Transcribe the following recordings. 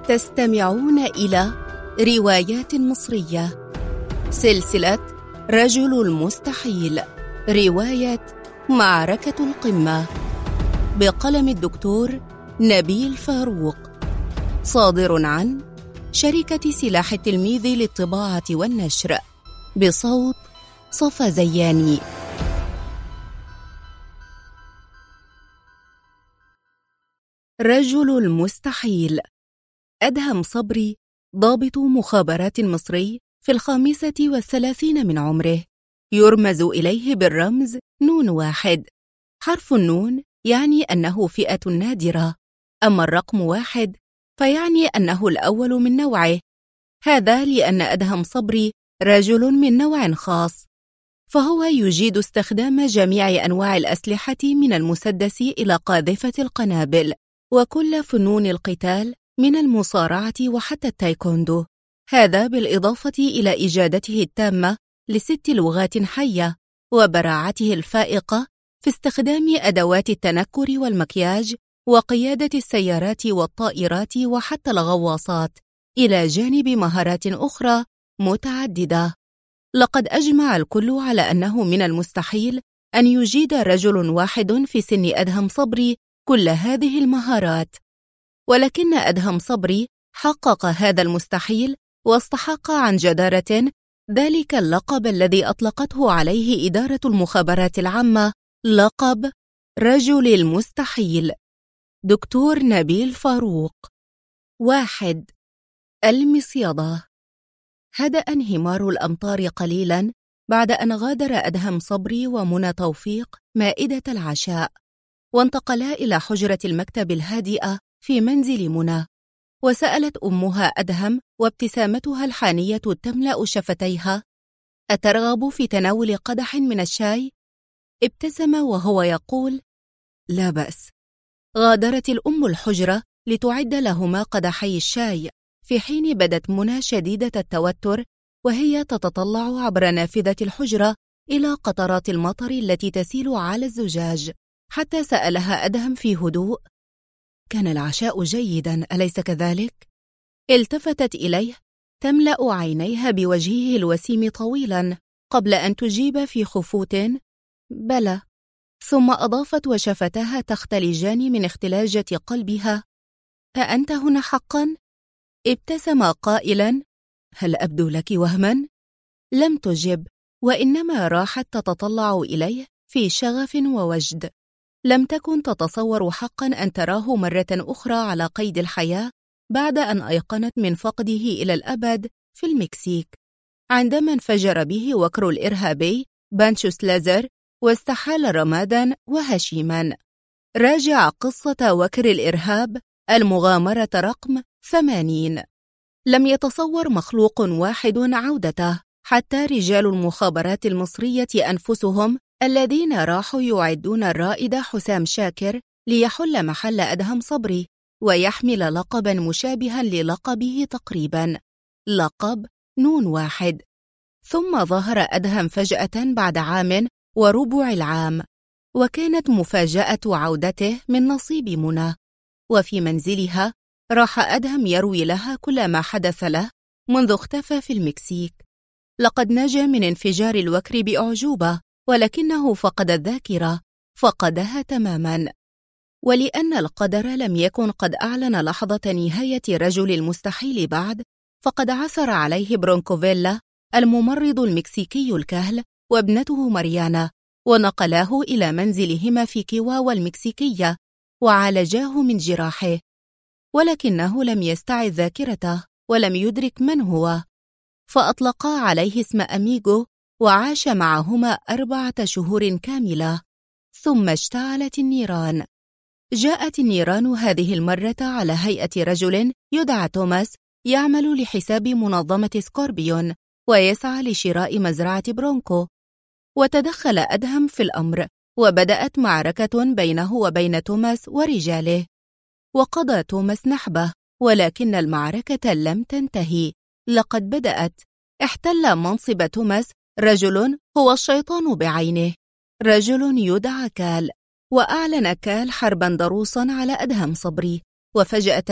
تستمعون إلى روايات مصرية، سلسلة رجل المستحيل، رواية معركة القمة، بقلم الدكتور نبيل فاروق، صادر عن شركة سلاح التلميذ للطباعة والنشر، بصوت صفا زياني. رجل المستحيل. أدهم صبري ضابط مخابرات مصري في 35 من عمره، يرمز إليه بالرمز نون واحد. حرف النون يعني أنه فئة نادرة، أما الرقم واحد فيعني أنه الأول من نوعه. هذا لأن أدهم صبري رجل من نوع خاص، فهو يجيد استخدام جميع أنواع الأسلحة من المسدس إلى قاذفة القنابل، وكل فنون القتال من المصارعة وحتى التايكوندو. هذا بالإضافة إلى إجادته التامة ل6 لغات حية، وبراعته الفائقة في استخدام أدوات التنكر والمكياج، وقيادة السيارات والطائرات وحتى الغواصات، إلى جانب مهارات أخرى متعددة. لقد أجمع الكل على أنه من المستحيل أن يجيد رجل واحد في سن أدهم صبري كل هذه المهارات، ولكن أدهم صبري حقق هذا المستحيل واستحق عن جدارة ذلك اللقب الذي أطلقته عليه إدارة المخابرات العامة، لقب رجل المستحيل. دكتور نبيل فاروق. 1. المصيدة. هدأ انهمار الأمطار قليلا بعد أن غادر أدهم صبري ومنى توفيق مائدة العشاء، وانتقلا إلى حجرة المكتب الهادئة في منزل منى. وسألت أمها أدهم وابتسامتها الحانية تملأ شفتيها: أترغب في تناول قدح من الشاي؟ ابتسم وهو يقول: لا بأس. غادرت الأم الحجرة لتعد لهما قدحي الشاي، في حين بدت منى شديدة التوتر وهي تتطلع عبر نافذة الحجرة إلى قطرات المطر التي تسيل على الزجاج، حتى سألها أدهم في هدوء: كان العشاء جيدا أليس كذلك؟ التفتت إليه تملأ عينيها بوجهه الوسيم طويلا قبل أن تجيب في خفوت: بلى. ثم أضافت وشفتها تختلجان من اختلاجة قلبها: أأنت هنا حقا؟ ابتسم قائلا: هل أبدو لك وهما؟ لم تجب، وإنما راحت تتطلع إليه في شغف ووجد. لم تكن تتصور حقا أن تراه مرة أخرى على قيد الحياة بعد أن أيقنت من فقده إلى الأبد في المكسيك، عندما انفجر به وكر الإرهابي بانشو سلازر واستحال رمادا وهشيما. راجع قصة وكر الإرهاب، المغامرة رقم 80. لم يتصور مخلوق واحد عودته، حتى رجال المخابرات المصرية أنفسهم الذين راحوا يعدون الرائد حسام شاكر ليحل محل أدهم صبري ويحمل لقبا مشابها للقبه تقريبا، لقب نون واحد. ثم ظهر أدهم فجأة بعد عام وربع العام، وكانت مفاجأة عودته من نصيب منى. وفي منزلها راح أدهم يروي لها كل ما حدث له منذ اختفى في المكسيك. لقد نجا من انفجار الوكر بأعجوبة، ولكنه فقد الذاكرة، فقدها تماما. ولأن القدر لم يكن قد أعلن لحظة نهاية رجل المستحيل بعد، فقد عثر عليه برونكوفيلا الممرض المكسيكي الكهل وابنته ماريانا، ونقلاه إلى منزلهما في كيواوا المكسيكية، وعالجاه من جراحه. ولكنه لم يستعد ذاكرته ولم يدرك من هو، فأطلقا عليه اسم أميغو، وعاش معهما 4 شهور كاملة. ثم اشتعلت النيران. جاءت النيران هذه المرة على هيئة رجل يدعى توماس، يعمل لحساب منظمة سكوربيون ويسعى لشراء مزرعة برونكو. وتدخل أدهم في الأمر، وبدأت معركة بينه وبين توماس ورجاله. وقضى توماس نحبه، ولكن المعركة لم تنتهي، لقد بدأت. احتل منصب توماس رجل هو الشيطان بعينه، رجل يدعى كال، وأعلن كال حربا ضروسا على أدهم صبري. وفجأة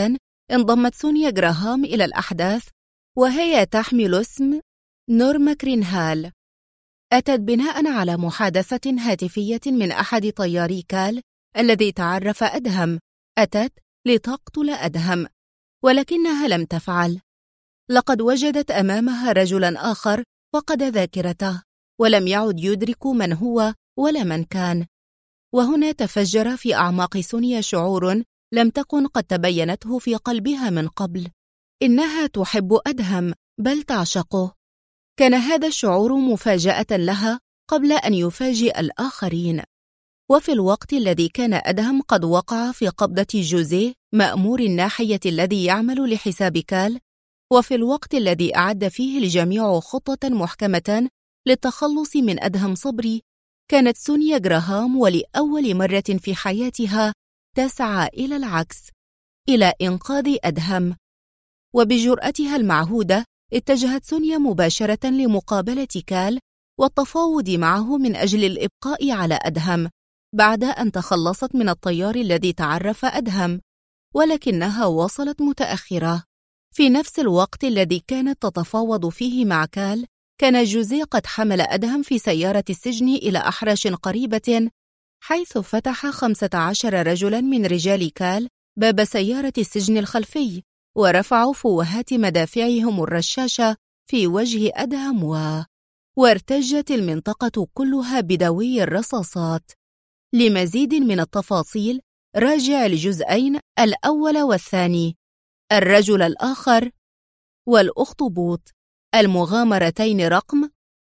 انضمت سونيا جراهام إلى الأحداث وهي تحمل اسم نورما كرينهال. أتت بناء على محادثة هاتفية من أحد طياري كال الذي تعرف أدهم. أتت لتقتل أدهم، ولكنها لم تفعل. لقد وجدت أمامها رجلاً آخر فقد ذاكرته، ولم يعد يدرك من هو ولا من كان. وهنا تفجر في أعماق سونيا شعور لم تكن قد تبينته في قلبها من قبل. إنها تحب أدهم، بل تعشقه. كان هذا الشعور مفاجأة لها قبل أن يفاجئ الآخرين. وفي الوقت الذي كان أدهم قد وقع في قبضة جوزيه مأمور الناحية الذي يعمل لحساب كال، وفي الوقت الذي أعد فيه الجميع خطة محكمة للتخلص من أدهم صبري، كانت سونيا جراهام ولأول مرة في حياتها تسعى إلى العكس، إلى إنقاذ أدهم. وبجرأتها المعهودة اتجهت سونيا مباشرة لمقابلة كال والتفاوض معه من أجل الإبقاء على أدهم بعد أن تخلصت من الطيار الذي تعرف أدهم، ولكنها وصلت متأخرة. في نفس الوقت الذي كانت تتفاوض فيه مع كال، كان جوزيه قد حمل أدهم في سيارة السجن إلى أحراش قريبة، حيث فتح 15 رجلا من رجال كال باب سيارة السجن الخلفي، ورفعوا فوهات مدافعهم الرشاشة في وجه أدهم وارتجت المنطقة كلها بدوي الرصاصات. لمزيد من التفاصيل راجع الجزئين الأول والثاني، الرجل الآخر والأخطبوط، المغامرتين رقم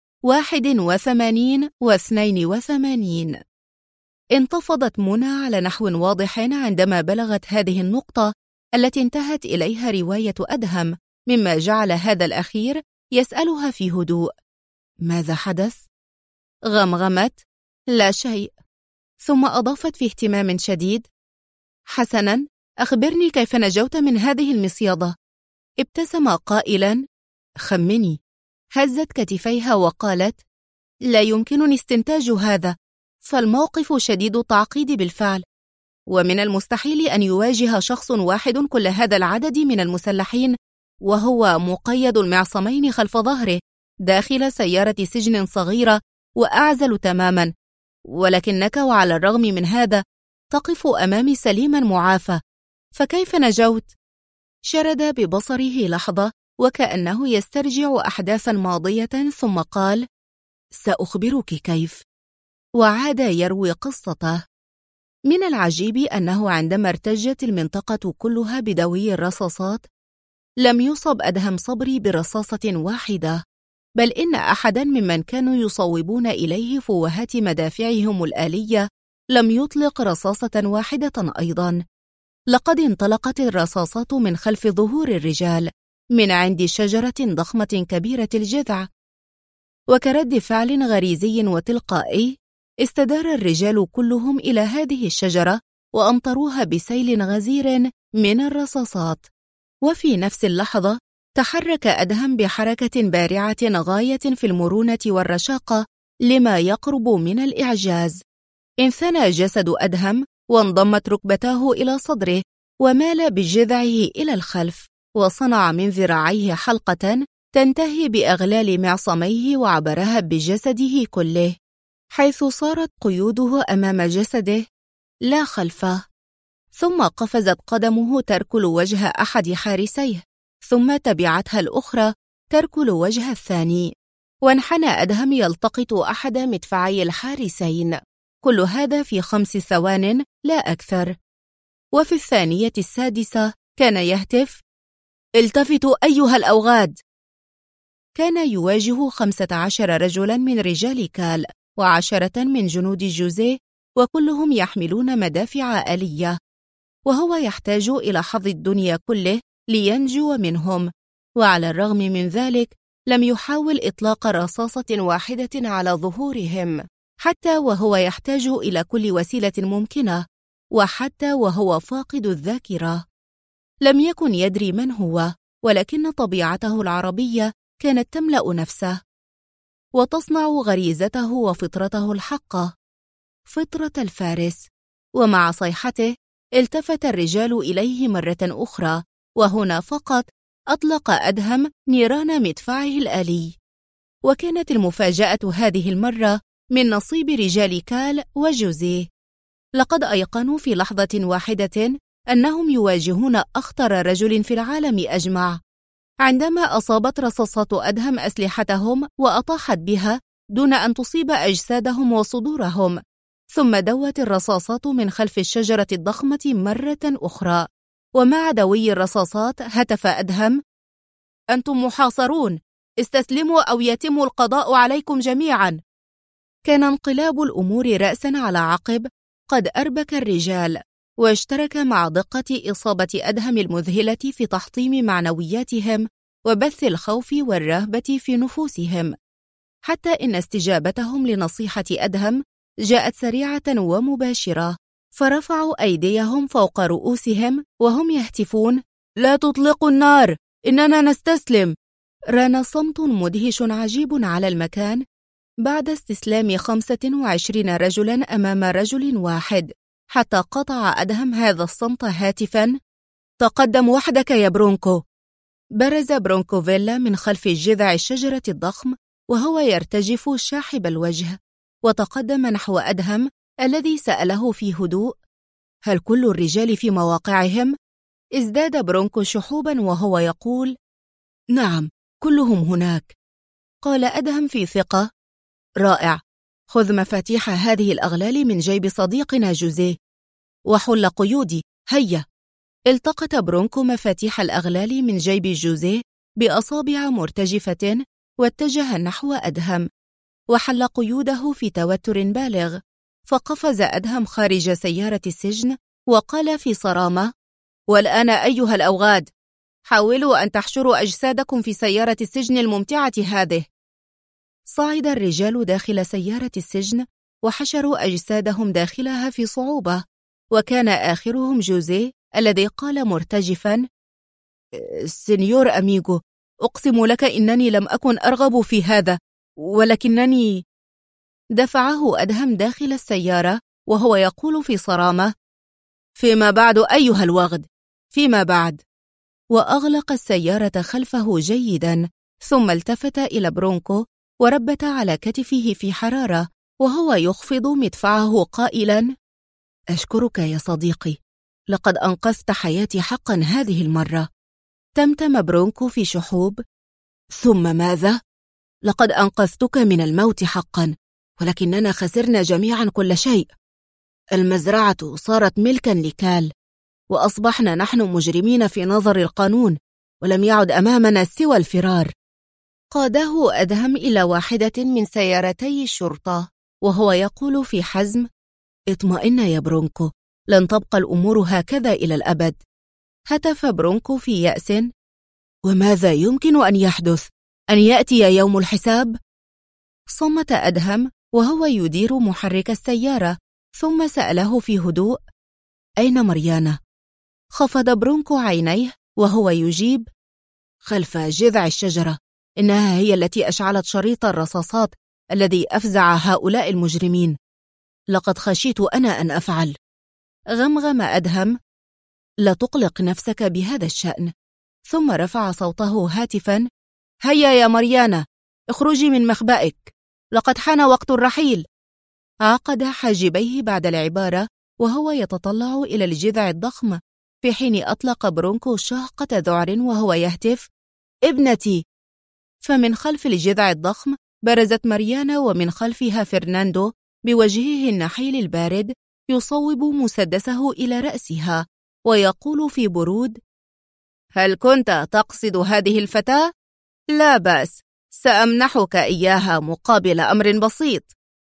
81 و 82. انتفضت منى على نحو واضح عندما بلغت هذه النقطة التي انتهت إليها رواية أدهم، مما جعل هذا الأخير يسألها في هدوء: ماذا حدث؟ غمغمت: لا شيء. ثم أضافت في اهتمام شديد: حسناً، أخبرني كيف نجوت من هذه المصيدة. ابتسم قائلاً: خمني. هزت كتفيها وقالت: لا يمكنني استنتاج هذا، فالموقف شديد التعقيد بالفعل، ومن المستحيل أن يواجه شخص واحد كل هذا العدد من المسلحين وهو مقيد المعصمين خلف ظهره داخل سيارة سجن صغيرة وأعزل تماماً، ولكنك وعلى الرغم من هذا تقف أمامي سليماً معافى، فكيف نجوت؟ شرد ببصره لحظة وكأنه يسترجع أحداثاً ماضية، ثم قال: سأخبرك كيف. وعاد يروي قصته. من العجيب أنه عندما ارتجت المنطقة كلها بدوي الرصاصات لم يصب أدهم صبري برصاصة واحدة، بل إن أحداً ممن كانوا يصوبون إليه فوهات مدافعهم الآلية لم يطلق رصاصة واحدة أيضاً. لقد انطلقت الرصاصات من خلف ظهور الرجال من عند شجرة ضخمة كبيرة الجذع، وكرد فعل غريزي وتلقائي استدار الرجال كلهم إلى هذه الشجرة وأمطروها بسيل غزير من الرصاصات. وفي نفس اللحظة تحرك أدهم بحركة بارعة غاية في المرونة والرشاقة لما يقرب من الإعجاز. انثنى جسد أدهم وانضمت ركبتاه إلى صدره ومال بجذعه إلى الخلف، وصنع من ذراعيه حلقة تنتهي بأغلال معصميه وعبرها بجسده كله، حيث صارت قيوده أمام جسده لا خلفه. ثم قفزت قدمه تركل وجه أحد حارسيه، ثم تبعتها الأخرى تركل وجه الثاني، وانحنى أدهم يلتقط أحد مدفعي الحارسين، كل هذا في 5 ثوان لا أكثر. وفي 6 كان يهتف: التفتوا أيها الأوغاد. كان يواجه 15 رجلا من رجال كال و10 من جنود جوزيه، وكلهم يحملون مدافع آلية، وهو يحتاج إلى حظ الدنيا كله لينجو منهم، وعلى الرغم من ذلك لم يحاول إطلاق رصاصة واحدة على ظهورهم، حتى وهو يحتاج إلى كل وسيلة ممكنة، وحتى وهو فاقد الذاكرة. لم يكن يدري من هو، ولكن طبيعته العربية كانت تملأ نفسه وتصنع غريزته وفطرته الحقة، فطرة الفارس. ومع صيحته التفت الرجال إليه مرة أخرى وهنا فقط أطلق أدهم نيران مدفعه الآلي. وكانت المفاجأة هذه المرة من نصيب رجال كال وجوزيه. لقد أيقنوا في لحظة واحدة أنهم يواجهون أخطر رجل في العالم أجمع. عندما أصابت رصاصات أدهم أسلحتهم وأطاحت بها دون أن تصيب أجسادهم وصدورهم، ثم دوت الرصاصات من خلف الشجرة الضخمة مرة أخرى، ومع دوي الرصاصات هتف أدهم: أنتم محاصرون، استسلموا أو يتم القضاء عليكم جميعا. كان انقلاب الأمور رأسا على عقب قد أربك الرجال، واشترك مع دقة إصابة أدهم المذهلة في تحطيم معنوياتهم وبث الخوف والرهبة في نفوسهم، حتى إن استجابتهم لنصيحة أدهم جاءت سريعة ومباشرة، فرفعوا أيديهم فوق رؤوسهم وهم يهتفون: لا تطلقوا النار، إننا نستسلم. ران صمت مدهش عجيب على المكان بعد استسلام 25 رجلا أمام رجل واحد، حتى قطع أدهم هذا الصمت هاتفا: تقدم وحدك يا برونكو. برز برونكو فيلا من خلف جذع الشجرة الضخم وهو يرتجف شاحب الوجه، وتقدم نحو أدهم الذي سأله في هدوء: هل كل الرجال في مواقعهم؟ ازداد برونكو شحوبا وهو يقول: نعم، كلهم هناك. قال أدهم في ثقة: رائع، خذ مفاتيح هذه الأغلال من جيب صديقنا جوزيه وحل قيودي، هيا. التقط برونكو مفاتيح الأغلال من جيب جوزيه بأصابع مرتجفة واتجه نحو أدهم، وحل قيوده في توتر بالغ. فقفز أدهم خارج سيارة السجن وقال في صرامة: والآن أيها الأوغاد، حاولوا أن تحشروا أجسادكم في سيارة السجن الممتعة هذه. صعد الرجال داخل سيارة السجن وحشروا أجسادهم داخلها في صعوبة، وكان آخرهم جوزيه الذي قال مرتجفا: سينيور أميغو، أقسم لك إنني لم أكن أرغب في هذا، ولكنني... دفعه أدهم داخل السيارة وهو يقول في صرامة: فيما بعد أيها الوغد، فيما بعد. وأغلق السيارة خلفه جيدا، ثم التفت إلى برونكو وربت على كتفه في حرارة وهو يخفض مدفعه قائلا: أشكرك يا صديقي، لقد أنقذت حياتي حقا هذه المرة. تمتم برونكو في شحوب: ثم ماذا؟ لقد أنقذتك من الموت حقا، ولكننا خسرنا جميعا كل شيء. المزرعة صارت ملكا لكال، وأصبحنا نحن مجرمين في نظر القانون، ولم يعد أمامنا سوى الفرار. قاده أدهم إلى واحدة من سيارتي الشرطة وهو يقول في حزم: اطمئن يا برونكو، لن تبقى الأمور هكذا إلى الأبد. هتف برونكو في يأس: وماذا يمكن أن يحدث؟ أن يأتي يوم الحساب؟ صمت أدهم وهو يدير محرك السيارة، ثم سأله في هدوء: أين مريانا؟ خفض برونكو عينيه وهو يجيب: خلف جذع الشجرة، إنها هي التي أشعلت شريط الرصاصات الذي أفزع هؤلاء المجرمين. لقد خشيت أنا أن أفعل. غمغم أدهم: لا تقلق نفسك بهذا الشأن. ثم رفع صوته هاتفا: هيا يا مريانا، اخرجي من مخبئك، لقد حان وقت الرحيل. عقد حاجبيه بعد العبارة وهو يتطلع إلى الجذع الضخم، في حين أطلق برونكو شهقة ذعر وهو يهتف: ابنتي. فمن خلف الجذع الضخم برزت مريانا، ومن خلفها فرناندو بوجهه النحيل البارد يصوب مسدسه إلى رأسها ويقول في برود: هل كنت تقصد هذه الفتاة؟ لا بأس، سأمنحك إياها مقابل أمر بسيط.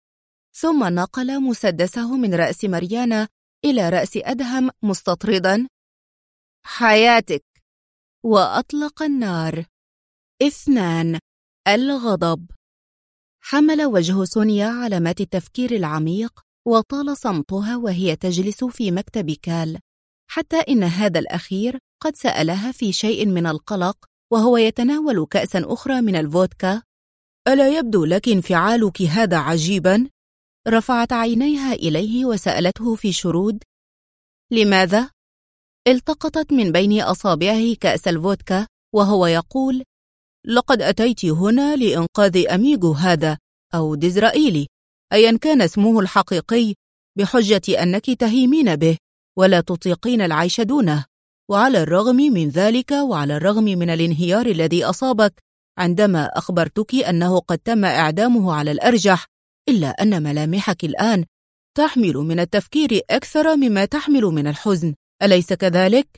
ثم نقل مسدسه من رأس مريانا إلى رأس أدهم مستطردا: حياتك. وأطلق النار. 2. الغضب. حمل وجه سونيا علامات التفكير العميق، وطال صمتها وهي تجلس في مكتب كال، حتى إن هذا الأخير قد سألها في شيء من القلق وهو يتناول كأسا أخرى من الفودكا: ألا يبدو لك انفعالك هذا عجيبا؟ رفعت عينيها إليه وسألته في شرود: لماذا؟ التقطت من بين أصابعه كأس الفودكا وهو يقول: لقد أتيت هنا لإنقاذ أميغو هذا أو ديزرائيلي أيا كان اسمه الحقيقي، بحجة أنك تهيمين به ولا تطيقين العيش دونه. وعلى الرغم من ذلك وعلى الرغم من الانهيار الذي أصابك عندما أخبرتك أنه قد تم إعدامه على الأرجح، إلا أن ملامحك الآن تحمل من التفكير أكثر مما تحمل من الحزن، أليس كذلك؟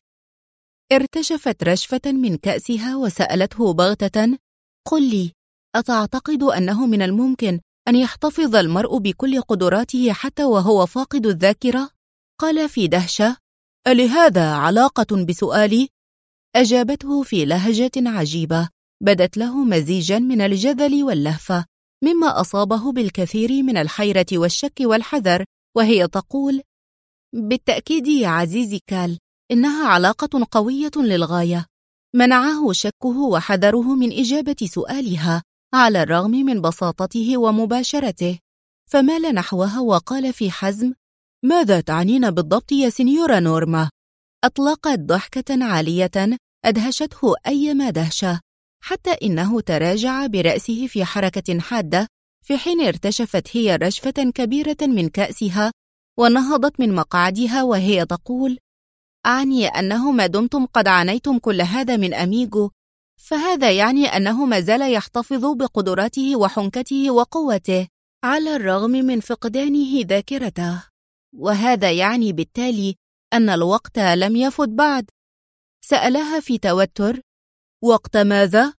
ارتشفت رشفة من كأسها وسألته بغتة: قل لي، أتعتقد أنه من الممكن أن يحتفظ المرء بكل قدراته حتى وهو فاقد الذاكرة؟ قال في دهشة: ألهذا علاقة بسؤالي؟ أجابته في لهجة عجيبة بدت له مزيجا من الجذل واللهفة، مما أصابه بالكثير من الحيرة والشك والحذر، وهي تقول: بالتأكيد يا عزيزي كال، إنها علاقة قوية للغاية. منعه شكه وحذره من إجابة سؤالها على الرغم من بساطته ومباشرته، فمال نحوها وقال في حزم: ماذا تعنين بالضبط يا سينيورا نورما؟ أطلقت ضحكة عالية أدهشته أيما دهشة، حتى إنه تراجع برأسه في حركة حادة، في حين ارتشفت هي رشفة كبيرة من كأسها ونهضت من مقعدها وهي تقول: أعني أنه ما دمتم قد عانيتم كل هذا من أميغو، فهذا يعني أنه ما زال يحتفظ بقدراته وحنكته وقوته على الرغم من فقدانه ذاكرته، وهذا يعني بالتالي أن الوقت لم يفد بعد. سألها في توتر: وقت ماذا؟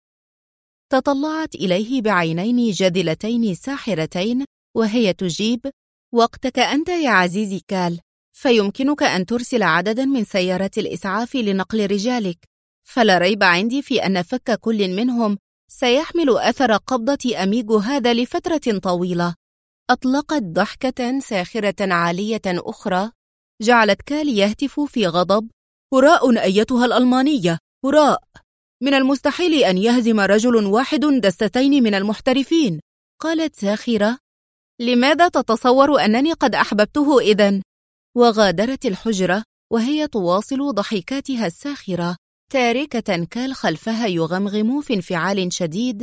تطلعت إليه بعينين جذلتين ساحرتين وهي تجيب: وقتك أنت يا عزيزي كال، فيمكنك أن ترسل عددا من سيارات الإسعاف لنقل رجالك، فلا ريب عندي في أن فك كل منهم سيحمل أثر قبضة أميغو هذا لفترة طويلة. أطلقت ضحكة ساخرة عالية أخرى جعلت كال يهتف في غضب: هراء أيتها الألمانية، هراء! من المستحيل أن يهزم رجل واحد دستتين من المحترفين. قالت ساخرة: لماذا تتصور أنني قد أحببته إذن؟ وغادرت الحجرة وهي تواصل ضحكاتها الساخرة، تاركة كال خلفها يغمغم في انفعال شديد: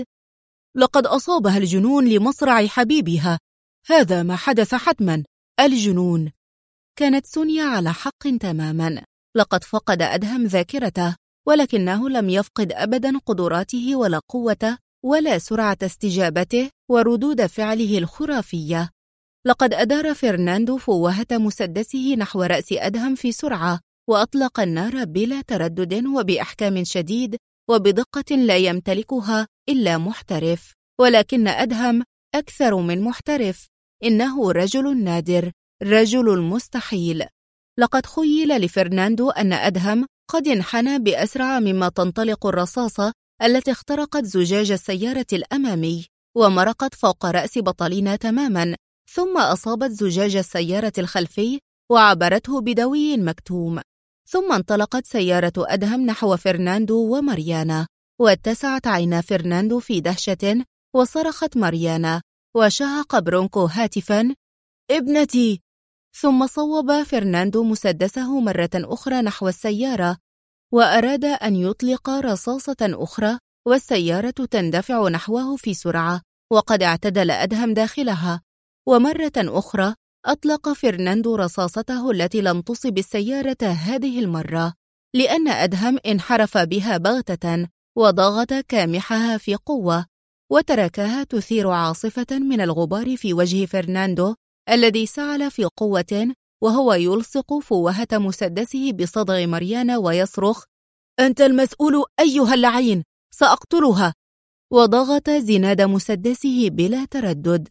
لقد أصابها الجنون لمصرع حبيبها، هذا ما حدث حتما، الجنون. كانت سونيا على حق تماما، لقد فقد أدهم ذاكرته، ولكنه لم يفقد أبدا قدراته ولا قوته ولا سرعة استجابته وردود فعله الخرافية. لقد أدار فرناندو فوهة مسدسه نحو رأس أدهم في سرعة، وأطلق النار بلا تردد وبإحكام شديد وبدقة لا يمتلكها إلا محترف، ولكن أدهم أكثر من محترف، إنه رجل نادر، رجل المستحيل. لقد خيل لفرناندو أن أدهم قد انحنى بأسرع مما تنطلق الرصاصة التي اخترقت زجاج السيارة الأمامي ومرقت فوق رأس بطلنا تماما، ثم أصابت زجاج السيارة الخلفي وعبرته بدوي مكتوم. ثم انطلقت سيارة أدهم نحو فرناندو وماريانا، واتسعت عينا فرناندو في دهشة، وصرخت ماريانا، وشهق برونكو هاتفا: ابنتي! ثم صوب فرناندو مسدسه مرة أخرى نحو السيارة، وأراد أن يطلق رصاصة أخرى، والسيارة تندفع نحوه في سرعة، وقد اعتدل أدهم داخلها. ومرة أخرى أطلق فرناندو رصاصته التي لم تصب السيارة هذه المرة، لأن أدهم انحرف بها بغتة وضغط كامحها في قوة، وتركها تثير عاصفة من الغبار في وجه فرناندو الذي سعل في قوة وهو يلصق فوهة مسدسه بصدغ ماريانا ويصرخ: أنت المسؤول أيها اللعين، سأقتلها! وضغط زناد مسدسه بلا تردد.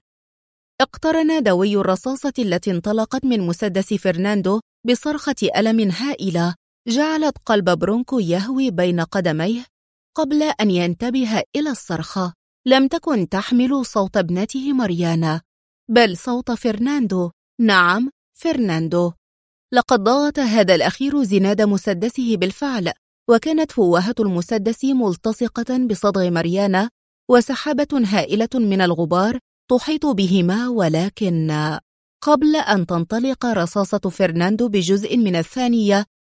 اقترن دوي الرصاصة التي انطلقت من مسدس فرناندو بصرخة ألم هائلة جعلت قلب برونكو يهوي بين قدميه قبل أن ينتبه إلى الصرخة. لم تكن تحمل صوت ابنته ماريانا، بل صوت فرناندو. نعم، فرناندو. لقد ضغط هذا الأخير زناد مسدسه بالفعل، وكانت فوهة المسدس ملتصقة بصدغ ماريانا، وسحابة هائلة من الغبار تحيط بهما، ولكن قبل أن تنطلق رصاصة فرناندو بجزء من الثانية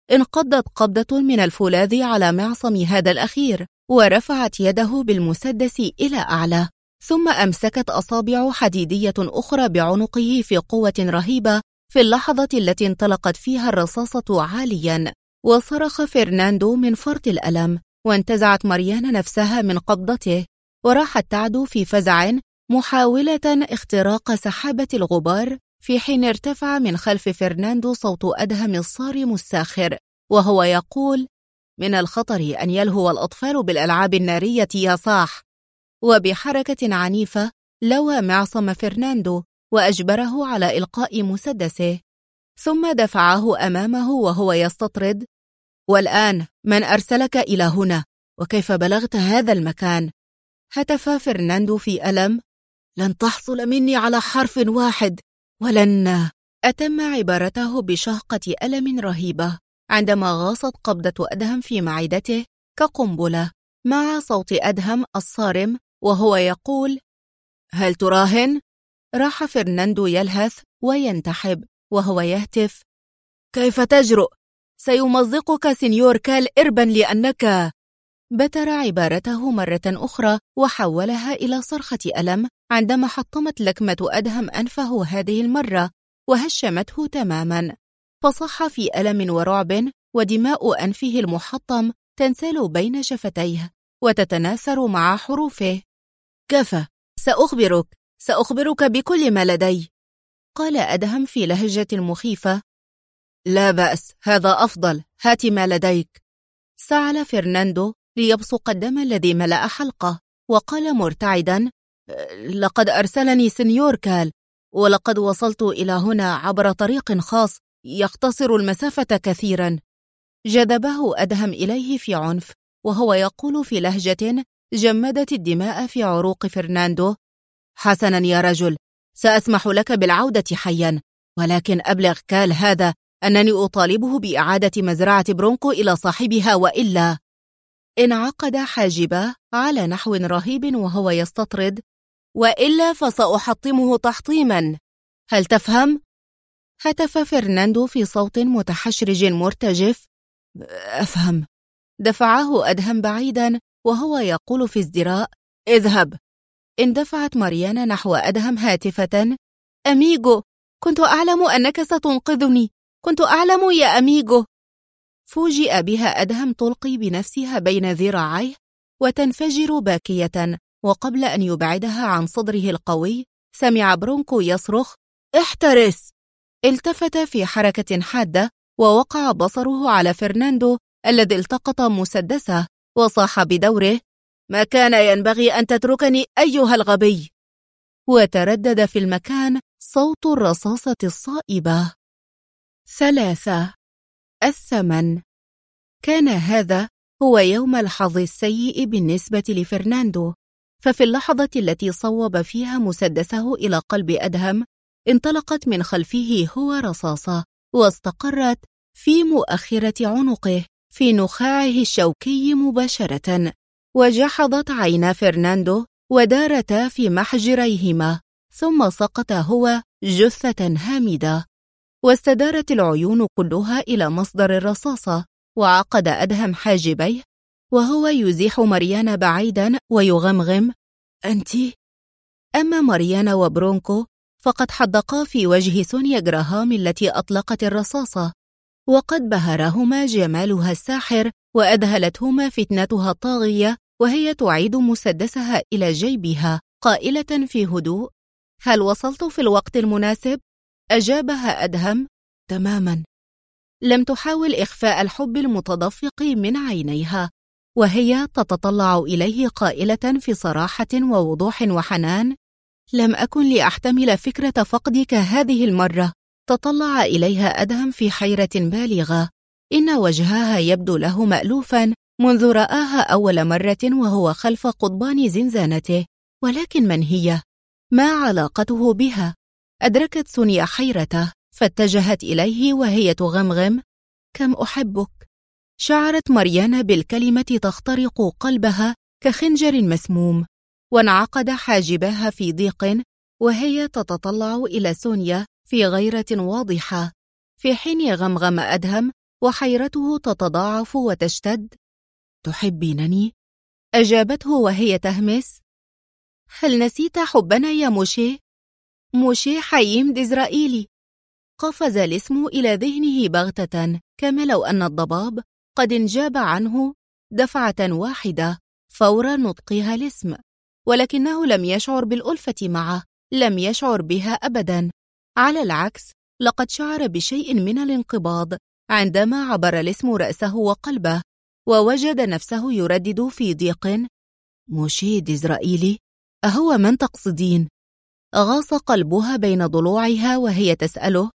انقضت قبضة من الفولاذ على معصم هذا الأخير، ورفعت يده بالمسدس إلى أعلى، ثم أمسكت أصابع حديدية أخرى بعنقه في قوة رهيبة في اللحظة التي انطلقت فيها الرصاصة عالياً. وصرخ فرناندو من فرط الألم، وانتزعت ماريانا نفسها من قبضته، وراحت تعدو في فزع محاولة اختراق سحابة الغبار، في حين ارتفع من خلف فرناندو صوت أدهم الصارم الساخر وهو يقول: من الخطر أن يلهو الأطفال بالألعاب النارية يا صاح. وبحركة عنيفة لوى معصم فرناندو وأجبره على إلقاء مسدسه، ثم دفعه أمامه وهو يستطرد: والآن من أرسلك إلى هنا؟ وكيف بلغت هذا المكان؟ هتف فرناندو في ألم: لن تحصل مني على حرف واحد، ولن. أتم عبارته بشهقة ألم رهيبة عندما غاصت قبضة أدهم في معدته كقنبلة، مع صوت أدهم الصارم وهو يقول: هل تراهن؟ راح فرناندو يلهث وينتحب وهو يهتف: كيف تجرؤ؟ سيمزقك سينيور كال إربا لأنك. بتر عبارته مرة أخرى وحولها إلى صرخة ألم عندما حطمت لكمة أدهم أنفه هذه المرة وهشمته تماما، فصح في ألم ورعب، ودماء أنفه المحطم تنسال بين شفتيه وتتناثر مع حروفه. كفى، سأخبرك بكل ما لدي، قال أدهم في لهجة مخيفة. لا بأس، هذا أفضل، هات ما لديك. سعل فرناندو ليبصق الدم الذي ملأ حلقه، وقال مرتعدا: لقد أرسلني سينيور كال، ولقد وصلت إلى هنا عبر طريق خاص يختصر المسافة كثيرا. جذبه أدهم إليه في عنف وهو يقول في لهجة جمدت الدماء في عروق فرناندو: حسنا يا رجل، سأسمح لك بالعودة حيا، ولكن أبلغ كال هذا أنني أطالبه بإعادة مزرعة برونكو إلى صاحبها، وإلا. انعقد حاجباه على نحو رهيب وهو يستطرد: وإلا فسأحطمه تحطيما، هل تفهم؟ هتف فرناندو في صوت متحشرج مرتجف: أفهم. دفعه أدهم بعيدا وهو يقول في ازدراء: اذهب. اندفعت ماريانا نحو أدهم هاتفة: أميغو، كنت أعلم أنك ستنقذني، كنت أعلم يا أميغو. فوجئ بها أدهم تلقي بنفسها بين ذراعيه وتنفجر باكية، وقبل أن يبعدها عن صدره القوي سمع برونكو يصرخ: احترس! التفت في حركة حادة ووقع بصره على فرناندو الذي التقط مسدسه وصاح بدوره: ما كان ينبغي أن تتركني أيها الغبي. وتردد في المكان صوت الرصاصة الصائبة. 3. الثمن. كان هذا هو يوم الحظ السيء بالنسبة لفرناندو، ففي اللحظة التي صوب فيها مسدسه إلى قلب أدهم انطلقت من خلفه هو رصاصة واستقرت في مؤخرة عنقه في نخاعه الشوكي مباشرة، وجحظت عينا فرناندو ودارتا في محجريهما، ثم سقط هو جثة هامدة، واستدارت العيون كلها إلى مصدر الرصاصة، وعقد أدهم حاجبيه وهو يزيح ماريانا بعيدا ويغمغم: أنت؟ أما ماريانا وبرونكو فقد حدقا في وجه سونيا جراهام التي أطلقت الرصاصة، وقد بهرهما جمالها الساحر وأذهلتهما فتنتها الطاغية وهي تعيد مسدسها إلى جيبها قائلة في هدوء: هل وصلت في الوقت المناسب؟ أجابها أدهم: تماما. لم تحاول إخفاء الحب المتدفق من عينيها وهي تتطلع إليه قائلة في صراحة ووضوح وحنان: لم أكن لأحتمل فكرة فقدك هذه المرة. تطلع إليها أدهم في حيرة بالغة، إن وجهها يبدو له مألوفا منذ رآها أول مرة وهو خلف قضبان زنزانته، ولكن من هي؟ ما علاقته بها؟ أدركت سونيا حيرته فاتجهت إليه وهي تغمغم: كم أحبك. شعرت ماريانا بالكلمة تخترق قلبها كخنجر مسموم، وانعقد حاجباها في ضيق وهي تتطلع إلى سونيا في غيرة واضحة، في حين غمغم أدهم: وحيرته تتضاعف وتشتد. تحبينني؟ أجابته وهي تهمس. هل نسيت حبنا يا موشيه؟ موشيه حييم ديزرائيلي. قفز الاسم إلى ذهنه بغتة، كما لو أن الضباب قد انجاب عنه دفعة واحدة فور نطقها الاسم، ولكنه لم يشعر بالألفة معه، لم يشعر بها أبدا. على العكس، لقد شعر بشيء من الانقباض عندما عبر الاسم رأسه وقلبه، ووجد نفسه يردد في ضيق: موشيه ديزرائيلي، أهو من تقصدين؟ غاص قلبها بين ضلوعها وهي تسأله: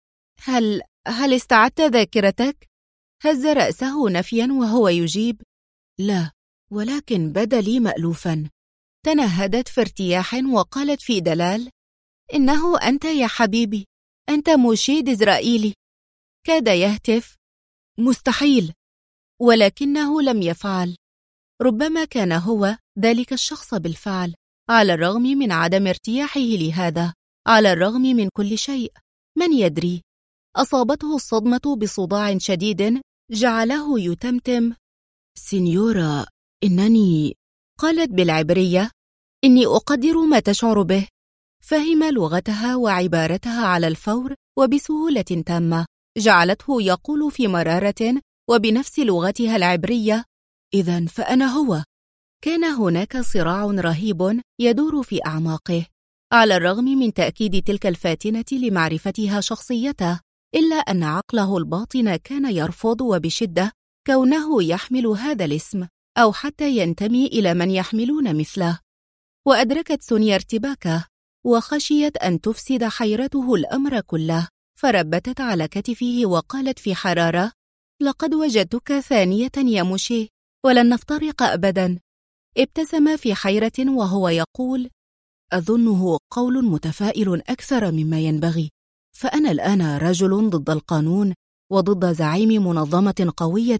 هل استعدت ذاكرتك؟ هز رأسه نفيا وهو يجيب: لا، ولكن بدا لي مألوفا. تنهدت في ارتياح وقالت في دلال: إنه أنت يا حبيبي، أنت موشيه ديزرائيلي. كاد يهتف: مستحيل، ولكنه لم يفعل. ربما كان هو ذلك الشخص بالفعل، على الرغم من عدم ارتياحه لهذا، على الرغم من كل شيء. من يدري؟ أصابته الصدمة بصداع شديد جعله يتمتم: سينيورا، إنني... قالت بالعبرية: إني أقدر ما تشعر به. فهم لغتها وعبارتها على الفور وبسهولة تامة، جعلته يقول في مرارة وبنفس لغتها العبرية: إذن فأنا هو. كان هناك صراع رهيب يدور في أعماقه، على الرغم من تأكيد تلك الفاتنة لمعرفتها شخصيته، إلا أن عقله الباطن كان يرفض وبشدة كونه يحمل هذا الاسم، أو حتى ينتمي إلى من يحملون مثله. وأدركت سونيا ارتباكه، وخشيت أن تفسد حيرته الأمر كله، فربتت على كتفه وقالت في حرارة: لقد وجدتك ثانية يا موشيه، ولن نفترق أبدا. ابتسم في حيرة وهو يقول: أظنه قول متفائل أكثر مما ينبغي، فأنا الآن رجل ضد القانون وضد زعيم منظمة قوية.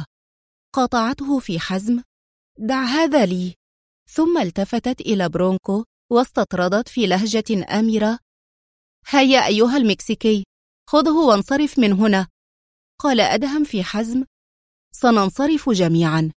قاطعته في حزم: دع هذا لي. ثم التفتت إلى برونكو واستطردت في لهجة آمرة: هيا أيها المكسيكي، خذه وانصرف من هنا. قال أدهم في حزم: سننصرف جميعا.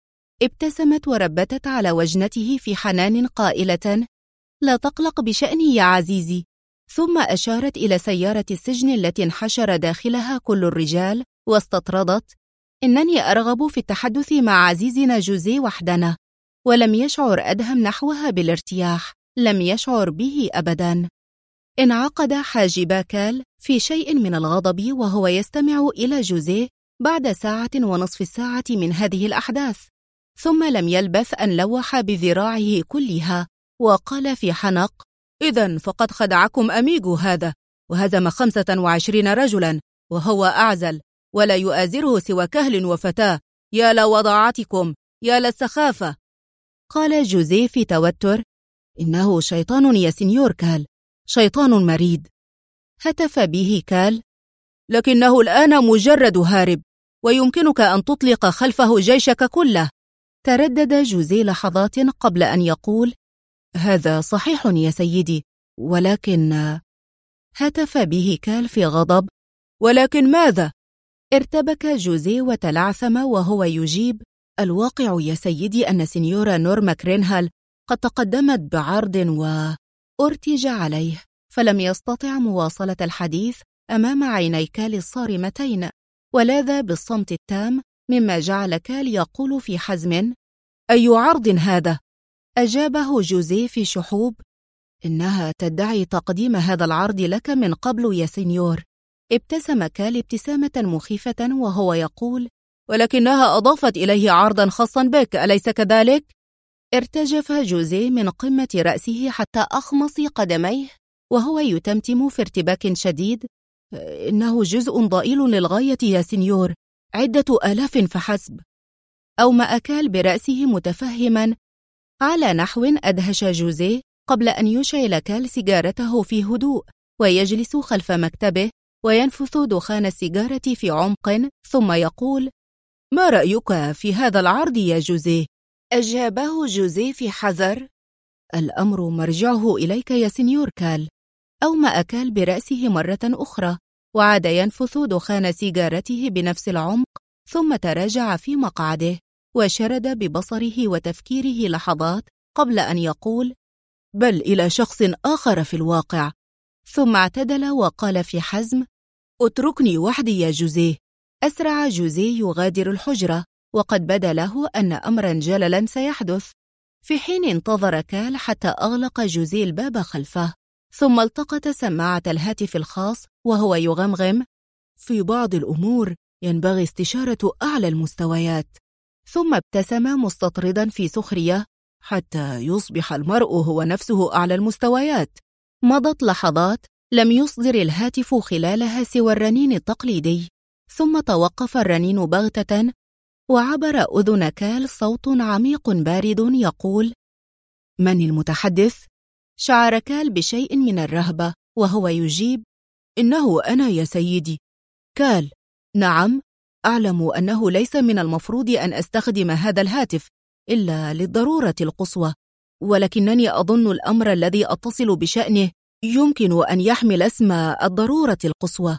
ابتسمت وربتت على وجنته في حنان قائلة: لا تقلق بشأني يا عزيزي. ثم أشارت إلى سيارة السجن التي انحشر داخلها كل الرجال، واستطردت: إنني أرغب في التحدث مع عزيزنا جوزيه وحدنا. ولم يشعر أدهم نحوها بالارتياح، لم يشعر به أبدا. انعقد حاجبا كال في شيء من الغضب وهو يستمع إلى جوزيه بعد 1.5 ساعة من هذه الأحداث، ثم لم يلبث أن لوح بذراعه كلها وقال في حنق: إذن فقد خدعكم أميغو هذا، وهزم 25 رجلا، وهو أعزل، ولا يؤازره سوى كهل وفتاة. يا لوضاعتكم، يا للسخافة. قال جوزيه في توتر: إنه شيطان يا سينيور كال، شيطان مريد. هتف به كال: لكنه الآن مجرد هارب، ويمكنك أن تطلق خلفه جيشك كله. تردد جوزيه لحظات قبل أن يقول: هذا صحيح يا سيدي، ولكن... هتف به كال في غضب: ولكن ماذا؟ ارتبك جوزيه وتلعثم وهو يجيب: الواقع يا سيدي أن سينيورا نورما كرينهال قد تقدمت بعرض أرتج عليه، فلم يستطع مواصلة الحديث أمام عيني كال الصارمتين، ولاذ بالصمت التام، مما جعل كال يقول في حزم: أي عرض هذا؟ أجابه جوزيه في شحوب: إنها تدعي تقديم هذا العرض لك من قبل يا سينيور. ابتسم كال ابتسامة مخيفة وهو يقول: ولكنها أضافت إليه عرضا خاصا بك، أليس كذلك؟ ارتجف جوزيه من قمة رأسه حتى أخمص قدميه وهو يتمتم في ارتباك شديد: إنه جزء ضئيل للغاية يا سينيور، 10,000 فحسب. أومأ كال برأسه متفهما، على نحو أدهش جوزيه، قبل أن يشعل كال سيجارته في هدوء ويجلس خلف مكتبه وينفث دخان السيجارة في عمق، ثم يقول: ما رأيك في هذا العرض يا جوزيه؟ أجابه جوزيه في حذر: الأمر مرجعه إليك يا سينيور كال. أومأ كال برأسه مرة أخرى، وعاد ينفث دخان سيجارته بنفس العمق، ثم تراجع في مقعده وشرد ببصره وتفكيره لحظات قبل أن يقول: بل إلى شخص آخر في الواقع. ثم اعتدل وقال في حزم: اتركني وحدي يا جوزيه. أسرع جوزيه يغادر الحجرة، وقد بدا له أن أمرا جللا سيحدث، في حين انتظر كال حتى أغلق جوزيه الباب خلفه، ثم التقط سماعة الهاتف الخاص وهو يغمغم: في بعض الأمور ينبغي استشارة أعلى المستويات. ثم ابتسم مستطردا في سخرية: حتى يصبح المرء هو نفسه أعلى المستويات. مضت لحظات لم يصدر الهاتف خلالها سوى الرنين التقليدي، ثم توقف الرنين بغتة، وعبر أذن كال صوت عميق بارد يقول: من المتحدث؟ شعر كال بشيء من الرهبة وهو يجيب: إنه أنا يا سيدي. كال: نعم، أعلم أنه ليس من المفروض أن أستخدم هذا الهاتف إلا للضرورة القصوى، ولكنني أظن الأمر الذي أتصل بشأنه يمكن أن يحمل اسم الضرورة القصوى.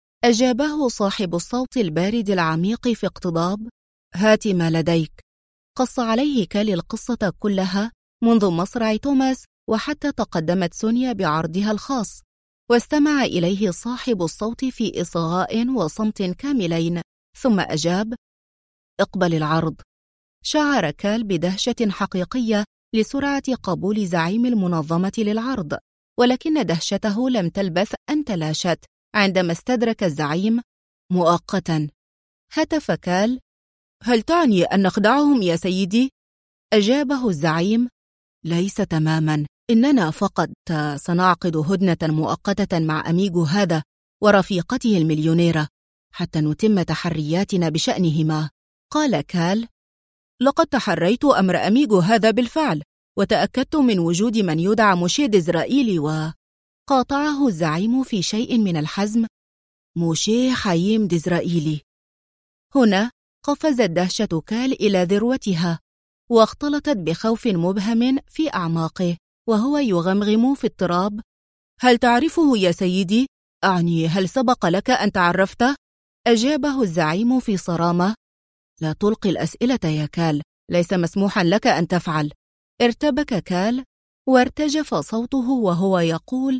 أجابه صاحب الصوت البارد العميق في اقتضاب: هات ما لديك. قص عليه كال القصة كلها منذ مصرع توماس وحتى تقدمت سونيا بعرضها الخاص، واستمع إليه صاحب الصوت في إصغاء وصمت كاملين، ثم أجاب: اقبل العرض. شعر كال بدهشة حقيقية لسرعة قبول زعيم المنظمة للعرض، ولكن دهشته لم تلبث أن تلاشت عندما استدرك الزعيم: مؤقتا. هتف كال: هل تعني أن نخدعهم يا سيدي؟ أجابه الزعيم: ليس تماما، إننا فقط سنعقد هدنة مؤقتة مع أميغو هذا ورفيقته المليونيرة حتى نتم تحرياتنا بشأنهما. قال كال: لقد تحريت أمر أميغو هذا بالفعل، وتأكدت من وجود من يدعى موشيه ديزرائيلي. وقاطعه الزعيم في شيء من الحزم: موشيه حييم ديزرائيلي. هنا قفزت دهشة كال إلى ذروتها، واختلطت بخوف مبهم في أعماقه وهو يغمغم في اضطراب: هل تعرفه يا سيدي؟ أعني هل سبق لك أن تعرفته؟ أجابه الزعيم في صرامة: لا تلقي الأسئلة يا كال، ليس مسموحا لك أن تفعل. ارتبك كال وارتجف صوته وهو يقول: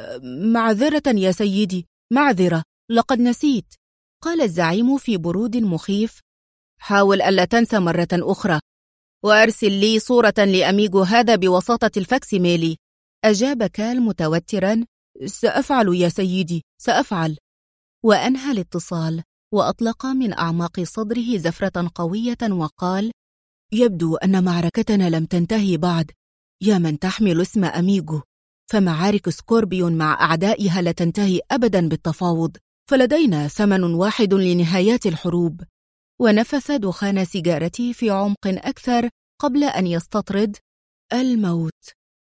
معذرة يا سيدي، معذرة، لقد نسيت. قال الزعيم في برود مخيف: حاول ألا تنسى مرة أخرى، وأرسل لي صورة لأميغو هذا بوساطة الفاكس ميلي. أجاب كال متوترا: سأفعل يا سيدي، سأفعل. وأنهى الاتصال، وأطلق من أعماق صدره زفرة قوية وقال: يبدو أن معركتنا لم تنتهي بعد، يا من تحمل اسم أميغو، فمعارك سكوربيون مع أعدائها لا تنتهي أبدا بالتفاوض، فلدينا ثمن واحد لنهايات الحروب. ونفث دخان سيجارته في عمق أكثر قبل أن يستطرد: الموت.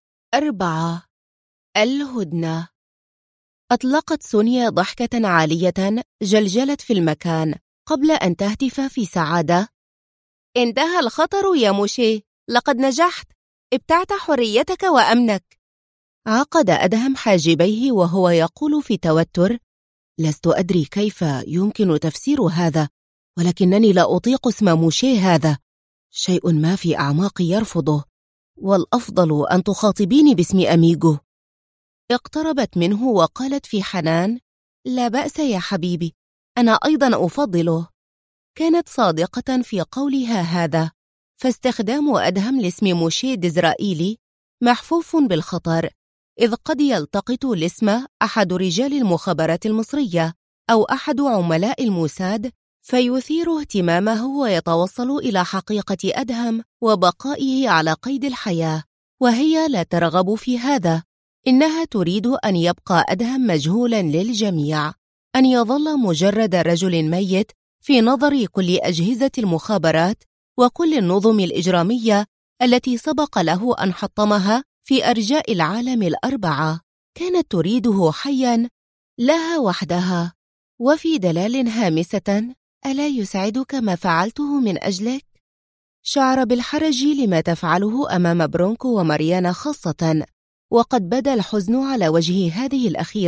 4. الهدنة. أطلقت سونيا ضحكة عالية جلجلت في المكان قبل أن تهتف في سعادة: انتهى الخطر يا موشيه، لقد نجحت، ابتعت حريتك وأمنك. عقد أدهم حاجبيه وهو يقول في توتر: لست أدري كيف يمكن تفسير هذا، ولكنني لا أطيق اسم موشيه هذا، شيء ما في أعماقي يرفضه، والأفضل أن تخاطبيني باسم أميغو. اقتربت منه وقالت في حنان: لا بأس يا حبيبي، أنا أيضا أفضله. كانت صادقة في قولها هذا، فاستخدام أدهم لاسم موشيه ديزرائيلي محفوف بالخطر، إذ قد يلتقط الاسم أحد رجال المخابرات المصرية أو أحد عملاء الموساد، فيثير اهتمامه ويتوصل إلى حقيقة أدهم وبقائه على قيد الحياة، وهي لا ترغب في هذا. إنها تريد أن يبقى أدهم مجهولا للجميع، أن يظل مجرد رجل ميت في نظر كل أجهزة المخابرات وكل النظم الإجرامية التي سبق له أن حطمها في أرجاء العالم الأربعة. كانت تريده حيا لها وحدها. وفي دلال هامسة: ألا يسعدك ما فعلته من أجلك؟ شعر بالحرج لما تفعله أمام برونكو وماريانا خاصة، وقد بدا الحزن على وجه هذه الأخيرة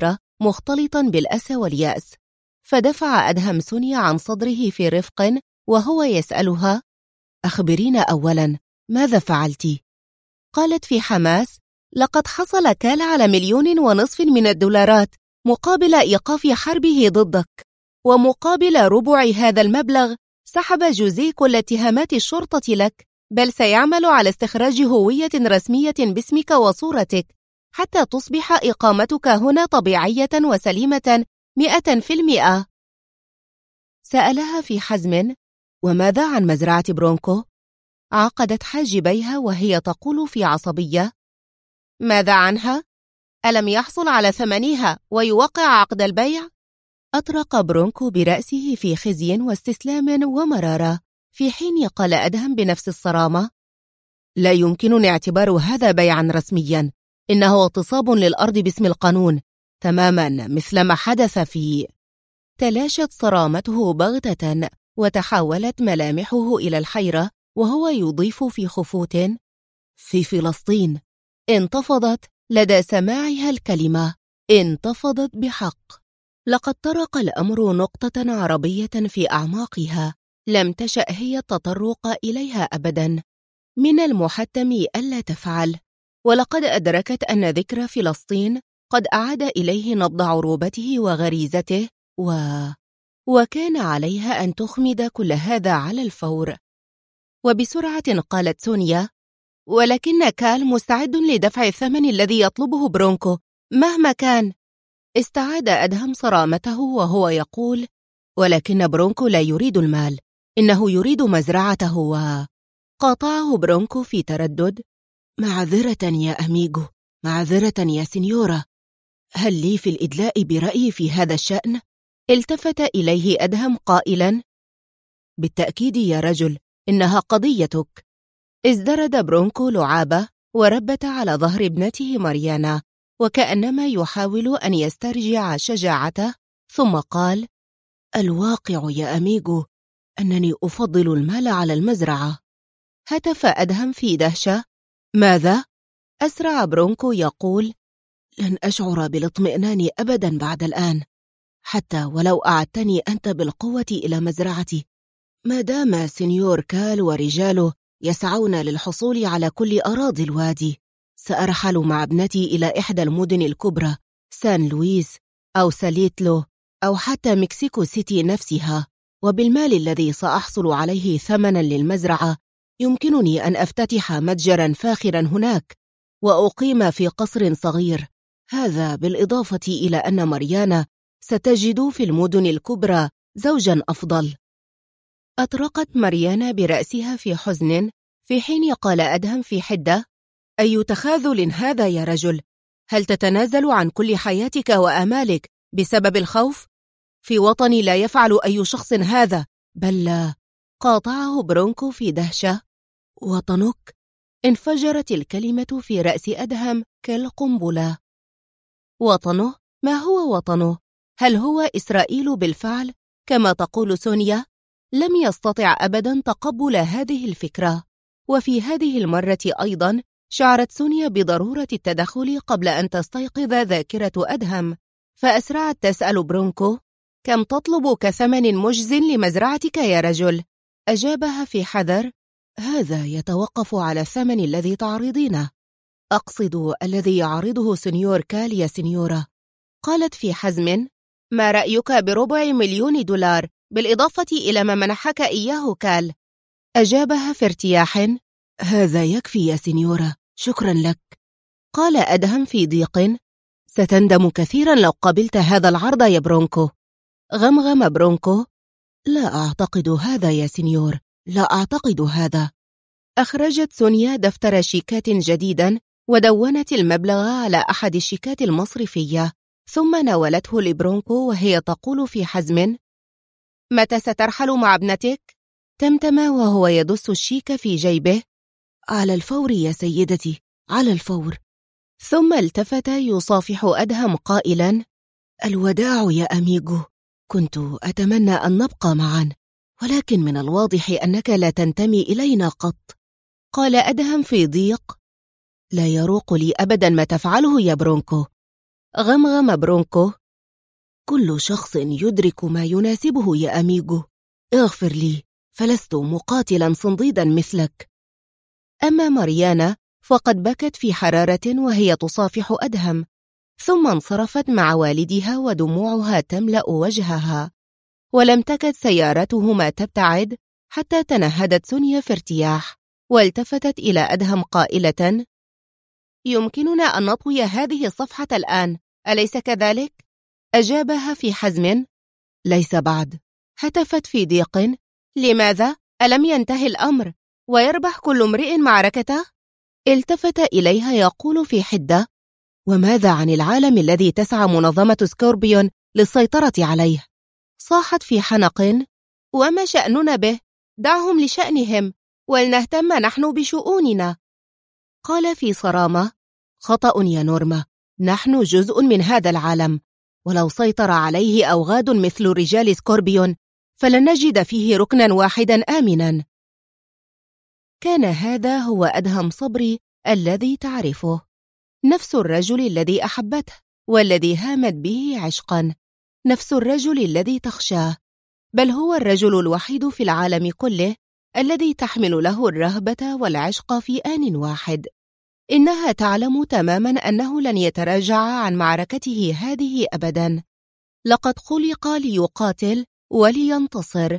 مختلطا بالأسى واليأس، فدفع أدهم سونيا عن صدره في رفق وهو يسألها: أخبرينا أولا، ماذا فعلت؟ قالت في حماس: لقد حصل كال على 1,500,000 من الدولارات مقابل إيقاف حربه ضدك، ومقابل ربع هذا المبلغ سحب جوزيه كل اتهامات الشرطة لك، بل سيعمل على استخراج هوية رسمية باسمك وصورتك حتى تصبح إقامتك هنا طبيعية وسليمة 100%. سألها في حزم: وماذا عن مزرعة برونكو؟ عقدت حاجبيها وهي تقول في عصبية: ماذا عنها؟ ألم يحصل على ثمنها ويوقع عقد البيع؟ أطرق برونكو برأسه في خزي واستسلام ومرارة، في حين قال أدهم بنفس الصرامة: لا يمكنني اعتبار هذا بيعا رسميا، إنه اغتصاب للأرض باسم القانون، تماما مثل ما حدث في... تلاشت صرامته بغتة، وتحولت ملامحه إلى الحيرة وهو يضيف في خفوت: في فلسطين. انتفضت لدى سماعها الكلمة، انتفضت بحق. لقد طرق الأمر نقطة عربية في أعماقها لم تشأ هي التطرق إليها أبدا. من المحتم ألا تفعل، ولقد أدركت أن ذكر فلسطين قد أعاد إليه نبض عروبته وغريزته، وكان عليها أن تخمد كل هذا على الفور. وبسرعة قالت سونيا: ولكن كال مستعد لدفع الثمن الذي يطلبه برونكو مهما كان. استعاد أدهم صرامته وهو يقول: ولكن برونكو لا يريد المال، إنه يريد مزرعته. قاطعه برونكو في تردد: معذرة يا أميغو، معذرة يا سينيورا، هل لي في الإدلاء برأيي في هذا الشأن؟ التفت إليه أدهم قائلا: بالتأكيد يا رجل، إنها قضيتك. ازدرد برونكو لعابة وربت على ظهر ابنته ماريانا، وكأنما يحاول أن يسترجع شجاعته، ثم قال: الواقع يا أميغو أنني أفضل المال على المزرعة. هتف أدهم في دهشة: ماذا؟ أسرع برونكو يقول: لن أشعر بالاطمئنان أبدا بعد الآن، حتى ولو أعدتني أنت بالقوة إلى مزرعتي. ما دام سينيور كال ورجاله يسعون للحصول على كل أراضي الوادي، سأرحل مع ابنتي إلى إحدى المدن الكبرى، سان لويس أو ساليتلو أو حتى مكسيكو سيتي نفسها، وبالمال الذي سأحصل عليه ثمنا للمزرعة يمكنني أن أفتتح متجرا فاخرا هناك، وأقيم في قصر صغير. هذا بالإضافة إلى أن ماريانا ستجد في المدن الكبرى زوجا أفضل. أطرقت ماريانا برأسها في حزن، في حين قال أدهم في حدة: أي تخاذل هذا يا رجل؟ هل تتنازل عن كل حياتك وآمالك بسبب الخوف؟ في وطني لا يفعل أي شخص هذا، بل لا. قاطعه برونكو في دهشة: وطنك؟ انفجرت الكلمة في رأس أدهم كالقنبلة. وطنه؟ ما هو وطنه؟ هل هو إسرائيل بالفعل كما تقول سونيا؟ لم يستطع أبدا تقبل هذه الفكرة، وفي هذه المرة أيضا شعرت سونيا بضرورة التدخل قبل أن تستيقظ ذاكرة أدهم، فأسرعت تسأل برونكو: كم تطلب كثمن مجز لمزرعتك يا رجل؟ أجابها في حذر: هذا يتوقف على الثمن الذي تعرضينه، أقصد الذي يعرضه سنيور كال يا سنيورا. قالت في حزم: ما رأيك ب250,000 بالإضافة إلى ما منحك إياه كال؟ أجابها في ارتياح: هذا يكفي يا سنيورا، شكرا لك. قال أدهم في ضيق: ستندم كثيرا لو قبلت هذا العرض يا برونكو. غمغم برونكو: لا أعتقد هذا يا سنيور، لا أعتقد هذا. أخرجت سونيا دفتر شيكات جديدا ودونت المبلغ على أحد الشيكات المصرفية، ثم ناولته لبرونكو وهي تقول في حزم: متى سترحل مع ابنتك؟ تمتم وهو يدس الشيك في جيبه: على الفور يا سيدتي، على الفور. ثم التفت يصافح أدهم قائلا: الوداع يا أميغو، كنت أتمنى أن نبقى معا، ولكن من الواضح أنك لا تنتمي إلينا قط. قال أدهم في ضيق: لا يروق لي أبدا ما تفعله يا برونكو. غمغم برونكو: كل شخص يدرك ما يناسبه يا أميغو. اغفر لي، فلست مقاتلا صنديدا مثلك. أما ماريانا فقد بكت في حرارة وهي تصافح أدهم، ثم انصرفت مع والدها ودموعها تملأ وجهها. ولم تكد سيارتهما تبتعد حتى تنهدت سونيا في ارتياح، والتفتت إلى أدهم قائلة: يمكننا أن نطوي هذه الصفحة الآن، أليس كذلك؟ أجابها في حزم: ليس بعد. هتفت في ضيق: لماذا؟ ألم ينتهي الأمر ويربح كل امرئ معركته؟ التفت إليها يقول في حدة: وماذا عن العالم الذي تسعى منظمة سكوربيون للسيطرة عليه؟ صاحت في حنق: وما شأننا به؟ دعهم لشأنهم، ولنهتم نحن بشؤوننا. قال في صرامة: خطأ يا نورما، نحن جزء من هذا العالم، ولو سيطر عليه أوغاد مثل رجال سكوربيون فلن نجد فيه ركنا واحدا آمنا. كان هذا هو أدهم صبري الذي تعرفه، نفس الرجل الذي أحبته والذي هامت به عشقا، نفس الرجل الذي تخشاه، بل هو الرجل الوحيد في العالم كله الذي تحمل له الرهبة والعشق في آن واحد. إنها تعلم تماما أنه لن يتراجع عن معركته هذه أبدا. لقد خلق ليقاتل ولينتصر.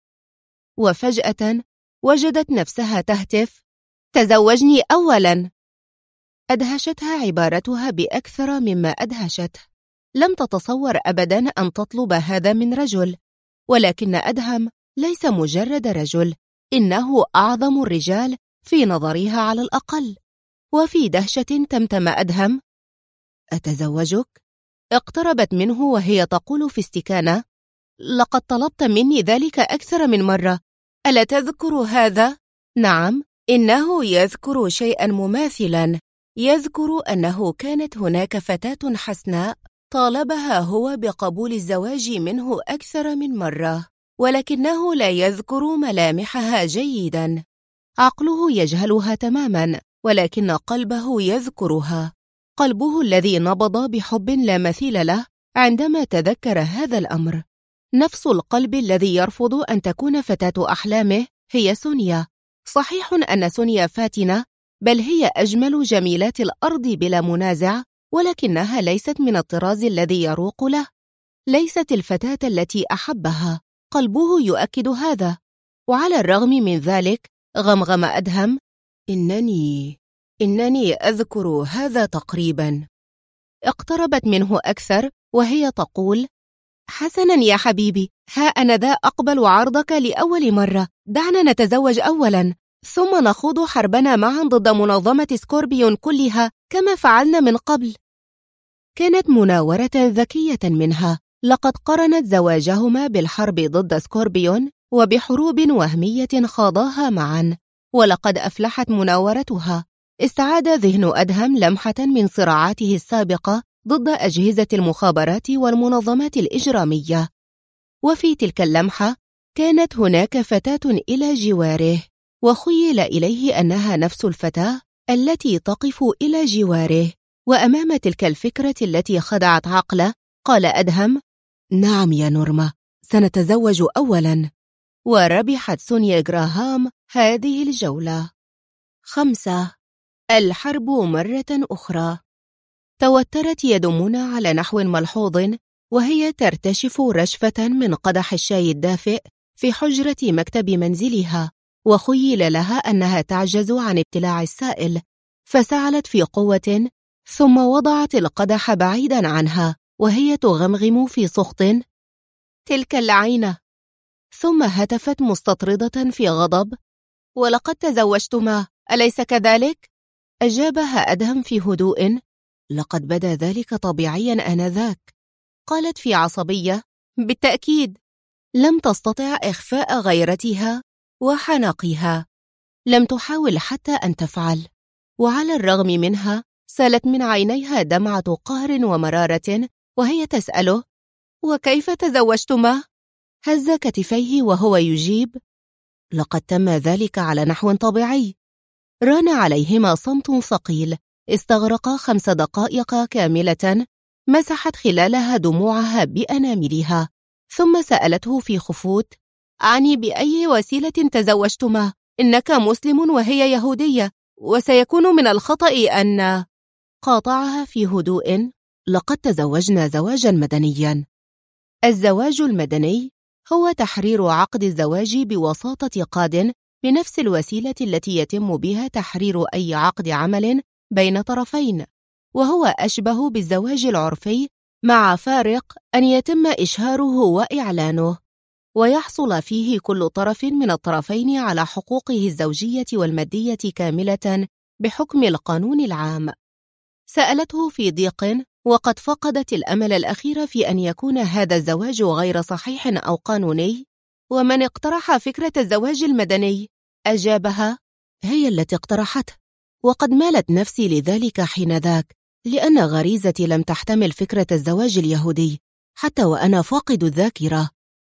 وفجأة وجدت نفسها تهتف: تزوجني أولا. أدهشتها عبارتها بأكثر مما أدهشته. لم تتصور أبدا أن تطلب هذا من رجل، ولكن أدهم ليس مجرد رجل، إنه أعظم الرجال في نظرها على الأقل. وفي دهشة تمتم أدهم: أتزوجك؟ اقتربت منه وهي تقول في استكانة: لقد طلبت مني ذلك أكثر من مرة، ألا تذكر هذا؟ نعم، إنه يذكر شيئا مماثلا. يذكر أنه كانت هناك فتاة حسناء طالبها هو بقبول الزواج منه أكثر من مرة، ولكنه لا يذكر ملامحها جيدا. عقله يجهلها تماما، ولكن قلبه يذكرها، قلبه الذي نبض بحب لا مثيل له عندما تذكر هذا الأمر. نفس القلب الذي يرفض أن تكون فتاة أحلامه هي سونيا. صحيح أن سونيا فاتنة، بل هي أجمل جميلات الأرض بلا منازع، ولكنها ليست من الطراز الذي يروق له، ليست الفتاة التي أحبها. قلبه يؤكد هذا. وعلى الرغم من ذلك غمغم أدهم: إنني أذكر هذا تقريبا. اقتربت منه أكثر وهي تقول: حسنا يا حبيبي، ها أنا ذا أقبل عرضك لأول مرة، دعنا نتزوج أولا، ثم نخوض حربنا معا ضد منظمة سكوربيون كلها كما فعلنا من قبل. كانت مناورة ذكية منها. لقد قرنت زواجهما بالحرب ضد سكوربيون وبحروب وهمية خاضاها معا، ولقد أفلحت مناورتها. استعاد ذهن أدهم لمحة من صراعاته السابقة ضد أجهزة المخابرات والمنظمات الإجرامية، وفي تلك اللمحة كانت هناك فتاة إلى جواره، وخيل إليه أنها نفس الفتاة التي تقف إلى جواره. وأمام تلك الفكرة التي خدعت عقله قال أدهم: نعم يا نورما، سنتزوج أولا. وربحت سونيا غراهام هذه الجولة. 5. الحرب مرة أخرى. توترت يد منى على نحو ملحوظ وهي ترتشف رشفة من قدح الشاي الدافئ في حجرة مكتب منزلها، وخيل لها أنها تعجز عن ابتلاع السائل، فسعلت في قوة ثم وضعت القدح بعيدا عنها وهي تغمغم في سخط: تلك اللعينة. ثم هتفت مستطردة في غضب: ولقد تزوجتما، أليس كذلك؟ أجابها أدهم في هدوء: لقد بدا ذلك طبيعيا آنذاك. قالت في عصبية: بالتأكيد. لم تستطع إخفاء غيرتها وحنقها، لم تحاول حتى أن تفعل، وعلى الرغم منها سالت من عينيها دمعة قهر ومرارة وهي تسأله: وكيف تزوجتما؟ هز كتفيه وهو يجيب: لقد تم ذلك على نحو طبيعي. ران عليهما صمت ثقيل استغرق 5 دقائق كاملة، مسحت خلالها دموعها بأناملها، ثم سألته في خفوت: أعني بأي وسيلة تزوجتما؟ إنك مسلم وهي يهودية، وسيكون من الخطأ أن… قاطعها في هدوء: لقد تزوجنا زواجا مدنيا. الزواج المدني هو تحرير عقد الزواج بوساطة قاضٍ بنفس الوسيلة التي يتم بها تحرير أي عقد عمل بين طرفين، وهو أشبه بالزواج العرفي، مع فارق أن يتم إشهاره وإعلانه، ويحصل فيه كل طرف من الطرفين على حقوقه الزوجية والمادية كاملة بحكم القانون العام. سألته في ضيق، وقد فقدت الأمل الأخير في أن يكون هذا الزواج غير صحيح أو قانوني. ومن اقترح فكرة الزواج المدني؟ أجابها: هي التي اقترحته، وقد مالت نفسي لذلك حينذاك، لأن غريزتي لم تحتمل فكرة الزواج اليهودي حتى وأنا فاقد الذاكرة.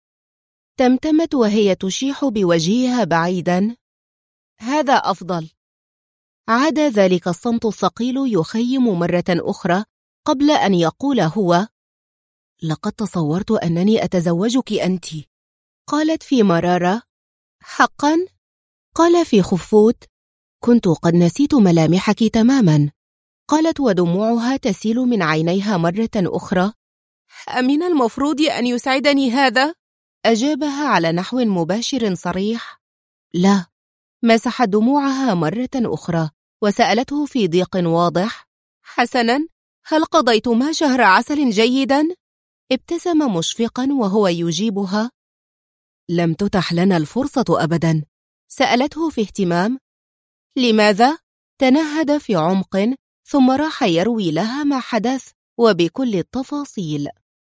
تمتمت وهي تشيح بوجهها بعيدا: هذا أفضل. عاد ذلك الصمت الثقيل يخيم مرة أخرى قبل أن يقول هو: لقد تصورت أنني أتزوجك أنت. قالت في مرارة: حقا؟ قال في خفوت: كنت قد نسيت ملامحك تماما. قالت ودموعها تسيل من عينيها مرة أخرى: أمن المفروض أن يسعدني هذا؟ أجابها على نحو مباشر صريح: لا. مسحت دموعها مرة أخرى وسألته في ضيق واضح: حسنا، هل قضيتما شهر عسل جيدا؟ ابتسم مشفقا وهو يجيبها: لم تتح لنا الفرصة أبدا. سألته في اهتمام: لماذا؟ تنهد في عمق ثم راح يروي لها ما حدث وبكل التفاصيل.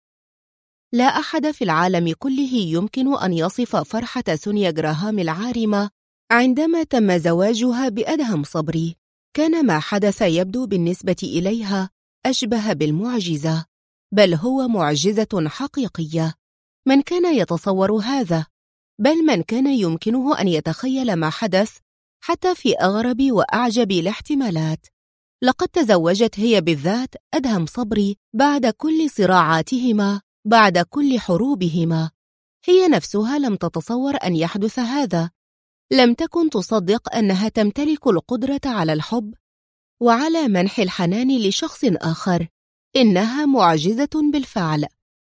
لا أحد في العالم كله يمكن أن يصف فرحة سونيا جراهام العارمة عندما تم زواجها بأدهم صبري. كان ما حدث يبدو بالنسبة إليها أشبه بالمعجزة، بل هو معجزة حقيقية. من كان يتصور هذا؟ بل من كان يمكنه أن يتخيل ما حدث حتى في أغرب وأعجب الاحتمالات؟ لقد تزوجت هي بالذات أدهم صبري بعد كل صراعاتهما، بعد كل حروبهما. هي نفسها لم تتصور أن يحدث هذا، لم تكن تصدق أنها تمتلك القدرة على الحب وعلى منح الحنان لشخص آخر. إنها معجزة بالفعل.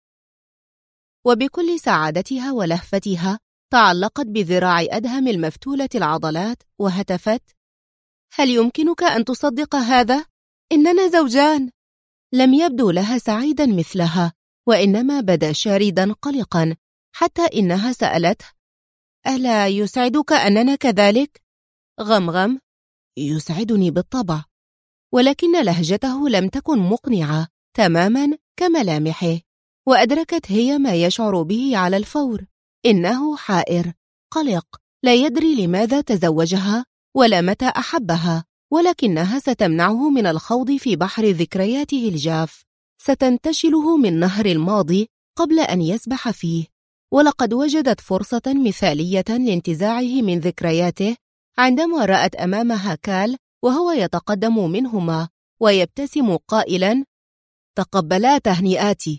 وبكل سعادتها ولهفتها تعلقت بذراع أدهم المفتولة العضلات وهتفت: هل يمكنك أن تصدق هذا؟ إننا زوجان. لم يبدو لها سعيدا مثلها، وإنما بدا شاردا قلقا، حتى إنها سألته: ألا يسعدك أننا كذلك؟ غمغم: يسعدني بالطبع. ولكن لهجته لم تكن مقنعة تماما كملامحه، وأدركت هي ما يشعر به على الفور. إنه حائر قلق، لا يدري لماذا تزوجها ولا متى أحبها، ولكنها ستمنعه من الخوض في بحر ذكرياته الجاف، ستنتشله من نهر الماضي قبل أن يسبح فيه. ولقد وجدت فرصة مثالية لانتزاعه من ذكرياته عندما رأت أمامها كال وهو يتقدم منهما ويبتسم قائلا: تقبلا تهنئاتي.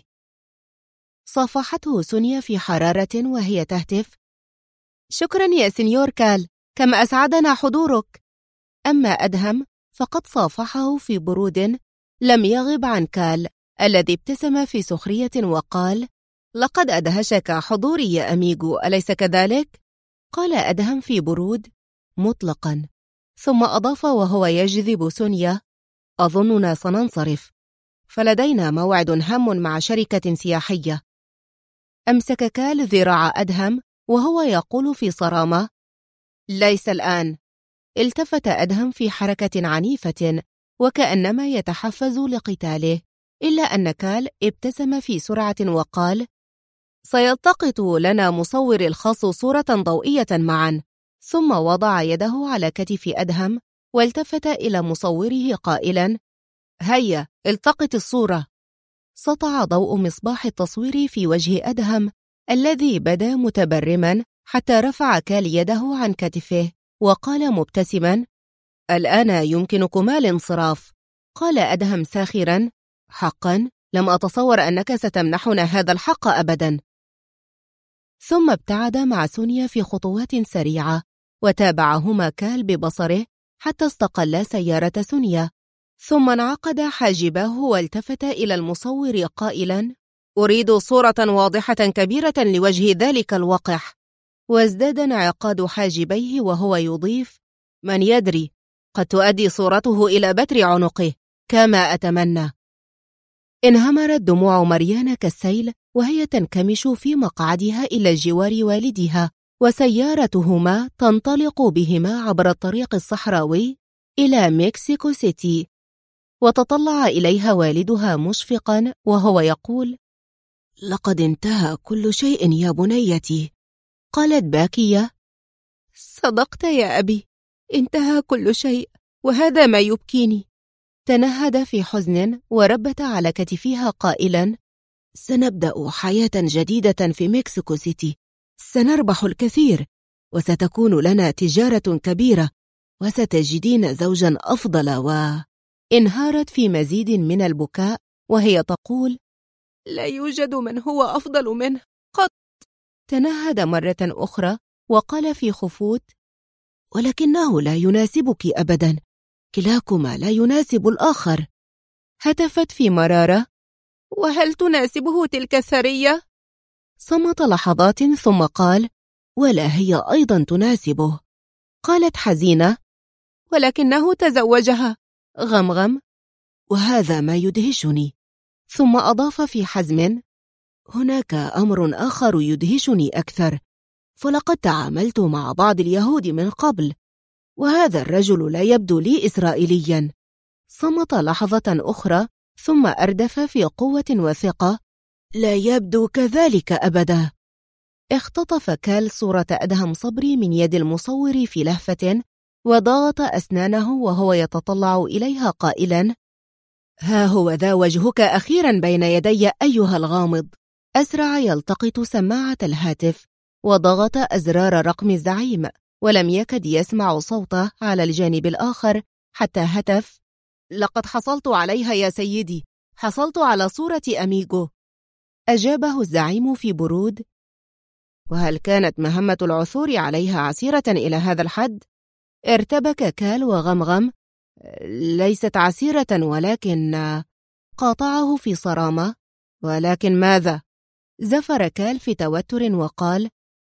صافحته سونيا في حرارة وهي تهتف: شكرا يا سنيور كال، كما أسعدنا حضورك. أما أدهم فقد صافحه في برود لم يغب عن كال الذي ابتسم في سخرية وقال: لقد أدهشك حضوري يا أميغو، أليس كذلك؟ قال أدهم في برود: مطلقا. ثم أضاف وهو يجذب سونيا: أظننا سننصرف، فلدينا موعد هام مع شركة سياحية. أمسك كال ذراع أدهم وهو يقول في صرامة: ليس الآن. التفت أدهم في حركة عنيفة وكأنما يتحفز لقتاله، إلا أن كال ابتسم في سرعة وقال: سيلتقط لنا مصور الخاص صورة ضوئية معا. ثم وضع يده على كتف أدهم والتفت إلى مصوره قائلا: هيا التقط الصورة. سطع ضوء مصباح التصوير في وجه أدهم الذي بدا متبرما حتى رفع كال يده عن كتفه وقال مبتسما: الآن يمكنكما الانصراف. قال أدهم ساخرا: حقا؟ لم أتصور أنك ستمنحنا هذا الحق أبدا. ثم ابتعد مع سونيا في خطوات سريعة، وتابعهما كال ببصره حتى استقلا سيارة سونيا، ثم انعقد حاجباه والتفت إلى المصور قائلا: أريد صورة واضحة كبيرة لوجه ذلك الوقح. وازداد انعقاد حاجبيه وهو يضيف: من يدري، قد تؤدي صورته إلى بتر عنقه كما أتمنى. انهمرت دموع مريان كالسيل وهي تنكمش في مقعدها إلى جوار والدها، وسيارتهما تنطلق بهما عبر الطريق الصحراوي إلى مكسيكو سيتي. وتطلع إليها والدها مشفقا وهو يقول: لقد انتهى كل شيء يا بنيتي. قالت باكية: صدقت يا أبي، انتهى كل شيء، وهذا ما يبكيني. تنهد في حزن وربت على كتفها قائلا: سنبدأ حياة جديدة في مكسيكو سيتي، سنربح الكثير، وستكون لنا تجارة كبيرة، وستجدين زوجا أفضل. انهارت في مزيد من البكاء وهي تقول: لا يوجد من هو أفضل منه قط. تنهد مرة أخرى وقال في خفوت: ولكنه لا يناسبك أبدا، كلاكما لا يناسب الآخر. هتفت في مرارة: وهل تناسبه تلك الثرية؟ صمت لحظات ثم قال: ولا هي أيضا تناسبه. قالت حزينة: ولكنه تزوجها. غمغم: وهذا ما يدهشني. ثم أضاف في حزم: هناك أمر آخر يدهشني أكثر، فلقد تعاملت مع بعض اليهود من قبل، وهذا الرجل لا يبدو لي إسرائيليا. صمت لحظة أخرى ثم أردف في قوة وثقة: لا يبدو كذلك أبدا. اختطف كال صورة أدهم صبري من يد المصور في لهفة، وضغط أسنانه وهو يتطلع إليها قائلا: ها هو ذا وجهك أخيرا بين يدي أيها الغامض. أسرع يلتقط سماعة الهاتف وضغط أزرار رقم الزعيم، ولم يكد يسمع صوته على الجانب الآخر حتى هتف: لقد حصلت عليها يا سيدي، حصلت على صورة أميغو. أجابه الزعيم في برود: وهل كانت مهمة العثور عليها عسيرة إلى هذا الحد؟ ارتبك كال وغمغم: ليست عسيرة، ولكن... قاطعه في صرامة: ولكن ماذا؟ زفر كال في توتر وقال: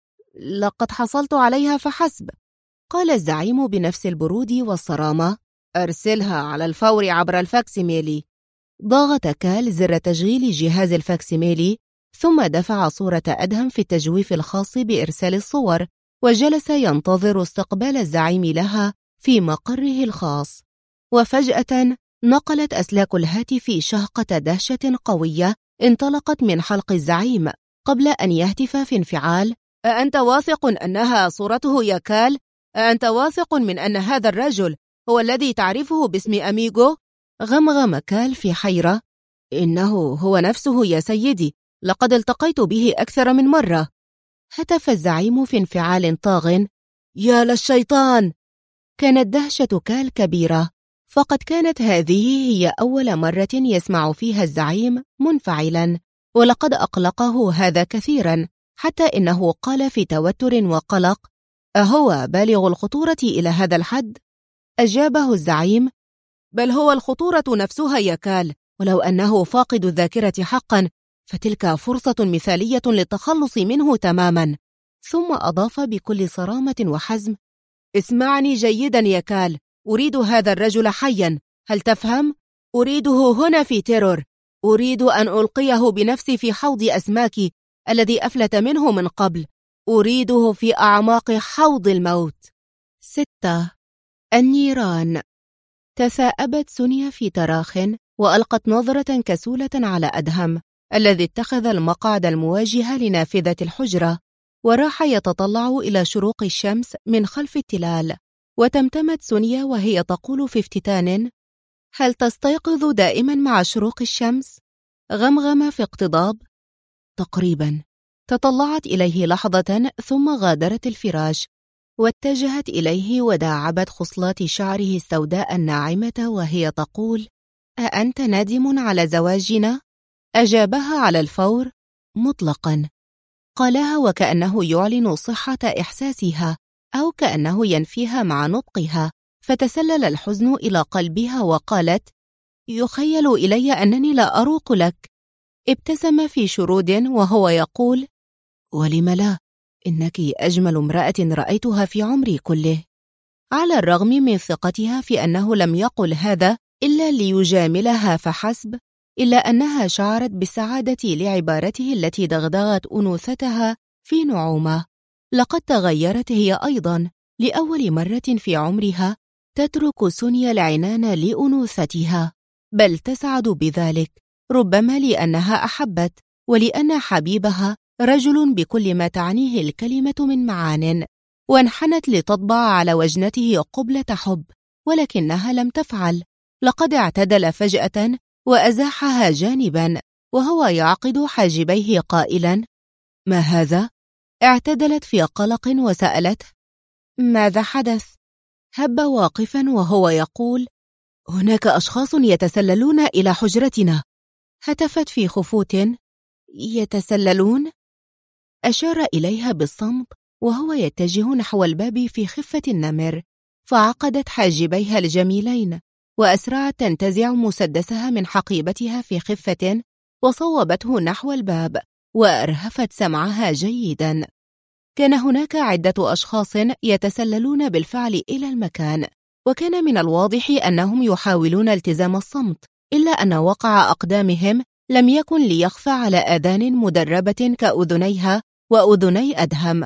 لقد حصلت عليها فحسب. قال الزعيم بنفس البرود والصرامة: أرسلها على الفور عبر الفاكسيميلي. ضغط كال زر تشغيل جهاز الفاكسيميلي، ثم دفع صورة أدهم في التجويف الخاص بإرسال الصور، وجلس ينتظر استقبال الزعيم لها في مقره الخاص. وفجأة نقلت أسلاك الهاتف شهقة دهشة قوية انطلقت من حلق الزعيم قبل أن يهتف في انفعال: أأنت واثق أنها صورته يا كال؟ أأنت واثق من أن هذا الرجل هو الذي تعرفه باسم أميغو؟ غمغم كال في حيرة: إنه هو نفسه يا سيدي، لقد التقيت به أكثر من مرة. هتف الزعيم في انفعال طاغ: يا للشيطان! كانت دهشة كال كبيرة، فقد كانت هذه هي أول مرة يسمع فيها الزعيم منفعلا، ولقد أقلقه هذا كثيرا، حتى إنه قال في توتر وقلق: أهو بالغ الخطورة إلى هذا الحد؟ أجابه الزعيم: بل هو الخطورة نفسها يا كال، ولو أنه فاقد الذاكرة حقا فتلك فرصة مثالية للتخلص منه تماما. ثم أضاف بكل صرامة وحزم: اسمعني جيدا يا كال، أريد هذا الرجل حيا، هل تفهم؟ أريده هنا في تيرور، أريد أن ألقيه بنفسي في حوض أسماكي الذي أفلت منه من قبل، أريده في أعماق حوض الموت. 6. النيران. تثاءبت سونيا في تراخ وألقت نظرة كسولة على أدهم الذي اتخذ المقعد المواجه لنافذة الحجرة، وراح يتطلع إلى شروق الشمس من خلف التلال. وتمتمت سونيا وهي تقول في افتتان: هل تستيقظ دائما مع شروق الشمس؟ غمغم في اقتضاب: تقريبا. تطلعت إليه لحظة ثم غادرت الفراش، واتجهت إليه وداعبت خصلات شعره السوداء الناعمة وهي تقول: أأنت نادم على زواجنا؟ أجابها على الفور مطلقا. قالها وكأنه يعلن صحة إحساسها أو كأنه ينفيها مع نطقها، فتسلل الحزن إلى قلبها وقالت: يخيل إلي أنني لا أروق لك. ابتسم في شرود وهو يقول: ولم لا، إنك أجمل امرأة رأيتها في عمري كله. على الرغم من ثقتها في أنه لم يقل هذا إلا ليجاملها فحسب، إلا أنها شعرت بالسعادة لعبارته التي دغدغت أنوثتها في نعومة. لقد تغيرت هي أيضا، لأول مرة في عمرها تترك سونيا العنان لأنوثتها، بل تسعد بذلك، ربما لأنها أحبت، ولأن حبيبها رجل بكل ما تعنيه الكلمة من معان. وانحنت لتطبع على وجنته قبلة حب، ولكنها لم تفعل. لقد اعتدل فجأة وأزاحها جانبا وهو يعقد حاجبيه قائلا: ما هذا؟ اعتدلت في قلق وسألته: ماذا حدث؟ هب واقفا وهو يقول: هناك أشخاص يتسللون إلى حجرتنا. هتفت في خفوت: يتسللون؟ أشار إليها بالصمت وهو يتجه نحو الباب في خفة النمر، فعقدت حاجبيها الجميلين وأسرعت تنتزع مسدسها من حقيبتها في خفة وصوبته نحو الباب، وأرهفت سمعها جيدا. كان هناك عدة أشخاص يتسللون بالفعل إلى المكان، وكان من الواضح أنهم يحاولون التزام الصمت، إلا أن وقع أقدامهم لم يكن ليخفى على آذان مدربة كأذنيها وأذني أدهم.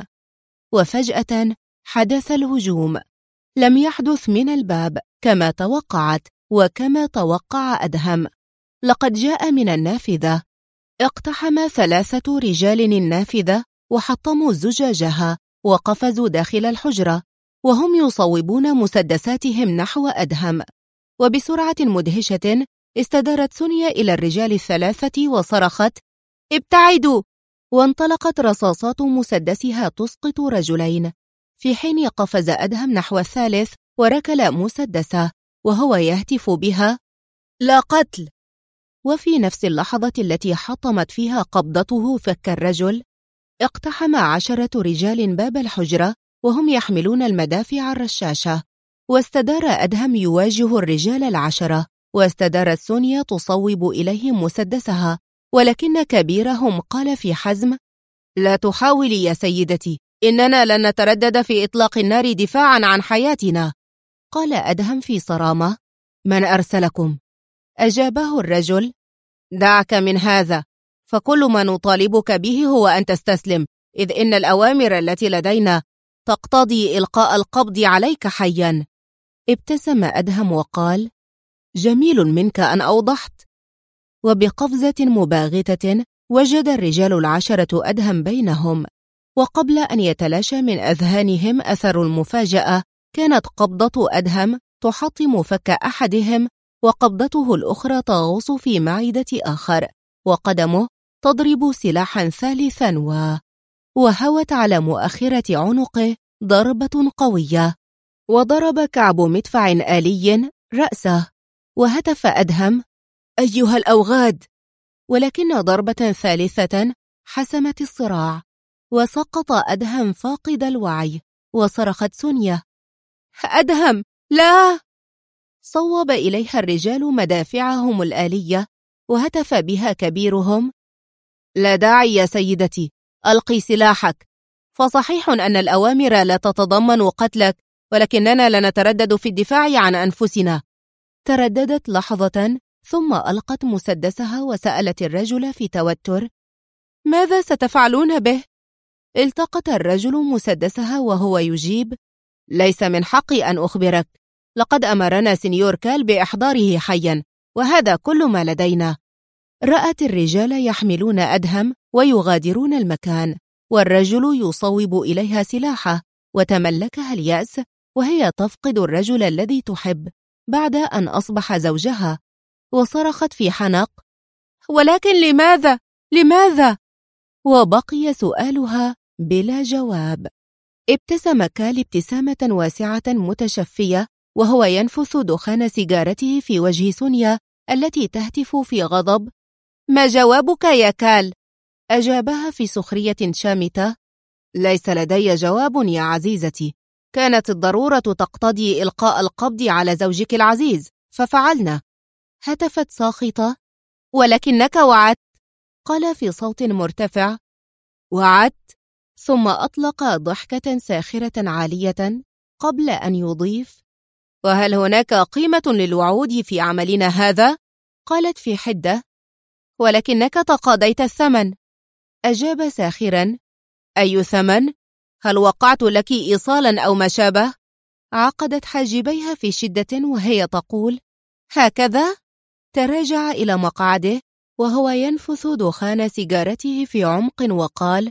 وفجأة حدث الهجوم. لم يحدث من الباب كما توقعت وكما توقع أدهم. لقد جاء من النافذة. اقتحم 3 رجال النافذة وحطموا زجاجها وقفزوا داخل الحجرة، وهم يصوبون مسدساتهم نحو أدهم. وبسرعة مدهشة استدارت سونيا إلى الرجال ال3 وصرخت: ابتعدوا! وانطلقت رصاصات مسدسها تسقط رجلين، في حين قفز أدهم نحو الثالث وركل مسدسه وهو يهتف بها: لا قتل! وفي نفس اللحظة التي حطمت فيها قبضته فك الرجل، اقتحم 10 رجال باب الحجرة وهم يحملون المدافع الرشاشة، واستدار أدهم يواجه الرجال 10، واستدارت سونيا تصوب إليهم مسدسها، ولكن كبيرهم قال في حزم: لا تحاولي يا سيدتي، إننا لن نتردد في إطلاق النار دفاعا عن حياتنا. قال أدهم في صرامة: من أرسلكم؟ أجابه الرجل: دعك من هذا، فكل ما نطالبك به هو أن تستسلم، إذ إن الأوامر التي لدينا تقتضي إلقاء القبض عليك حيا. ابتسم أدهم وقال: جميل منك أن أوضحت. وبقفزة مباغتة وجد الرجال 10 أدهم بينهم، وقبل أن يتلاشى من أذهانهم أثر المفاجأة، كانت قبضة أدهم تحطم فك أحدهم، وقبضته الأخرى تغوص في معدة آخر، وقدمه تضرب سلاحا ثالثا وهوت على مؤخرة عنقه ضربة قوية، وضرب كعب مدفع آلي رأسه، وهتف أدهم: أيها الأوغاد! ولكن ضربة ثالثة حسمت الصراع، وسقط أدهم فاقد الوعي، وصرخت سونيا: أدهم لا! صوب إليها الرجال مدافعهم الآلية، وهتف بها كبيرهم: لا داعي يا سيدتي، ألقي سلاحك، فصحيح أن الأوامر لا تتضمن قتلك، ولكننا لا نتردد في الدفاع عن أنفسنا. ترددت لحظة ثم ألقت مسدسها وسألت الرجل في توتر: ماذا ستفعلون به؟ التقط الرجل مسدسها وهو يجيب: ليس من حقي أن أخبرك، لقد أمرنا سينيور كال بإحضاره حيا، وهذا كل ما لدينا. رأت الرجال يحملون أدهم ويغادرون المكان، والرجل يصوب إليها سلاحه، وتملكها اليأس وهي تفقد الرجل الذي تحب بعد أن أصبح زوجها، وصرخت في حنق: ولكن لماذا؟ لماذا؟ وبقي سؤالها بلا جواب. ابتسم كال ابتسامة واسعة متشفية وهو ينفث دخان سيجارته في وجه سونيا التي تهتف في غضب: ما جوابك يا كال؟ أجابها في سخرية شامتة: ليس لدي جواب يا عزيزتي، كانت الضرورة تقتضي إلقاء القبض على زوجك العزيز ففعلنا. هتفت ساخطة: ولكنك وعدت. قال في صوت مرتفع: وعدت؟ ثم أطلق ضحكة ساخرة عالية قبل أن يضيف: وهل هناك قيمة للوعود في عملنا هذا؟ قالت في حدة: ولكنك تقاضيت الثمن. أجاب ساخرا: أي ثمن؟ هل وقعت لك إيصالا أو ما شابه؟ عقدت حاجبيها في شدة وهي تقول: هكذا؟ تراجع إلى مقعده وهو ينفث دخان سيجارته في عمق وقال: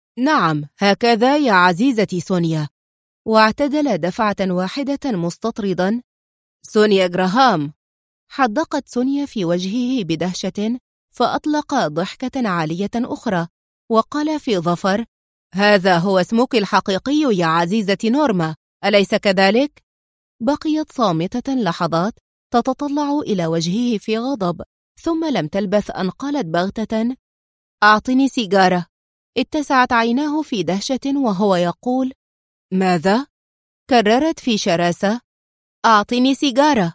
نعم هكذا يا عزيزتي سونيا. واعتدل دفعة واحدة مستطردا: سونيا جراهام. حدقت سونيا في وجهه بدهشة فأطلق ضحكة عالية أخرى وقال في ظفر: هذا هو اسمك الحقيقي يا عزيزتي نورما، أليس كذلك؟ بقيت صامتة لحظات تتطلع إلى وجهه في غضب، ثم لم تلبث أن قالت بغتة: أعطني سيجارة. اتسعت عيناه في دهشة وهو يقول: ماذا؟ كررت في شراسة: أعطني سيجارة.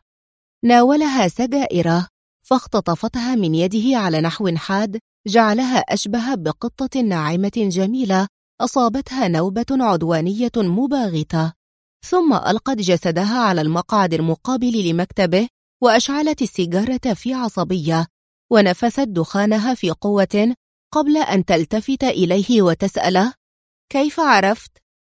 ناولها سجائر فاختطفتها من يده على نحو حاد جعلها أشبه بقطة ناعمة جميلة أصابتها نوبة عدوانية مباغتة، ثم ألقت جسدها على المقعد المقابل لمكتبه وأشعلت السيجارة في عصبية ونفثت دخانها في قوة قبل أن تلتفت إليه وتسأله: كيف عرفت؟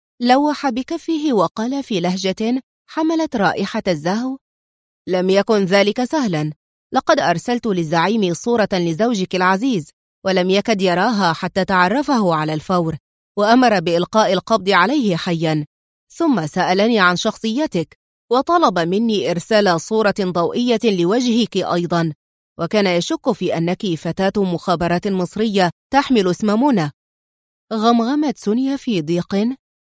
لوح بكفه وقال في لهجة حملت رائحة الزهو: لم يكن ذلك سهلا، لقد أرسلت للزعيم صورة لزوجك العزيز ولم يكد يراها حتى تعرفه على الفور، وأمر بإلقاء القبض عليه حيا، ثم سألني عن شخصيتك وطلب مني إرسال صورة ضوئية لوجهك أيضا، وكان يشك في أنك فتاة مخابرات مصرية تحمل اسم منى. غمغمت سونيا في ضيق: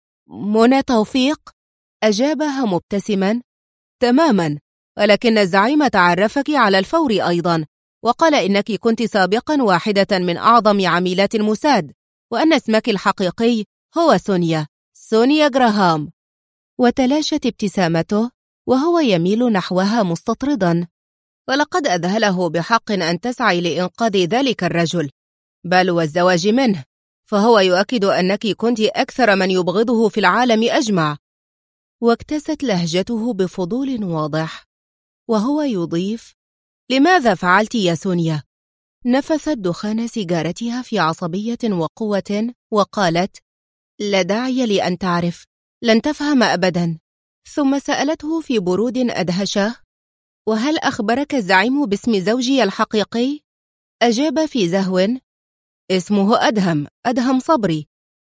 منى توفيق؟ أجابها مبتسما: تماما، ولكن الزعيم تعرفك على الفور أيضا، وقال إنك كنت سابقا واحدة من أعظم عميلات الموساد، وأن اسمك الحقيقي هو سونيا جراهام. وتلاشت ابتسامته وهو يميل نحوها مستطردا: ولقد أذهله بحق أن تسعي لإنقاذ ذلك الرجل، بل والزواج منه، فهو يؤكد أنك كنت أكثر من يبغضه في العالم أجمع. واكتست لهجته بفضول واضح وهو يضيف: لماذا فعلت يا سونيا؟ نفثت دخان سيجارتها في عصبية وقوة وقالت: لا داعي لأن تعرف، لن تفهم أبدا. ثم سألته في برود أدهشه: وهل أخبرك الزعيم باسم زوجي الحقيقي؟ أجاب في زهو: اسمه أدهم صبري.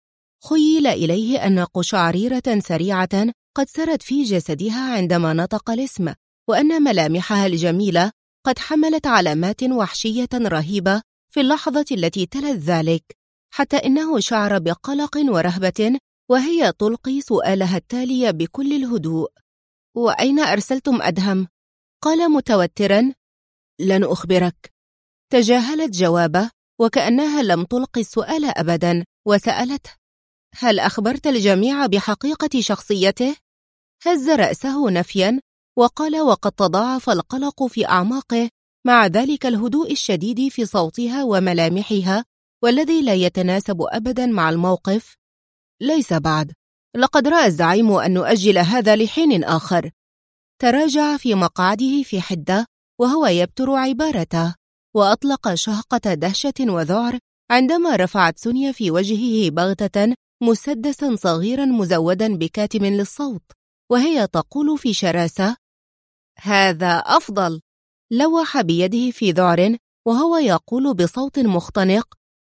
خيل إليه أن قشعريرة سريعة قد سرت في جسدها عندما نطق الاسم، وأن ملامحها الجميلة قد حملت علامات وحشية رهيبة في اللحظة التي تلت ذلك، حتى إنه شعر بقلق ورهبة وهي تلقي سؤالها التالي بكل الهدوء: وأين أرسلتم أدهم؟ قال متوترا: لن أخبرك. تجاهلت جوابه وكأنها لم تلقي السؤال أبدا، وسألته: هل أخبرت الجميع بحقيقة شخصيته؟ هز رأسه نفيا وقال وقد تضاعف القلق في أعماقه مع ذلك الهدوء الشديد في صوتها وملامحها والذي لا يتناسب أبدا مع الموقف: ليس بعد، لقد رأى الزعيم أن نؤجل هذا لحين آخر. تراجع في مقعده في حدة وهو يبتر عبارته، وأطلق شهقة دهشة وذعر عندما رفعت سونيا في وجهه بغتة مسدسا صغيرا مزودا بكاتم للصوت وهي تقول في شراسة: هذا أفضل. لوح بيده في ذعر وهو يقول بصوت مختنق: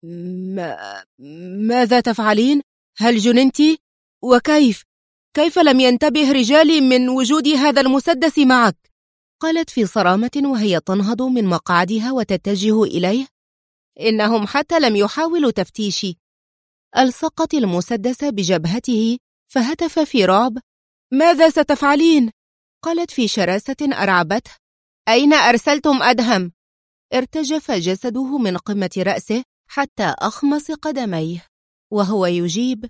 ماذا تفعلين؟ هل جننت؟ وكيف؟ كيف لم ينتبه رجالي من وجود هذا المسدس معك؟ قالت في صرامة وهي تنهض من مقعدها وتتجه إليه: إنهم حتى لم يحاولوا تفتيشي. ألصقت المسدس بجبهته فهتف في رعب: ماذا ستفعلين؟ قالت في شراسة أرعبته: أين أرسلتم أدهم؟ ارتجف جسده من قمة رأسه حتى أخمص قدميه، وهو يجيب: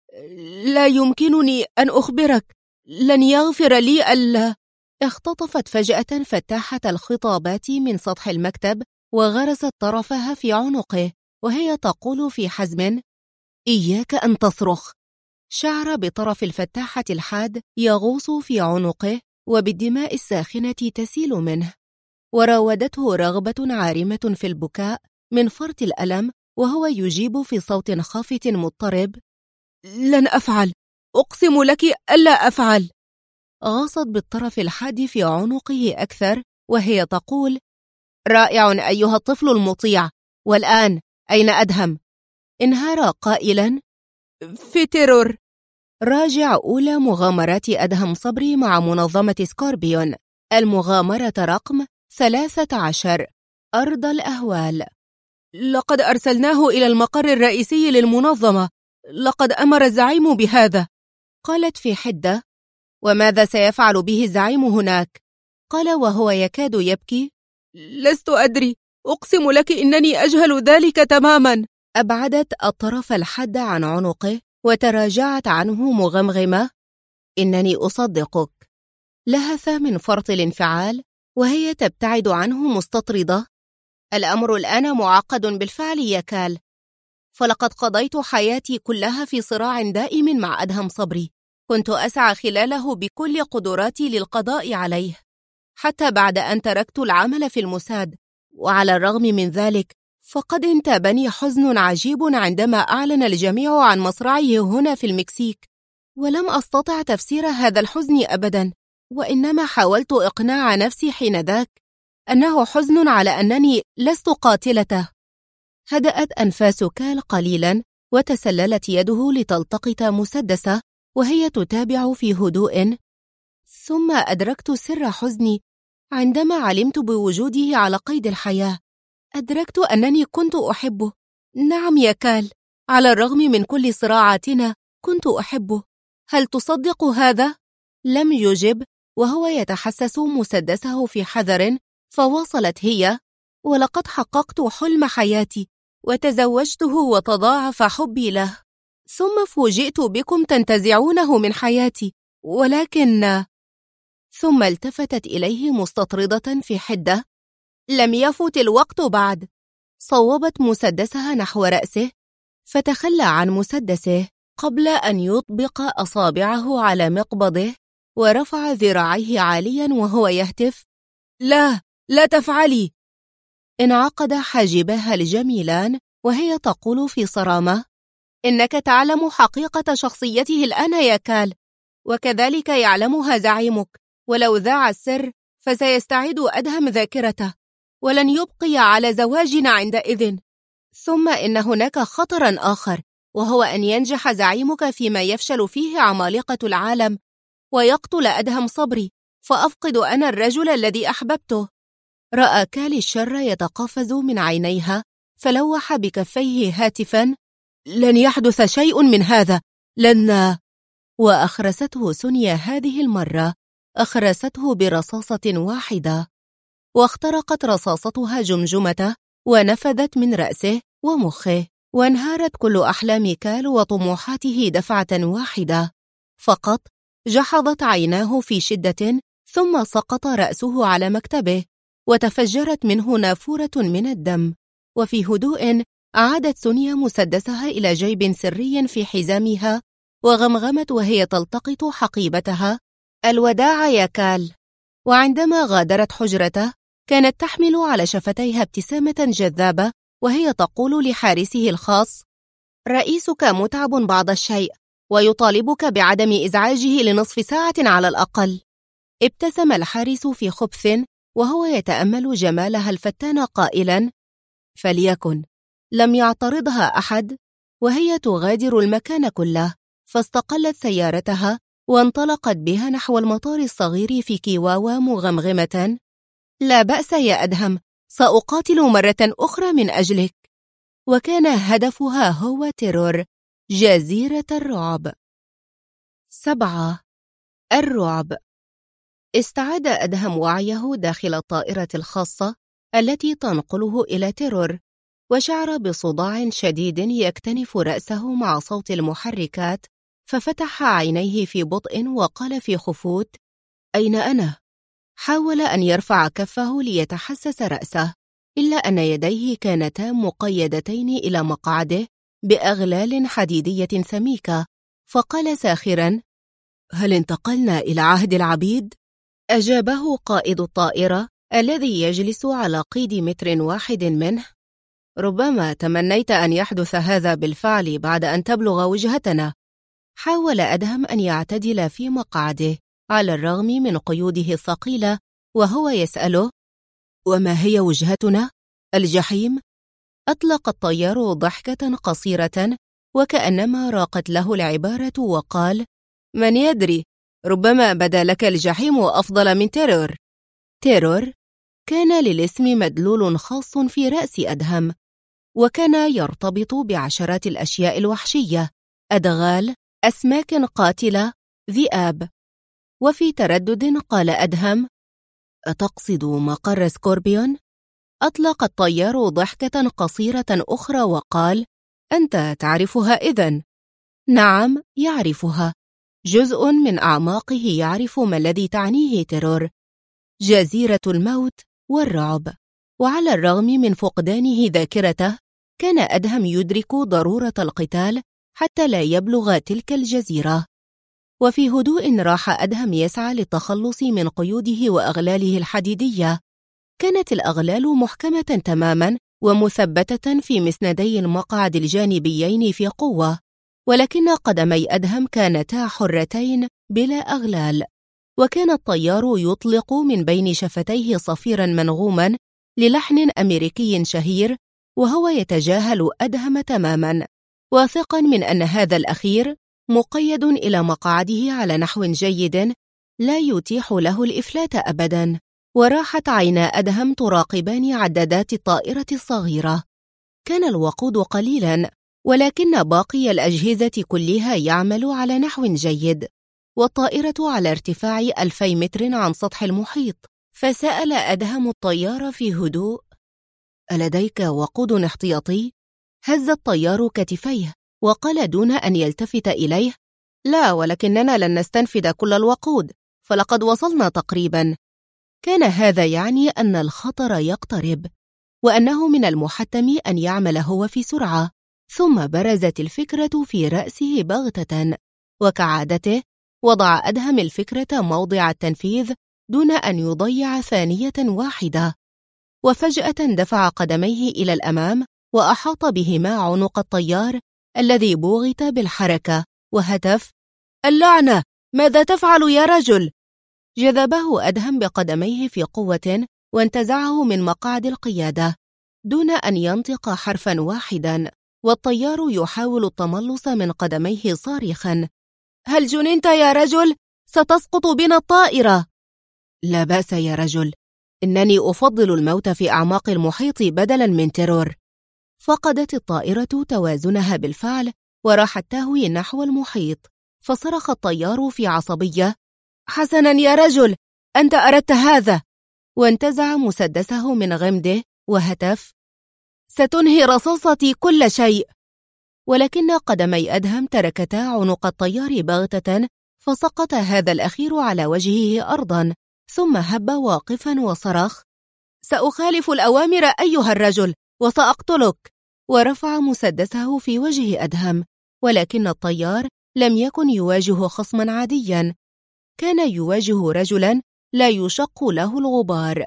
لا يمكنني أن أخبرك، لن يغفر لي ألا. اختطفت فجأة فتاحة الخطابات من سطح المكتب وغرست طرفها في عنقه، وهي تقول في حزم: إياك أن تصرخ. شعر بطرف الفتاحة الحاد يغوص في عنقه وبالدماء الساخنة تسيل منه، وراودته رغبة عارمة في البكاء من فرط الألم، وهو يجيب في صوت خافت مضطرب: لن أفعل، أقسم لك ألا أفعل. غاصت بالطرف الحاد في عنقه أكثر، وهي تقول: رائع أيها الطفل المطيع، والآن أين أدهم؟ انهار قائلا: في تيرور. راجع أولى مغامرات أدهم صبري مع منظمة سكوربيون، المغامرة رقم 13، أرض الأهوال. لقد أرسلناه إلى المقر الرئيسي للمنظمة، لقد أمر الزعيم بهذا. قالت في حدة: وماذا سيفعل به الزعيم هناك؟ قال وهو يكاد يبكي: لست أدري، أقسم لك إنني أجهل ذلك تماما. أبعدت الطرف الحاد عن عنقه وتراجعت عنه مغمغمة: إنني أصدقك. لهث من فرط الانفعال وهي تبتعد عنه مستطردة: الأمر الآن معقد بالفعل يا كال، فلقد قضيت حياتي كلها في صراع دائم مع أدهم صبري، كنت أسعى خلاله بكل قدراتي للقضاء عليه، حتى بعد أن تركت العمل في الموساد. وعلى الرغم من ذلك فقد انتابني حزن عجيب عندما أعلن الجميع عن مصرعه هنا في المكسيك، ولم أستطع تفسير هذا الحزن أبدا، وإنما حاولت إقناع نفسي حينذاك أنه حزن على أنني لست قاتلته. هدأت أنفاس كال قليلا وتسللت يده لتلتقط مسدسة وهي تتابع في هدوء. ثم أدركت سر حزني عندما علمت بوجوده على قيد الحياة. أدركت أنني كنت أحبه. نعم يا كال، على الرغم من كل صراعاتنا كنت أحبه. هل تصدق هذا؟ لم يجب، وهو يتحسس مسدسه في حذر. فواصلت هي: ولقد حققت حلم حياتي وتزوجته وتضاعف حبي له، ثم فوجئت بكم تنتزعونه من حياتي، ولكن... ثم التفتت إليه مستطردة في حدة: لم يفت الوقت بعد. صوبت مسدسها نحو رأسه فتخلى عن مسدسه قبل أن يطبق أصابعه على مقبضه، ورفع ذراعيه عاليا وهو يهتف: لا، لا تفعلي. انعقد حاجباها الجميلان وهي تقول في صرامة: إنك تعلم حقيقة شخصيته الآن يا كال، وكذلك يعلمها زعيمك، ولو ذاع السر فسيستعيد أدهم ذاكرته، ولن يبقي على زواجنا عندئذ. ثم إن هناك خطرا آخر، وهو أن ينجح زعيمك فيما يفشل فيه عمالقة العالم ويقتل أدهم صبري، فأفقد أنا الرجل الذي أحببته. رأى كال الشر يتقفز من عينيها، فلوح بكفيه هاتفا: لن يحدث شيء من هذا، لن... وأخرسته سونيا هذه المرة، أخرسته برصاصة واحدة، واخترقت رصاصتها جمجمته ونفذت من رأسه ومخه، وانهارت كل أحلام كال وطموحاته دفعة واحدة فقط. جحظت عيناه في شدة، ثم سقط رأسه على مكتبه وتفجرت منه نافورة من الدم. وفي هدوء أعادت سونيا مسدسها إلى جيب سري في حزامها، وغمغمت وهي تلتقط حقيبتها: الوداع يا كال. وعندما غادرت حجرته كانت تحمل على شفتيها ابتسامة جذابة، وهي تقول لحارسه الخاص: رئيسك متعب بعض الشيء، ويطالبك بعدم إزعاجه لنصف ساعة على الأقل. ابتسم الحارس في خبث وهو يتأمل جمالها الفتان قائلا: فليكن. لم يعترضها أحد، وهي تغادر المكان كله، فاستقلت سيارتها وانطلقت بها نحو المطار الصغير في كيواوا مغمغمة: لا بأس يا أدهم، سأقاتل مرة أخرى من أجلك. وكان هدفها هو تيرور، جزيرة الرعب. 7. الرعب. استعاد أدهم وعيه داخل الطائرة الخاصة التي تنقله إلى تيرور، وشعر بصداع شديد يكتنف رأسه مع صوت المحركات، ففتح عينيه في بطء وقال في خفوت: أين أنا؟ حاول أن يرفع كفه ليتحسس رأسه، إلا أن يديه كانتا مقيدتين إلى مقعده بأغلال حديدية سميكة، فقال ساخرا: هل انتقلنا إلى عهد العبيد؟ أجابه قائد الطائرة الذي يجلس على قيد متر واحد منه: ربما تمنيت أن يحدث هذا بالفعل بعد أن تبلغ وجهتنا. حاول أدهم أن يعتدل في مقعده على الرغم من قيوده الثقيلة، وهو يسأله: وما هي وجهتنا؟ الجحيم؟ أطلق الطيار ضحكة قصيرة وكأنما راقت له العبارة، وقال: من يدري، ربما بدا لك الجحيم أفضل من تيرور. تيرور كان للاسم مدلول خاص في رأس أدهم، وكان يرتبط بعشرات الأشياء الوحشية: أدغال، أسماك قاتلة، ذئاب. وفي تردد قال أدهم: أتقصد مقر سكوربيون؟ أطلق الطيار ضحكة قصيرة أخرى وقال: أنت تعرفها إذن؟ نعم، يعرفها. جزء من أعماقه يعرف ما الذي تعنيه تيرور: جزيرة الموت والرعب. وعلى الرغم من فقدانه ذاكرته، كان أدهم يدرك ضرورة القتال حتى لا يبلغ تلك الجزيرة. وفي هدوء راح أدهم يسعى للتخلص من قيوده وأغلاله الحديدية. كانت الأغلال محكمة تماما ومثبتة في مسندي المقعد الجانبيين في قوة، ولكن قدمي أدهم كانتا حرتين بلا أغلال. وكان الطيار يطلق من بين شفتيه صفيرا منغوما للحن أمريكي شهير، وهو يتجاهل أدهم تماما، واثقا من أن هذا الأخير مقيد إلى مقعده على نحو جيد لا يتيح له الإفلات أبدا. وراحت عينا أدهم تراقبان عدادات الطائرة الصغيرة. كان الوقود قليلا، ولكن باقي الأجهزة كلها يعمل على نحو جيد، والطائرة على ارتفاع 2000 متر عن سطح المحيط. فسأل أدهم الطيار في هدوء: ألديك وقود احتياطي؟ هز الطيار كتفيه وقال دون أن يلتفت إليه: لا، ولكننا لن نستنفد كل الوقود، فلقد وصلنا تقريبا. كان هذا يعني أن الخطر يقترب، وأنه من المحتم أن يعمل هو في سرعة. ثم برزت الفكرة في رأسه بغتة، وكعادته وضع أدهم الفكرة موضع التنفيذ دون أن يضيع ثانية واحدة. وفجأة دفع قدميه إلى الأمام وأحاط بهما عنق الطيار الذي بوغت بالحركة، وهتف: اللعنة، ماذا تفعل يا رجل؟ جذبه أدهم بقدميه في قوة وانتزعه من مقعد القيادة دون أن ينطق حرفا واحدا، والطيار يحاول التملص من قدميه صارخا: هل جننت يا رجل؟ ستسقط بنا الطائرة. لا بأس يا رجل، إنني أفضل الموت في أعماق المحيط بدلا من تيرور. فقدت الطائرة توازنها بالفعل وراحت تهوي نحو المحيط، فصرخ الطيار في عصبية: حسنا يا رجل، أنت أردت هذا. وانتزع مسدسه من غمده وهتف: ستنهي رصاصتي كل شيء. ولكن قدمي أدهم تركتا عنق الطيار بغتة، فسقط هذا الأخير على وجهه أرضا، ثم هب واقفا وصرخ: سأخالف الأوامر أيها الرجل وسأقتلك. ورفع مسدسه في وجه أدهم، ولكن الطيار لم يكن يواجه خصما عاديا، كان يواجه رجلا لا يشق له الغبار،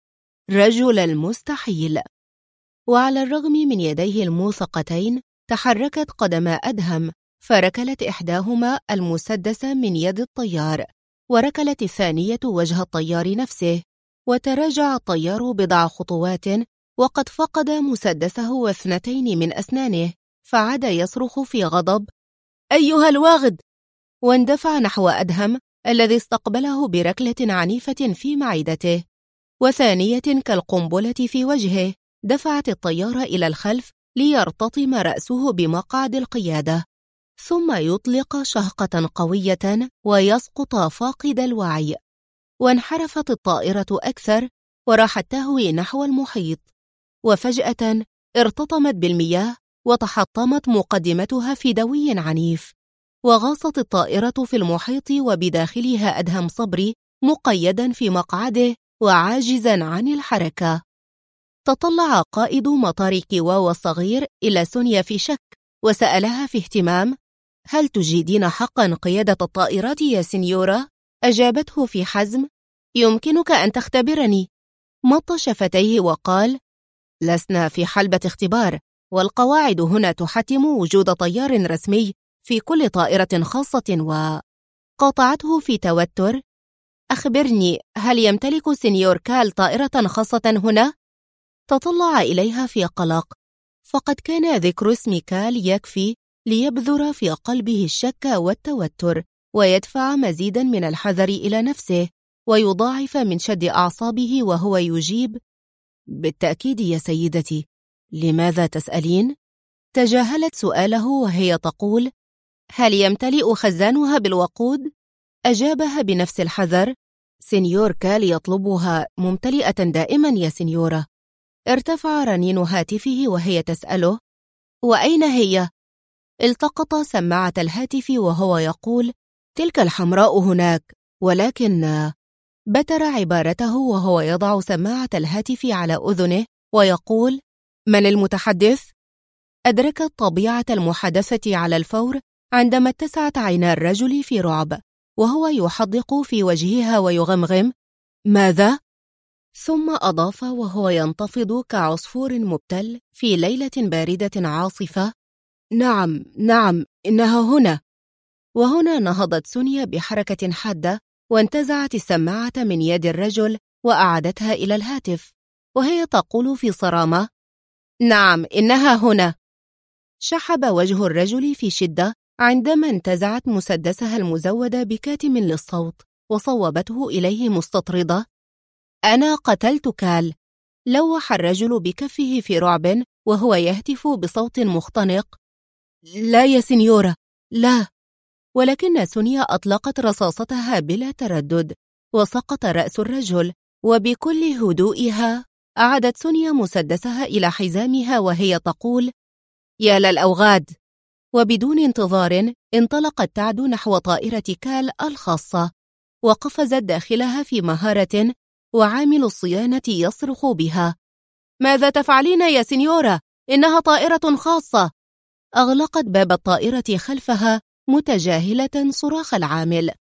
رجل المستحيل. وعلى الرغم من يديه الموثقتين، تحركت قدما أدهم، فركلت إحداهما المسدس من يد الطيار، وركلت الثانية وجه الطيار نفسه، وتراجع الطيار بضع خطوات وقد فقد مسدسه واثنتين من أسنانه، فعاد يصرخ في غضب: أيها الواغد! واندفع نحو أدهم الذي استقبله بركلة عنيفة في معدته، وثانية كالقنبلة في وجهه دفعت الطيار إلى الخلف ليرتطم رأسه بمقعد القيادة، ثم يطلق شهقة قوية ويسقط فاقد الوعي. وانحرفت الطائرة أكثر، وراحت تهوي نحو المحيط، وفجأة ارتطمت بالمياه وتحطمت مقدمتها في دوي عنيف، وغاصت الطائرة في المحيط وبداخلها أدهم صبري مقيدا في مقعده وعاجزا عن الحركة. تطلع قائد مطار كيواوا الصغير إلى سونيا في شك، وسألها في اهتمام: هل تجيدين حقا قيادة الطائرات يا سينيورا؟ أجابته في حزم: يمكنك أن تختبرني. مط شفتيه وقال: لسنا في حلبة اختبار، والقواعد هنا تحتم وجود طيار رسمي في كل طائرة خاصة. قاطعته في توتر: أخبرني، هل يمتلك سينيور كال طائرة خاصة هنا؟ تطلع إليها في قلق، فقد كان ذكر اسم كال يكفي ليبذر في قلبه الشك والتوتر، ويدفع مزيدا من الحذر إلى نفسه، ويضاعف من شد أعصابه وهو يجيب: بالتأكيد يا سيدتي، لماذا تسألين؟ تجاهلت سؤاله وهي تقول: هل يمتلئ خزانها بالوقود؟ أجابها بنفس الحذر: سينيور كال يطلبها ممتلئة دائما يا سينيورا. ارتفع رنين هاتفه وهي تسأله: وأين هي؟ التقط سماعة الهاتف وهو يقول: تلك الحمراء هناك، ولكن... بتر عبارته وهو يضع سماعة الهاتف على أذنه ويقول: من المتحدث؟ أدركت طبيعة المحادثة على الفور عندما اتسعت عينا الرجل في رعب، وهو يحدق في وجهها ويغمغم: ماذا؟ ثم أضاف وهو ينتفض كعصفور مبتل في ليلة باردة عاصفة: نعم، إنها هنا. وهنا نهضت سونيا بحركة حادة وانتزعت السماعة من يد الرجل وأعادتها إلى الهاتف، وهي تقول في صرامة: نعم، إنها هنا. شحب وجه الرجل في شدة عندما انتزعت مسدسها المزود بكاتم للصوت وصوبته إليه مستطردة: أنا قتلت كال. لوح الرجل بكفه في رعب وهو يهتف بصوت مختنق: لا يا سينيورا، لا. ولكن سونيا أطلقت رصاصتها بلا تردد، وسقط رأس الرجل، وبكل هدوئها أعادت سونيا مسدسها إلى حزامها وهي تقول: يا للأوغاد. وبدون انتظار انطلقت تعد نحو طائرة كال الخاصة، وقفزت داخلها في مهارة، وعامل الصيانة يصرخ بها: ماذا تفعلين يا سينيورا؟ إنها طائرة خاصة. أغلقت باب الطائرة خلفها متجاهلة صراخ العامل،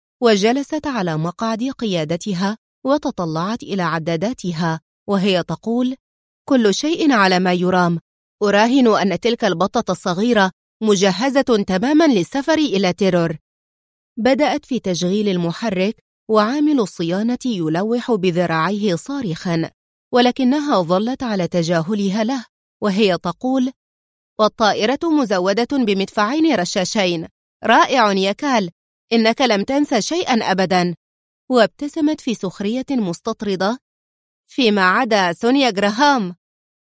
وجلست على مقعد قيادتها وتطلعت إلى عداداتها وهي تقول: كل شيء على ما يرام. أراهن أن تلك البطة الصغيرة مجهزة تماما للسفر إلى تيرور. بدأت في تشغيل المحرك، وعامل الصيانة يلوح بذراعيه صارخا، ولكنها ظلت على تجاهلها له وهي تقول: والطائرة مزودة بمدفعين رشاشين. رائع يا كال، إنك لم تنس شيئا أبدا. وابتسمت في سخرية مستطردة: فيما عدا سونيا جراهام.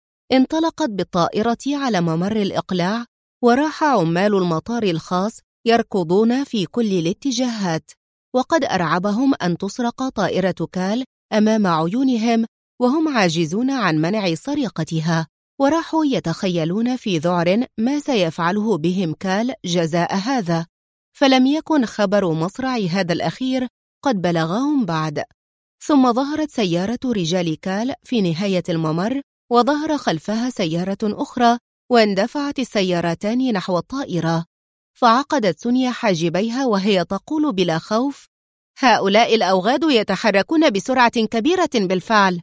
انطلقت بالطائرة على ممر الإقلاع، وراح عمال المطار الخاص يركضون في كل الاتجاهات، وقد أرعبهم أن تسرق طائرة كال أمام عيونهم وهم عاجزون عن منع سرقتها، وراحوا يتخيلون في ذعر ما سيفعله بهم كال جزاء هذا، فلم يكن خبر مصرع هذا الأخير قد بلغهم بعد. ثم ظهرت سيارة رجال كال في نهاية الممر، وظهر خلفها سيارة أخرى، واندفعت السيارتان نحو الطائرة، فعقدت سونيا حاجبيها وهي تقول بلا خوف: هؤلاء الأوغاد يتحركون بسرعة كبيرة بالفعل.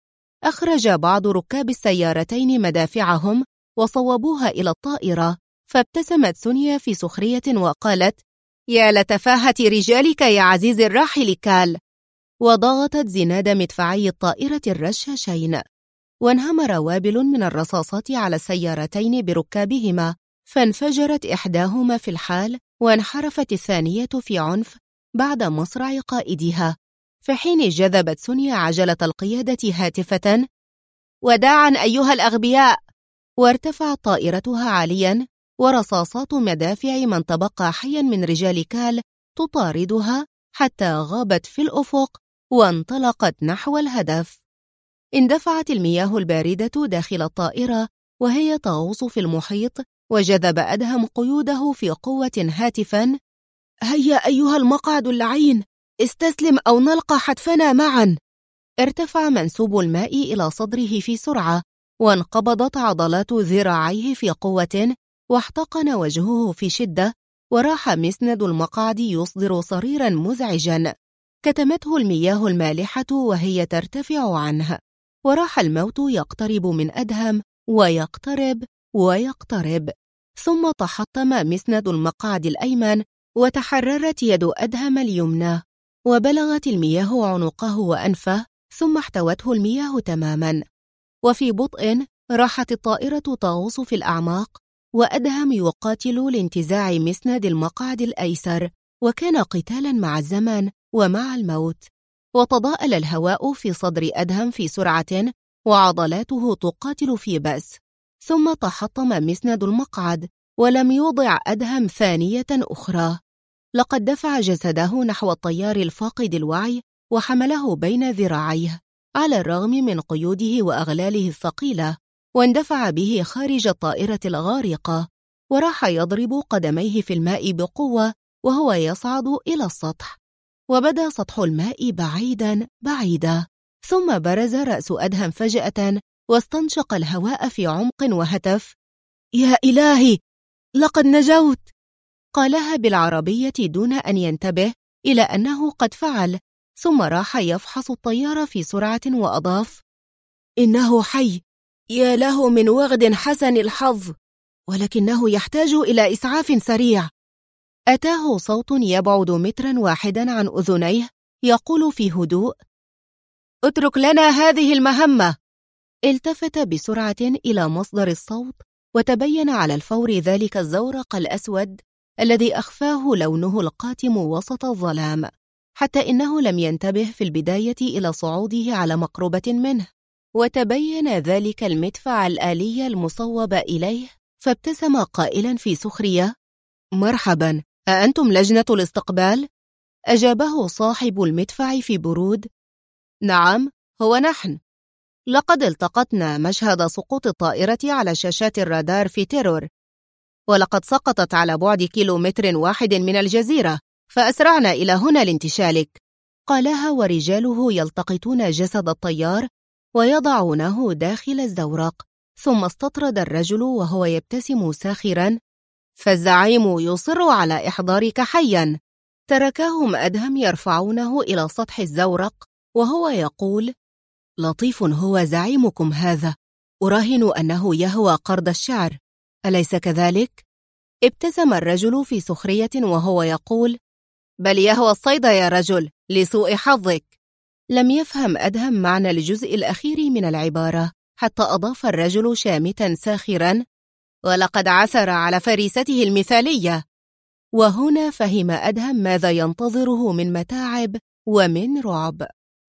أخرج بعض ركاب السيارتين مدافعهم وصوبوها إلى الطائرة، فابتسمت سونيا في سخرية وقالت: يا لتفاهة رجالك يا عزيز الراحل كال. وضغطت زناد مدفعي الطائرة الرشاشين، وانهمر وابل من الرصاصات على السيارتين بركابهما، فانفجرت إحداهما في الحال، وانحرفت الثانية في عنف بعد مصرع قائدها، في حين جذبت سونيا عجلة القيادة هاتفة: وداعا أيها الأغبياء. وارتفعت طائرتها عاليا، ورصاصات مدافع من تبقى حيا من رجال كال تطاردها حتى غابت في الأفق وانطلقت نحو الهدف. اندفعت المياه الباردة داخل الطائرة وهي تغوص في المحيط، وجذب أدهم قيوده في قوة هاتفاً: هيا أيها المقعد اللعين، استسلم أو نلقى حتفنا معاً. ارتفع منسوب الماء إلى صدره في سرعة، وانقبضت عضلات ذراعيه في قوة، واحتقن وجهه في شدة، وراح مسند المقعد يصدر صريراً مزعجاً كتمته المياه المالحة وهي ترتفع عنه، وراح الموت يقترب من أدهم ويقترب ويقترب. ثم تحطم مسند المقعد الأيمن، وتحررت يد أدهم اليمنى، وبلغت المياه عنقه وأنفه، ثم احتوته المياه تماماً. وفي بطء راحت الطائرة تغوص في الأعماق، وأدهم يقاتل لانتزاع مسند المقعد الأيسر، وكان قتالاً مع الزمن ومع الموت. وتضاءل الهواء في صدر أدهم في سرعة، وعضلاته تقاتل في بأس. ثم تحطم مسند المقعد، ولم يوضع أدهم ثانية أخرى. لقد دفع جسده نحو الطيار الفاقد الوعي، وحمله بين ذراعيه على الرغم من قيوده وأغلاله الثقيلة، واندفع به خارج الطائرة الغارقة، وراح يضرب قدميه في الماء بقوة وهو يصعد إلى السطح. وبدا سطح الماء بعيداً بعيدا، ثم برز رأس أدهم فجأة، واستنشق الهواء في عمق وهتف: يا إلهي، لقد نجوت! قالها بالعربية دون أن ينتبه إلى أنه قد فعل، ثم راح يفحص الطيارة في سرعة وأضاف: إنه حي، يا له من وغد حسن الحظ، ولكنه يحتاج إلى إسعاف سريع. أتاه صوت يبعد متراً واحداً عن أذنيه يقول في هدوء: اترك لنا هذه المهمة. التفت بسرعة إلى مصدر الصوت، وتبين على الفور ذلك الزورق الأسود الذي أخفاه لونه القاتم وسط الظلام، حتى إنه لم ينتبه في البداية إلى صعوده على مقربة منه. وتبين ذلك المدفع الآلي المصوب إليه، فابتسم قائلاً في سخرية: مرحباً، أأنتم لجنة الاستقبال؟ أجابه صاحب المدفع في برود: نعم، هو نحن. لقد التقطنا مشهد سقوط الطائرة على شاشات الرادار في تيرور، ولقد سقطت على بعد 1 كيلومتر من الجزيرة، فأسرعنا إلى هنا لانتشالك. قالها ورجاله يلتقطون جسد الطيار ويضعونه داخل الزورق. ثم استطرد الرجل وهو يبتسم ساخراً: فالزعيم يصر على إحضارك حياً. تركهم أدهم يرفعونه إلى سطح الزورق وهو يقول: لطيف هو زعيمكم هذا، أراهن أنه يهوى قرض الشعر، أليس كذلك؟ ابتسم الرجل في سخرية وهو يقول: بل يهوى الصيد يا رجل، لسوء حظك. لم يفهم أدهم معنى الجزء الأخير من العبارة، حتى أضاف الرجل شامتا ساخرا: ولقد عثر على فريسته المثالية. وهنا فهم أدهم ماذا ينتظره من متاعب ومن رعب.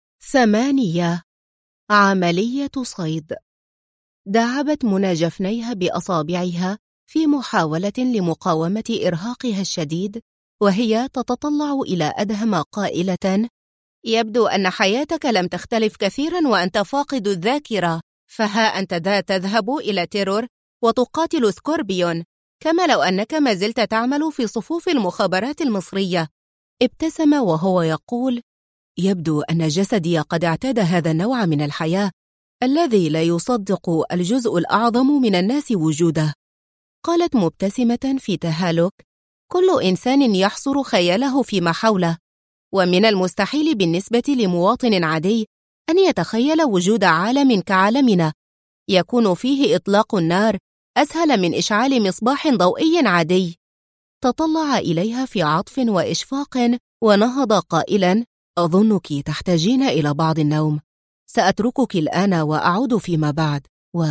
8. عملية صيد. دعبت منى جفنيها بأصابعها في محاولة لمقاومة إرهاقها الشديد، وهي تتطلع إلى أدهم قائلة: يبدو أن حياتك لم تختلف كثيرا وأنت فاقد الذاكرة، فها أنت ذا تذهب إلى تيرور وتقاتل سكوربيون، كما لو أنك ما زلت تعمل في صفوف المخابرات المصرية. ابتسم وهو يقول: يبدو أن جسدي قد اعتاد هذا النوع من الحياة الذي لا يصدق الجزء الأعظم من الناس وجوده. قالت مبتسمة في تهالك: كل إنسان يحصر خياله فيما حوله، ومن المستحيل بالنسبة لمواطن عادي أن يتخيل وجود عالم كعالمنا يكون فيه إطلاق النار أسهل من إشعال مصباح ضوئي عادي. تطلع إليها في عطف وإشفاق ونهض قائلاً: أظنك تحتاجين إلى بعض النوم، سأتركك الآن وأعود فيما بعد.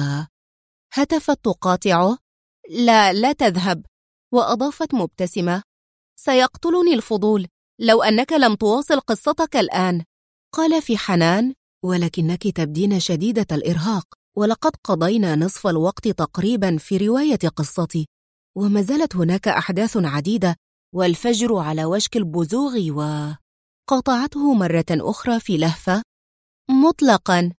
هتفت تقاطعه: لا تذهب. وأضافت مبتسمة: سيقتلني الفضول لو أنك لم تواصل قصتك الآن. قال في حنان: ولكنك تبدين شديدة الإرهاق، ولقد قضينا نصف الوقت تقريبا في رواية قصتي، وما زالت هناك أحداث عديدة، والفجر على وشك البزوغ. قاطعته مرة أخرى في لهفة: مطلقا،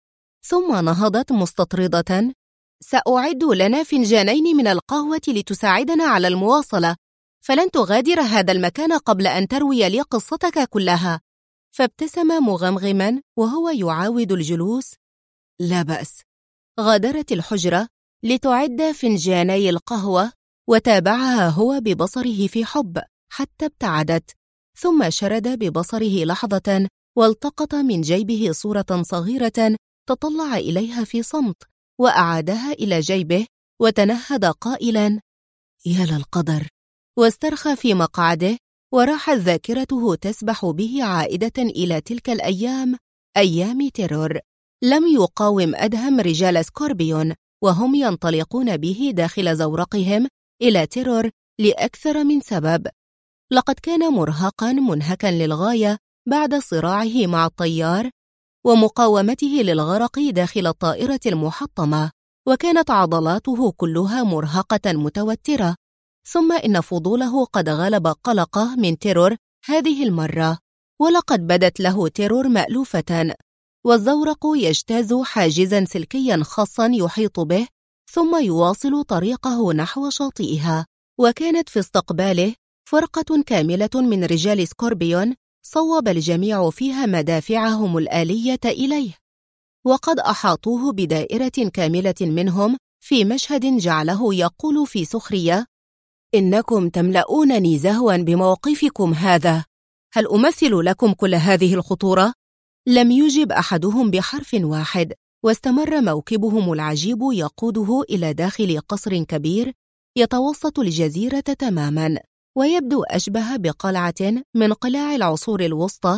ثم نهضت مستطردة: سأعد لنا فنجانين من القهوة لتساعدنا على المواصلة، فلن تغادر هذا المكان قبل أن تروي لي قصتك كلها. فابتسم مغمغما وهو يعاود الجلوس. لا بأس. غادرت الحجرة لتعد فنجاني القهوة، وتابعها هو ببصره في حب حتى ابتعدت، ثم شرد ببصره لحظة والتقط من جيبه صورة صغيرة تطلع إليها في صمت، وأعادها إلى جيبه وتنهد قائلا: يا للقدر. واسترخى في مقعده، وراحت ذاكرته تسبح به عائدة إلى تلك الأيام، أيام تيرور. لم يقاوم أدهم رجال سكوربيون وهم ينطلقون به داخل زورقهم إلى تيرور لأكثر من سبب. لقد كان مرهقا منهكا للغاية بعد صراعه مع الطيار ومقاومته للغرق داخل الطائرة المحطمة، وكانت عضلاته كلها مرهقة متوترة. ثم إن فضوله قد غلب قلقه من تيرور هذه المرة، ولقد بدت له تيرور مألوفة، والزورق يجتاز حاجزا سلكيا خاصا يحيط به، ثم يواصل طريقه نحو شاطئها. وكانت في استقباله فرقة كاملة من رجال سكوربيون، صوب الجميع فيها مدافعهم الآلية إليه، وقد أحاطوه بدائرة كاملة منهم في مشهد جعله يقول في سخرية: إنكم تملؤونني زهوا بموقفكم هذا، هل أمثل لكم كل هذه الخطورة؟ لم يجب أحدهم بحرف واحد، واستمر موكبهم العجيب يقوده إلى داخل قصر كبير يتوسط الجزيرة تماما، ويبدو أشبه بقلعة من قلاع العصور الوسطى.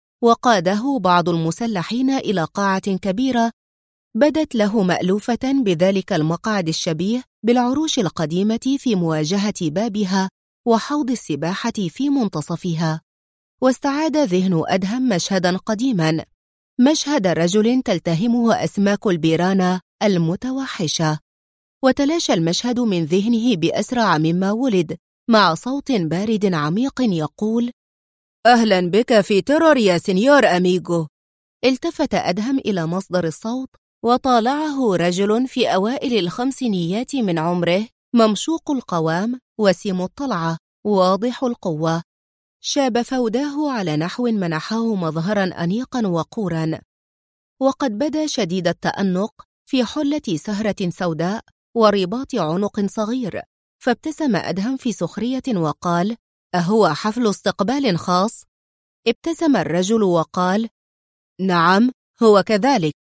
وقاده بعض المسلحين إلى قاعة كبيرة بدت له مألوفة بذلك المقعد الشبيه بالعروش القديمة في مواجهة بابها وحوض السباحة في منتصفها. واستعاد ذهن أدهم مشهدا قديما، مشهد رجل تلتهمه أسماك البيرانا المتوحشة، وتلاشى المشهد من ذهنه بأسرع مما ولد، مع صوت بارد عميق يقول: أهلا بك في تيرور يا سينيور أميغو. التفت أدهم إلى مصدر الصوت، وطالعه رجل في أوائل الخمسينيات من عمره، ممشوق القوام، وسيم الطلعة، واضح القوة. شاب فوداه على نحو منحه مظهرا أنيقا وقورا، وقد بدا شديد التأنق في حلة سهرة سوداء ورباط عنق صغير. فابتسم أدهم في سخرية وقال: أهو حفل استقبال خاص؟ ابتسم الرجل وقال: نعم، هو كذلك.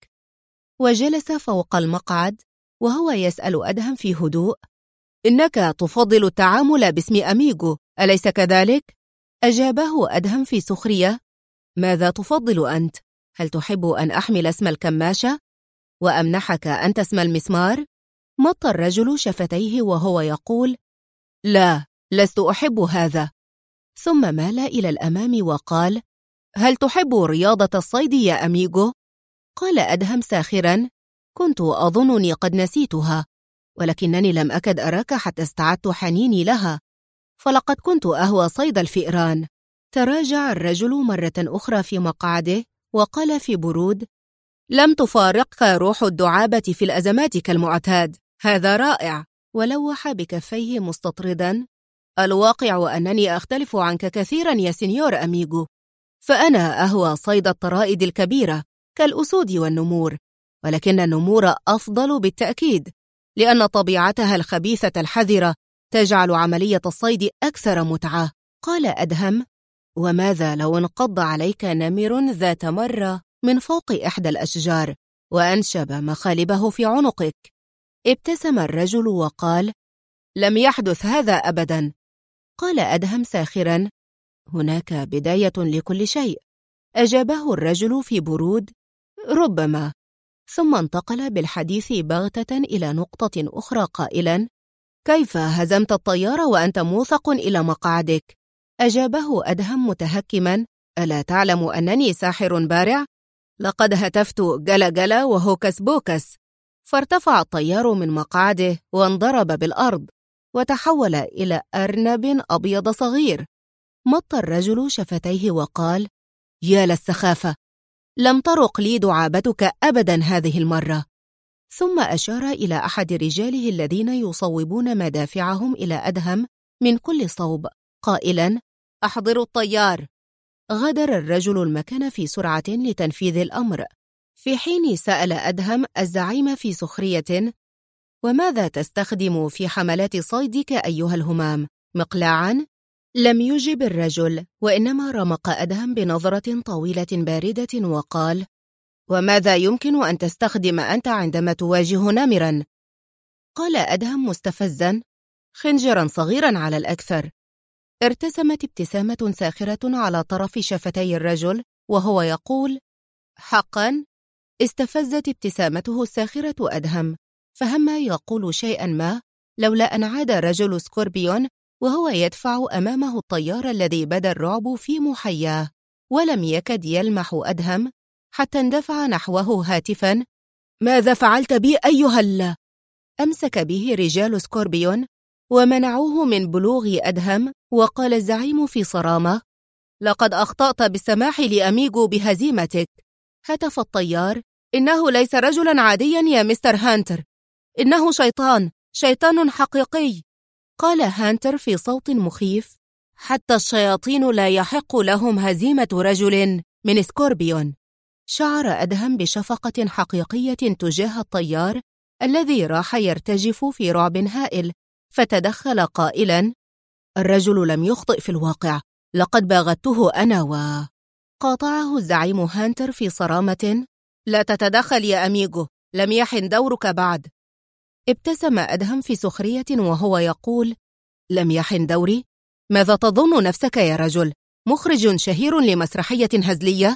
وجلس فوق المقعد وهو يسأل أدهم في هدوء: إنك تفضل التعامل باسم أميغو، أليس كذلك؟ أجابه أدهم في سخرية: ماذا تفضل أنت؟ هل تحب أن أحمل اسم الكماشة؟ وأمنحك أنت اسم المسمار؟ مط الرجل شفتيه وهو يقول: لا، لست أحب هذا. ثم مال إلى الأمام وقال: هل تحب رياضة الصيد يا أميغو؟ قال أدهم ساخرا: كنت أظنني قد نسيتها، ولكنني لم أكد أراك حتى استعدت حنيني لها، فلقد كنت أهوى صيد الفئران. تراجع الرجل مرة أخرى في مقعده وقال في برود: لم تفارقك روح الدعابة في الأزمات كالمعتاد، هذا رائع. ولوح بكفيه مستطردا: الواقع أنني أختلف عنك كثيرا يا سينيور أميغو، فأنا أهوى صيد الطرائد الكبيرة كالأسود والنمور، ولكن النمور أفضل بالتأكيد، لأن طبيعتها الخبيثة الحذرة تجعل عملية الصيد أكثر متعة. قال أدهم: وماذا لو انقض عليك نمر ذات مرة من فوق إحدى الأشجار وأنشب مخالبه في عنقك؟ ابتسم الرجل وقال: لم يحدث هذا أبدا. قال أدهم ساخرا: هناك بداية لكل شيء. أجابه الرجل في برود: ربما. ثم انتقل بالحديث بغتة إلى نقطة أخرى قائلا: كيف هزمت الطيار وأنت موثق إلى مقعدك؟ أجابه أدهم متهكما: ألا تعلم أنني ساحر بارع؟ لقد هتفت جلا جلا وهوكس بوكس. فارتفع الطيار من مقعده وانضرب بالأرض، وتحول إلى أرنب أبيض صغير. مط الرجل شفتيه وقال: يا للسخافة، لم ترق لي دعابتك أبدا هذه المرة. ثم أشار إلى أحد رجاله الذين يصوبون مدافعهم إلى أدهم من كل صوب قائلا: أحضروا الطيار. غادر الرجل المكان في سرعة لتنفيذ الأمر، في حين سأل أدهم الزعيم في سخرية: وماذا تستخدم في حملات صيدك أيها الهمام؟ مقلاعا؟ لم يجب الرجل، وإنما رمق أدهم بنظرة طويلة باردة وقال: وماذا يمكن أن تستخدم أنت عندما تواجه نمرا؟ قال أدهم مستفزا: خنجرا صغيرا على الأكثر. ارتسمت ابتسامة ساخرة على طرف شفتي الرجل وهو يقول: حقا؟ استفزت ابتسامته الساخرة أدهم، فهم يقول شيئا ما لولا أن عاد رجل سكوربيون وهو يدفع أمامه الطيار الذي بدا الرعب في محياه، ولم يكد يلمح أدهم حتى اندفع نحوه هاتفا: ماذا فعلت بي أيها أمسك به رجال سكوربيون ومنعوه من بلوغ أدهم، وقال الزعيم في صرامة: لقد أخطأت بالسماح لأميغو بهزيمتك. هتف الطيار: إنه ليس رجلا عاديا يا مستر هانتر، إنه شيطان حقيقي. قال هانتر في صوت مخيف: حتى الشياطين لا يحق لهم هزيمة رجل من سكوربيون. شعر أدهم بشفقة حقيقية تجاه الطيار الذي راح يرتجف في رعب هائل، فتدخل قائلا: الرجل لم يخطئ في الواقع، لقد باغته أنا قاطعه الزعيم هانتر في صرامة: لا تتدخل يا أميغو، لم يحن دورك بعد. ابتسم أدهم في سخرية وهو يقول: لم يحن دوري؟ ماذا تظن نفسك يا رجل؟ مخرج شهير لمسرحية هزلية؟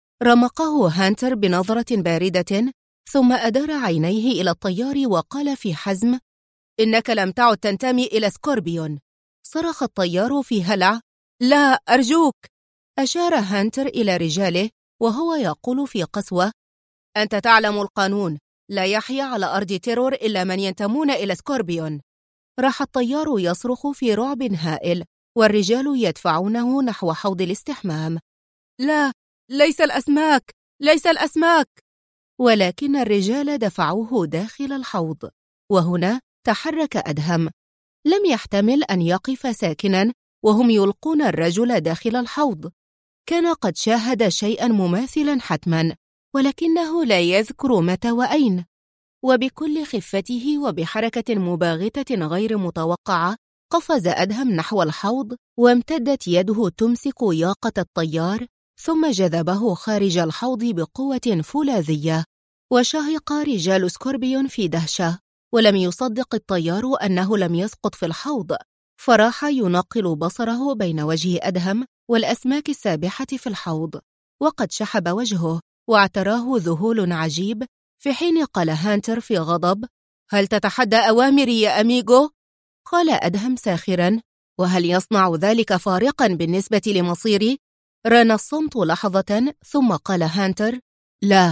رمقه هانتر بنظرة باردة، ثم أدار عينيه إلى الطيار وقال في حزم: إنك لم تعد تنتمي إلى سكوربيون. صرخ الطيار في هلع: لا أرجوك. أشار هانتر إلى رجاله وهو يقول في قسوة: أنت تعلم القانون، لا يحيا على أرض تيرور إلا من ينتمون إلى سكوربيون. راح الطيار يصرخ في رعب هائل، والرجال يدفعونه نحو حوض الاستحمام. لا، ليس الأسماك. ولكن الرجال دفعوه داخل الحوض، وهنا تحرك أدهم. لم يحتمل أن يقف ساكنا وهم يلقون الرجل داخل الحوض. كان قد شاهد شيئا مماثلا حتما، ولكنه لا يذكر متى وأين. وبكل خفته وبحركة مباغتة غير متوقعة قفز أدهم نحو الحوض، وامتدت يده تمسك ياقة الطيار، ثم جذبه خارج الحوض بقوة فولاذية. وشهق رجال سكوربيون في دهشة، ولم يصدق الطيار أنه لم يسقط في الحوض، فراح ينقل بصره بين وجه أدهم والأسماك السابحة في الحوض، وقد شحب وجهه واعتراه ذهول عجيب، في حين قال هانتر في غضب: هل تتحدى أوامري يا أميغو؟ قال أدهم ساخرا: وهل يصنع ذلك فارقا بالنسبة لمصيري؟ ران الصمت لحظة، ثم قال هانتر: لا.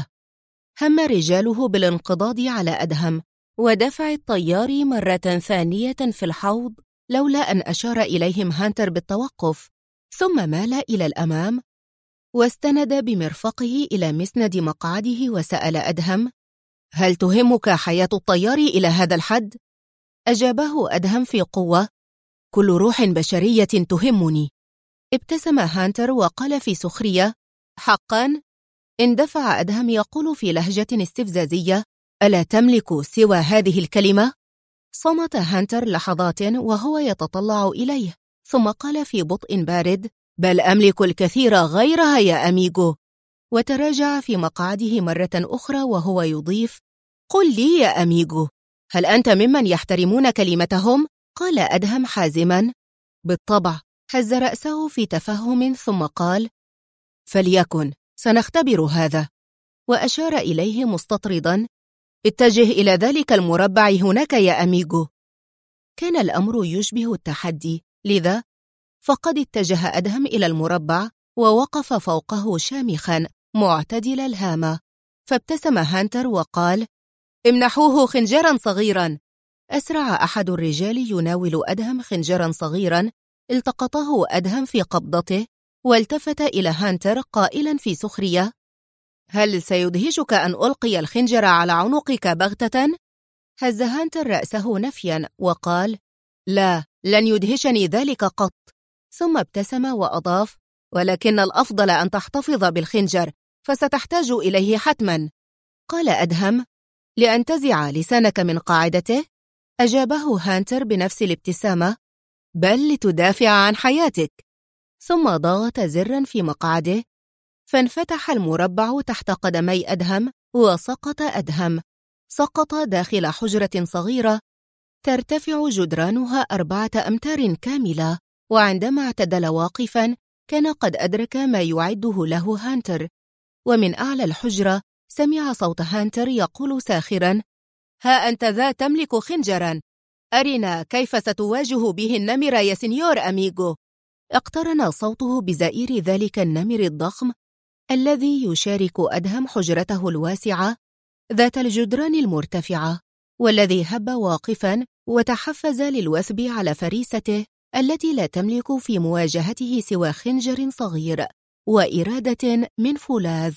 هم رجاله بالانقضاض على أدهم ودفع الطيار مرة ثانية في الحوض، لولا أن أشار إليهم هانتر بالتوقف، ثم مال إلى الأمام واستند بمرفقه إلى مسند مقعده وسأل أدهم: هل تهمك حياة الطيار إلى هذا الحد؟ أجابه أدهم في قوة: كل روح بشرية تهمني. ابتسم هانتر وقال في سخرية: حقا؟ اندفع أدهم يقول في لهجة استفزازية: ألا تملك سوى هذه الكلمة؟ صمت هانتر لحظات وهو يتطلع إليه، ثم قال في بطء بارد: بل أملك الكثير غيرها يا أميغو. وتراجع في مقعده مرة أخرى وهو يضيف: قل لي يا أميغو، هل أنت ممن يحترمون كلمتهم؟ قال أدهم حازما: بالطبع. هز رأسه في تفهم ثم قال: فليكن، سنختبر هذا. وأشار إليه مستطردا: اتجه إلى ذلك المربع هناك يا أميغو. كان الأمر يشبه التحدي، لذا فقد اتجه أدهم إلى المربع ووقف فوقه شامخا معتدل الهامة. فابتسم هانتر وقال: امنحوه خنجرا صغيرا. أسرع أحد الرجال يناول أدهم خنجرا صغيرا، التقطه أدهم في قبضته والتفت إلى هانتر قائلا في سخرية: هل سيدهشك أن ألقي الخنجر على عنقك بغتة؟ هز هانتر رأسه نفيا وقال: لا، لن يدهشني ذلك قط. ثم ابتسم وأضاف: ولكن الأفضل أن تحتفظ بالخنجر، فستحتاج إليه حتما. قال أدهم: لأنتزع لسانك من قاعدته؟ أجابه هانتر بنفس الابتسامة: بل لتدافع عن حياتك. ثم ضغط زرا في مقعده، فانفتح المربع تحت قدمي أدهم، وسقط أدهم. سقط داخل حجرة صغيرة ترتفع جدرانها 4 أمتار كاملة، وعندما اعتدل واقفا كان قد أدرك ما يعده له هانتر. ومن أعلى الحجرة سمع صوت هانتر يقول ساخرا: ها أنت ذا تملك خنجرا، أرنا كيف ستواجه به النمر يا سينيور أميغو. اقترن صوته بزئير ذلك النمر الضخم الذي يشارك أدهم حجرته الواسعة ذات الجدران المرتفعة، والذي هب واقفا وتحفز للوثب على فريسته التي لا تملك في مواجهته سوى خنجر صغير وإرادة من فولاذ.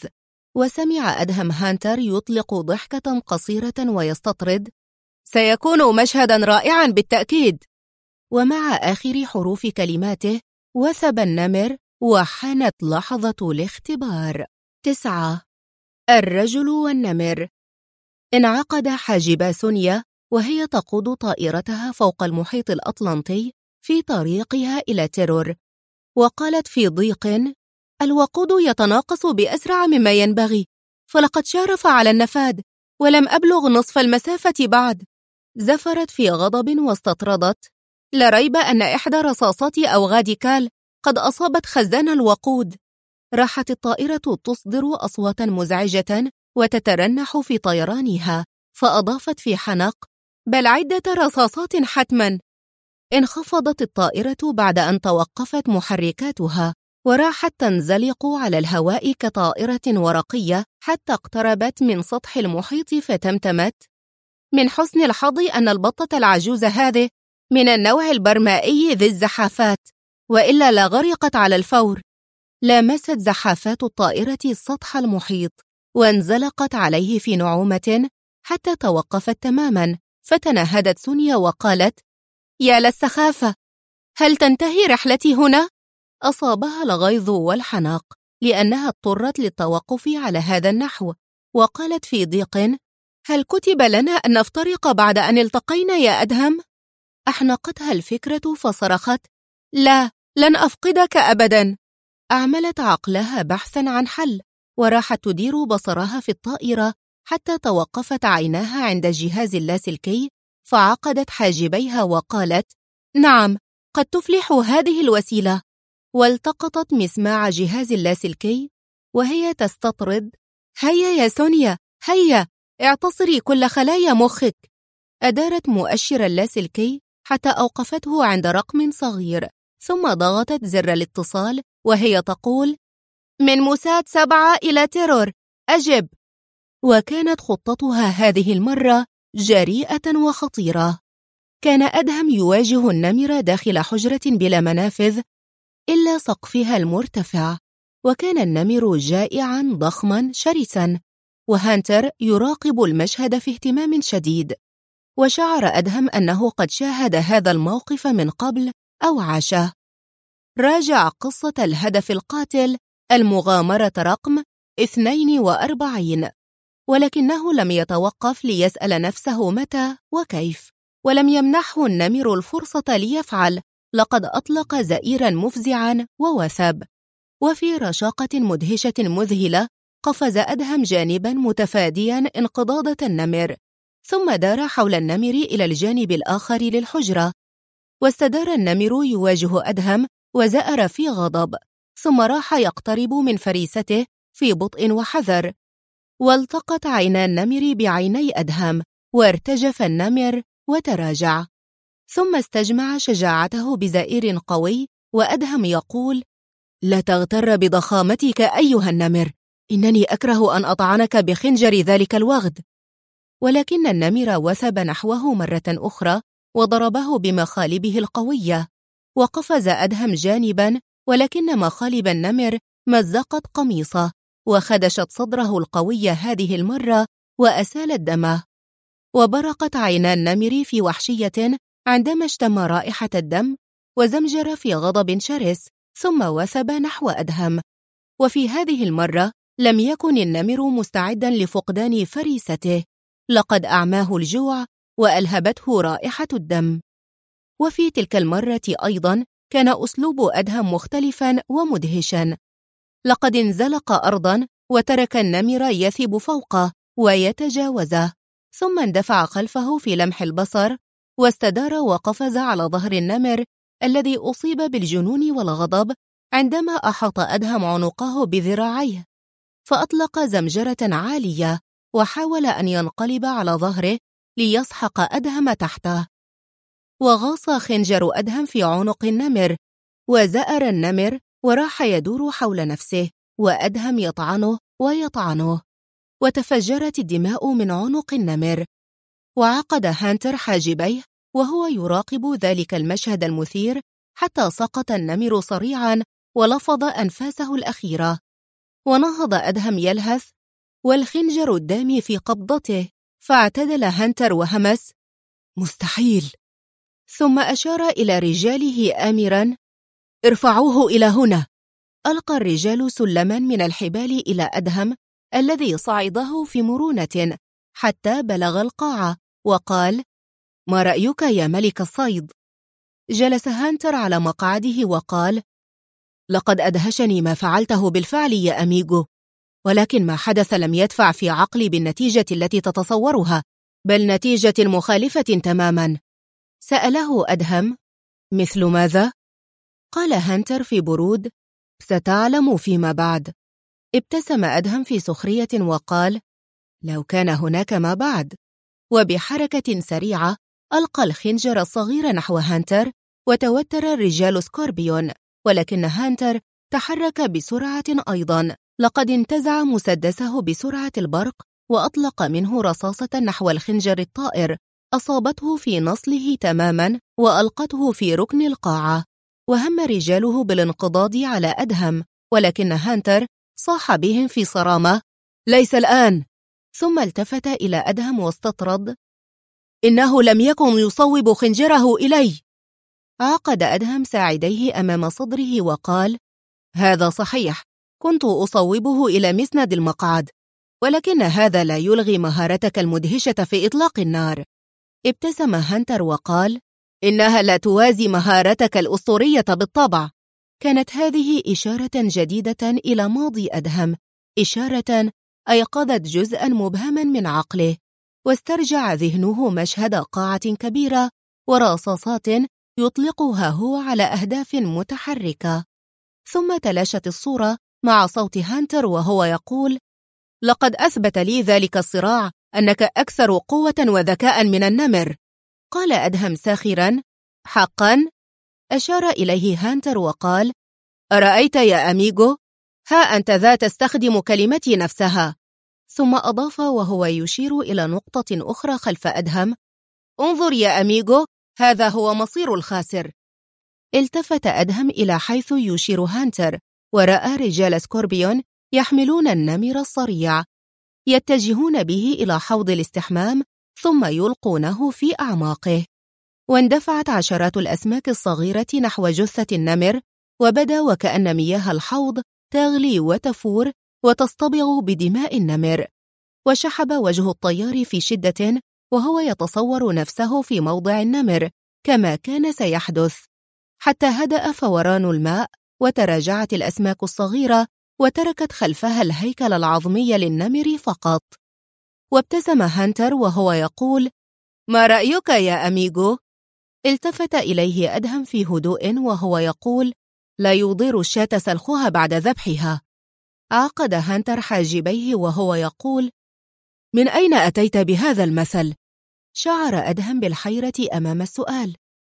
وسمع أدهم هانتر يطلق ضحكة قصيرة ويستطرد: سيكون مشهدا رائعا بالتأكيد. ومع آخر حروف كلماته وثب النمر، وحانت لحظة الاختبار. 9. الرجل والنمر. انعقد حاجب سونيا وهي تقود طائرتها فوق المحيط الأطلنطي في طريقها إلى تيرور، وقالت في ضيق: الوقود يتناقص بأسرع مما ينبغي، فلقد شارف على النفاد ولم أبلغ نصف المسافة بعد. زفرت في غضب واستطردت: لا ريب أن إحدى رصاصات أوغاد كال قد أصابت خزان الوقود. راحت الطائرة تصدر أصواتا مزعجة وتترنح في طيرانها، فأضافت في حنق: بل عدة رصاصات حتما. انخفضت الطائرة بعد أن توقفت محركاتها، وراحت تنزلق على الهواء كطائرة ورقية حتى اقتربت من سطح المحيط، فتمتمت: من حسن الحظ أن البطة العجوز هذه من النوع البرمائي ذي الزحافات، وإلا لغرقت على الفور. لامست زحافات الطائرة سطح المحيط وانزلقت عليه في نعومة حتى توقفت تماما، فتنهدت سونيا وقالت: يا للسخافة، هل تنتهي رحلتي هنا؟ أصابها الغيظ والحناق لأنها اضطرت للتوقف على هذا النحو، وقالت في ضيق: هل كتب لنا أن نفترق بعد أن التقينا يا أدهم؟ أحنقتها الفكرة فصرخت: لا، لن أفقدك أبدا. أعملت عقلها بحثا عن حل، وراحت تدير بصرها في الطائرة حتى توقفت عيناها عند الجهاز اللاسلكي، فعقدت حاجبيها وقالت: نعم، قد تفلح هذه الوسيلة. والتقطت مسماع جهاز اللاسلكي وهي تستطرد: هيا يا سونيا، هيا، اعتصري كل خلايا مخك. أدارت مؤشر اللاسلكي حتى أوقفته عند رقم صغير، ثم ضغطت زر الاتصال وهي تقول: من موساد 7 إلى تيرور، أجب. وكانت خطتها هذه المرة جريئة وخطيرة. كان أدهم يواجه النمر داخل حجرة بلا منافذ إلا سقفها المرتفع، وكان النمر جائعا ضخما شرسا، وهانتر يراقب المشهد في اهتمام شديد. وشعر أدهم أنه قد شاهد هذا الموقف من قبل أو عاشه. راجع قصة الهدف القاتل، المغامرة رقم 42، ولكنه لم يتوقف ليسأل نفسه متى وكيف، ولم يمنحه النمر الفرصة ليفعل. لقد أطلق زئيرا مفزعا ووثب، وفي رشاقة مدهشة مذهلة قفز أدهم جانبا متفاديا انقضاضة النمر، ثم دار حول النمر إلى الجانب الآخر للحجرة، واستدار النمر يواجه أدهم وزأر في غضب، ثم راح يقترب من فريسته في بطء وحذر. والتقت عينا النمر بعيني أدهم، وارتجف النمر وتراجع، ثم استجمع شجاعته بزئير قوي، وأدهم يقول: لا تغتر بضخامتك أيها النمر، إنني أكره أن أطعنك بخنجر ذلك الوغد. ولكن النمر وثب نحوه مرة أخرى وضربه بمخالبه القوية، وقفز أدهم جانبا، ولكن مخالب النمر مزقت قميصه وخدشت صدره القوي هذه المرة وأسالت دمه. وبرقت عينا النمر في وحشية عندما اشتم رائحة الدم، وزمجر في غضب شرس، ثم وثب نحو أدهم. وفي هذه المرة لم يكن النمر مستعدا لفقدان فريسته، لقد أعماه الجوع وألهبته رائحة الدم. وفي تلك المرة أيضا كان أسلوب أدهم مختلفا ومدهشا. لقد انزلق أرضا وترك النمر يثب فوقه ويتجاوزه، ثم اندفع خلفه في لمح البصر، واستدار وقفز على ظهر النمر الذي أصيب بالجنون والغضب عندما أحاط أدهم عنقه بذراعيه، فأطلق زمجرة عالية وحاول أن ينقلب على ظهره ليسحق أدهم تحته. وغاص خنجر أدهم في عنق النمر، وزأر النمر وراح يدور حول نفسه، وأدهم يطعنه ويطعنه، وتفجرت الدماء من عنق النمر. وعقد هانتر حاجبيه وهو يراقب ذلك المشهد المثير حتى سقط النمر صريعا ولفظ أنفاسه الأخيرة. ونهض أدهم يلهث والخنجر الدامي في قبضته، فاعتدل هانتر وهمس: مستحيل. ثم أشار إلى رجاله آمرا: ارفعوه إلى هنا. ألقى الرجال سلما من الحبال إلى أدهم الذي صعده في مرونة حتى بلغ القاعة، وقال: ما رأيك يا ملك الصيد؟ جلس هانتر على مقعده وقال: لقد أدهشني ما فعلته بالفعل يا أميغو، ولكن ما حدث لم يدفع في عقلي بالنتيجة التي تتصورها، بل نتيجة مخالفة تماما. سأله أدهم: مثل ماذا؟ قال هانتر في برود: ستعلم فيما بعد. ابتسم أدهم في سخرية وقال: لو كان هناك ما بعد. وبحركة سريعة ألقى الخنجر الصغير نحو هانتر، وتوتر الرجال سكوربيون، ولكن هانتر تحرك بسرعة أيضا. لقد انتزع مسدسه بسرعة البرق وأطلق منه رصاصة نحو الخنجر الطائر، أصابته في نصله تماما وألقته في ركن القاعة. وهم رجاله بالانقضاض على أدهم، ولكن هانتر صاح بهم في صرامة: ليس الآن. ثم التفت إلى أدهم واستطرد: إنه لم يكن يصوب خنجره إلي. عقد أدهم ساعديه أمام صدره وقال: هذا صحيح، كنت أصوبه إلى مسند المقعد، ولكن هذا لا يلغي مهارتك المدهشة في إطلاق النار. ابتسم هانتر وقال: إنها لا توازي مهارتك الأسطورية بالطبع. كانت هذه إشارة جديدة إلى ماضي أدهم، إشارة أيقظت جزءا مبهما من عقله، واسترجع ذهنه مشهد قاعة كبيرة ورصاصات يطلقها هو على أهداف متحركة. ثم تلاشت الصورة مع صوت هانتر وهو يقول: لقد أثبت لي ذلك الصراع أنك أكثر قوة وذكاء من النمر. قال أدهم ساخرا: حقا؟ أشار إليه هانتر وقال: أرأيت يا أميغو؟ ها أنت ذا تستخدم كلمتي نفسها. ثم أضاف وهو يشير إلى نقطة أخرى خلف أدهم: انظر يا أميغو، هذا هو مصير الخاسر. التفت أدهم إلى حيث يشير هانتر، ورأى رجال سكوربيون يحملون النمر الصريع، يتجهون به إلى حوض الاستحمام ثم يلقونه في أعماقه. واندفعت عشرات الأسماك الصغيرة نحو جثة النمر، وبدا وكأن مياه الحوض تغلي وتفور وتصطبغ بدماء النمر. وشحب وجه الطيار في شدة وهو يتصور نفسه في موضع النمر كما كان سيحدث، حتى هدأ فوران الماء وتراجعت الأسماك الصغيرة وتركت خلفها الهيكل العظمي للنمر فقط. وابتسم هانتر وهو يقول: ما رأيك يا أميغو؟ التفت إليه أدهم في هدوء وهو يقول: لا يضير الشاة سلخها بعد ذبحها. عقد هانتر حاجبيه وهو يقول: من أين أتيت بهذا المثل؟ شعر أدهم بالحيرة أمام السؤال.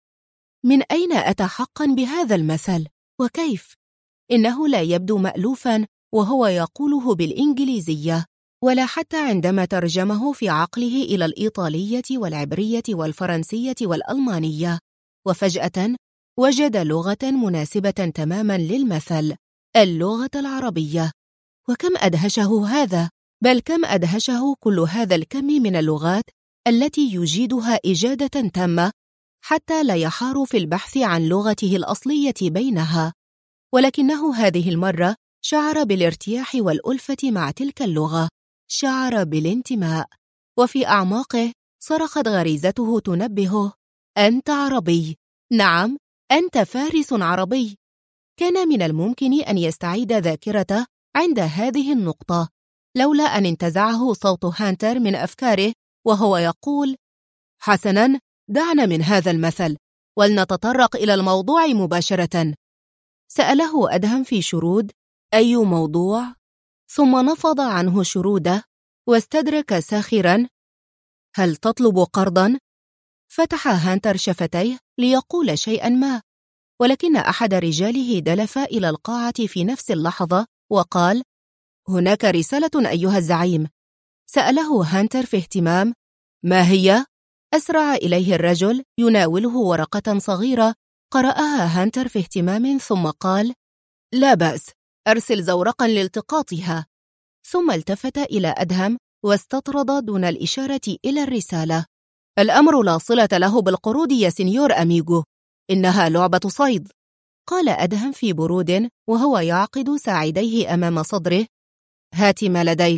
من أين أتى حقا بهذا المثل؟ وكيف؟ إنه لا يبدو مألوفا وهو يقوله بالإنجليزية، ولا حتى عندما ترجمه في عقله إلى الإيطالية والعبرية والفرنسية والألمانية. وفجأة وجد لغة مناسبة تماما للمثل: اللغة العربية. وكم أدهشه هذا! بل كم أدهشه كل هذا الكم من اللغات التي يجيدها إجادة تامة حتى لا يحار في البحث عن لغته الأصلية بينها. ولكنه هذه المرة شعر بالارتياح والألفة مع تلك اللغة، شعر بالانتماء، وفي أعماقه صرخت غريزته تنبهه: أنت عربي، نعم، أنت فارس عربي. كان من الممكن أن يستعيد ذاكرته عند هذه النقطة، لولا أن انتزعه صوت هانتر من أفكاره وهو يقول: حسناً، دعنا من هذا المثل ولنتطرق إلى الموضوع مباشرة. سأله أدهم في شرود: أي موضوع؟ ثم نفض عنه شروده واستدرك ساخراً: هل تطلب قرضاً؟ فتح هانتر شفتيه ليقول شيئاً ما، ولكن أحد رجاله دلف إلى القاعة في نفس اللحظة وقال: هناك رسالة أيها الزعيم. سأله هانتر في اهتمام: ما هي؟ أسرع إليه الرجل يناوله ورقة صغيرة. قرأها هانتر في اهتمام ثم قال: لا بأس، أرسل زورقا لالتقاطها. ثم التفت إلى أدهم واستطرد دون الإشارة إلى الرسالة: الأمر لا صلة له بالقروض يا سينيور أميغو، إنها لعبة صيد. قال أدهم في برود وهو يعقد ساعديه أمام صدره: هات ما لديك.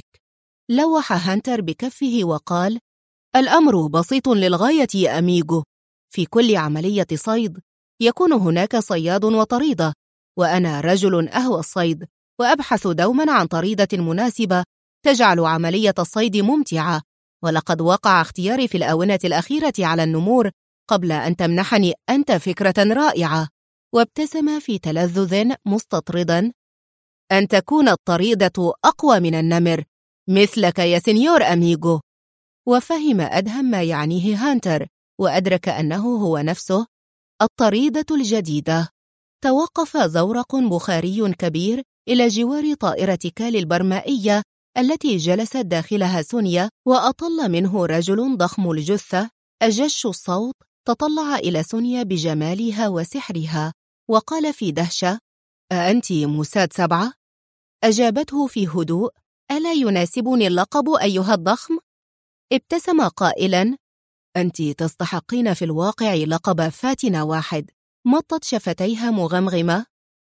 لوح هانتر بكفه وقال: الأمر بسيط للغاية يا أميغو. في كل عملية صيد يكون هناك صياد وطريدة، وأنا رجل أهوى الصيد وأبحث دوما عن طريدة مناسبة تجعل عملية الصيد ممتعة، ولقد وقع اختياري في الآونة الأخيرة على النمور قبل أن تمنحني أنت فكرة رائعة. وابتسم في تلذذ مستطردا: أن تكون الطريدة أقوى من النمر مثلك يا سينيور أميغو. وفهم أدهم ما يعنيه هانتر، وأدرك أنه هو نفسه الطريدة الجديدة. توقف زورق بخاري كبير إلى جوار طائرة كالي البرمائية التي جلست داخلها سونيا، وأطل منه رجل ضخم الجثة أجش الصوت تطلع إلى سونيا بجمالها وسحرها وقال في دهشة: أأنت موساد 7؟ أجابته في هدوء: ألا يناسبني اللقب أيها الضخم؟ ابتسم قائلاً: أنت تستحقين في الواقع لقب فاتنة 1. مطت شفتيها مغمغمة: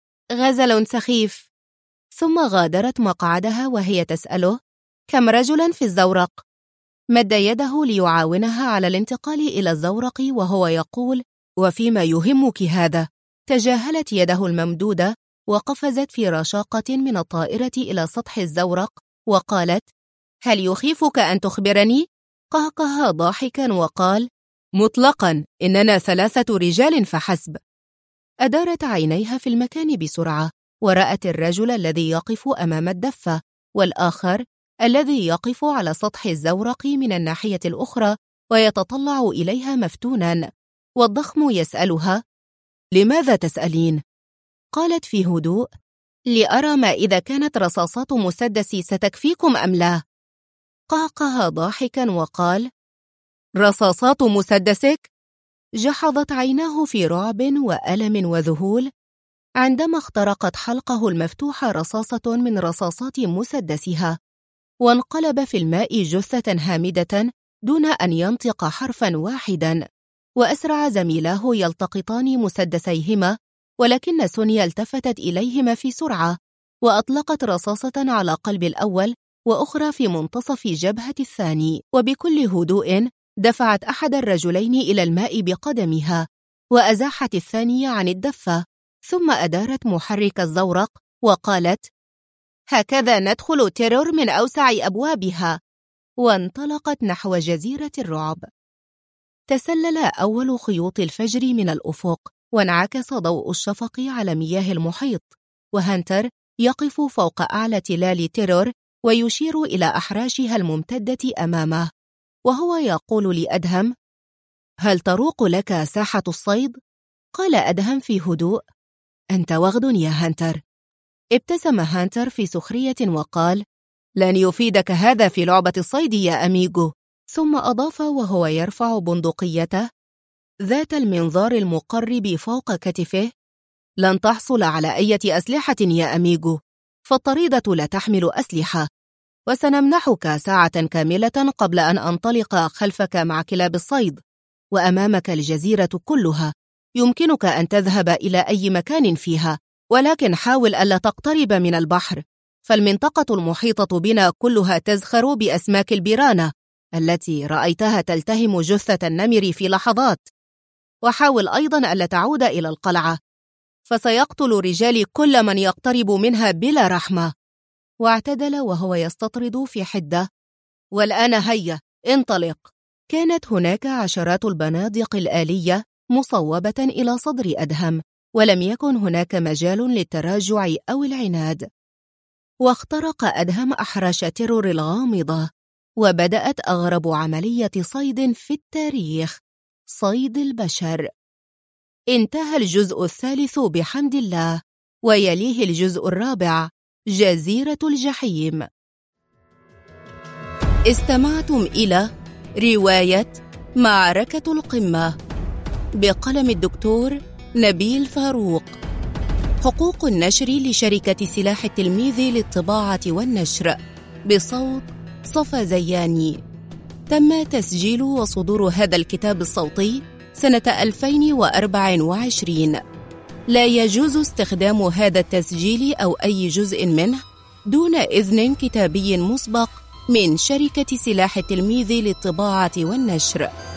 غزل سخيف. ثم غادرت مقعدها وهي تسأله: كم رجلاً في الزورق؟ مد يده ليعاونها على الانتقال إلى الزورق وهو يقول: وفيما يهمك هذا؟ تجاهلت يده الممدودة وقفزت في رشاقة من الطائرة إلى سطح الزورق وقالت: هل يخيفك أن تخبرني؟ قهقه ضاحكا وقال: مطلقا، إننا 3 رجال فحسب. أدارت عينيها في المكان بسرعة ورأت الرجل الذي يقف أمام الدفة، والآخر الذي يقف على سطح الزورق من الناحية الأخرى ويتطلع إليها مفتونا، والضخم يسألها: لماذا تسألين؟ قالت في هدوء: لأرى ما إذا كانت رصاصات مسدسي ستكفيكم أم لا. قهقه ضاحكا وقال: رصاصات مسدسك؟ جحظت عيناه في رعب وألم وذهول عندما اخترقت حلقه المفتوح رصاصة من رصاصات مسدسها، وانقلب في الماء جثة هامدة دون أن ينطق حرفا واحدا. وأسرع زميلاه يلتقطان مسدسيهما، ولكن سونيا التفتت إليهما في سرعة وأطلقت رصاصة على قلب الأول وأخرى في منتصف جبهة الثاني، وبكل هدوء دفعت أحد الرجلين إلى الماء بقدمها وأزاحت الثانية عن الدفة، ثم أدارت محرك الزورق وقالت: هكذا ندخل تيرور من أوسع أبوابها. وانطلقت نحو جزيرة الرعب. تسلل أول خيوط الفجر من الأفق، وانعكس ضوء الشفق على مياه المحيط، وهانتر يقف فوق أعلى تلال تيرور ويشير إلى أحراشها الممتدة أمامه، وهو يقول لأدهم: هل تروق لك ساحة الصيد؟ قال أدهم في هدوء: أنت وغد يا هانتر. ابتسم هانتر في سخرية وقال: لن يفيدك هذا في لعبة الصيد يا أميغو. ثم أضاف وهو يرفع بندقيته ذات المنظار المقرب فوق كتفه: لن تحصل على أي أسلحة يا أميغو، فالطريدة لا تحمل أسلحة، وسنمنحك ساعة كاملة قبل أن أنطلق خلفك مع كلاب الصيد، وأمامك الجزيرة كلها، يمكنك أن تذهب إلى أي مكان فيها، ولكن حاول ألا تقترب من البحر، فالمنطقة المحيطة بنا كلها تزخر بأسماك البيرانة التي رأيتها تلتهم جثة النمر في لحظات. وحاول أيضا ألا تعود إلى القلعة، فسيقتل رجالي كل من يقترب منها بلا رحمة. واعتدل وهو يستطرد في حدة. والآن هيا انطلق. كانت هناك عشرات البنادق الآلية مصوبة إلى صدر أدهم، ولم يكن هناك مجال للتراجع أو العناد. واخترق أدهم أحراش تيرور الغامضة، وبدأت أغرب عملية صيد في التاريخ، صيد البشر. انتهى الجزء الثالث بحمد الله، ويليه الجزء الرابع، جزيرة الجحيم. استمعتم إلى رواية معركة القمة بقلم الدكتور نبيل فاروق. حقوق النشر لشركة سلاح التلميذ للطباعة والنشر، بصوت صفا زياني. تم تسجيل وصدور هذا الكتاب الصوتي سنة 2024. لا يجوز استخدام هذا التسجيل أو أي جزء منه دون إذن كتابي مسبق من شركة سلاح التلميذ للطباعة والنشر.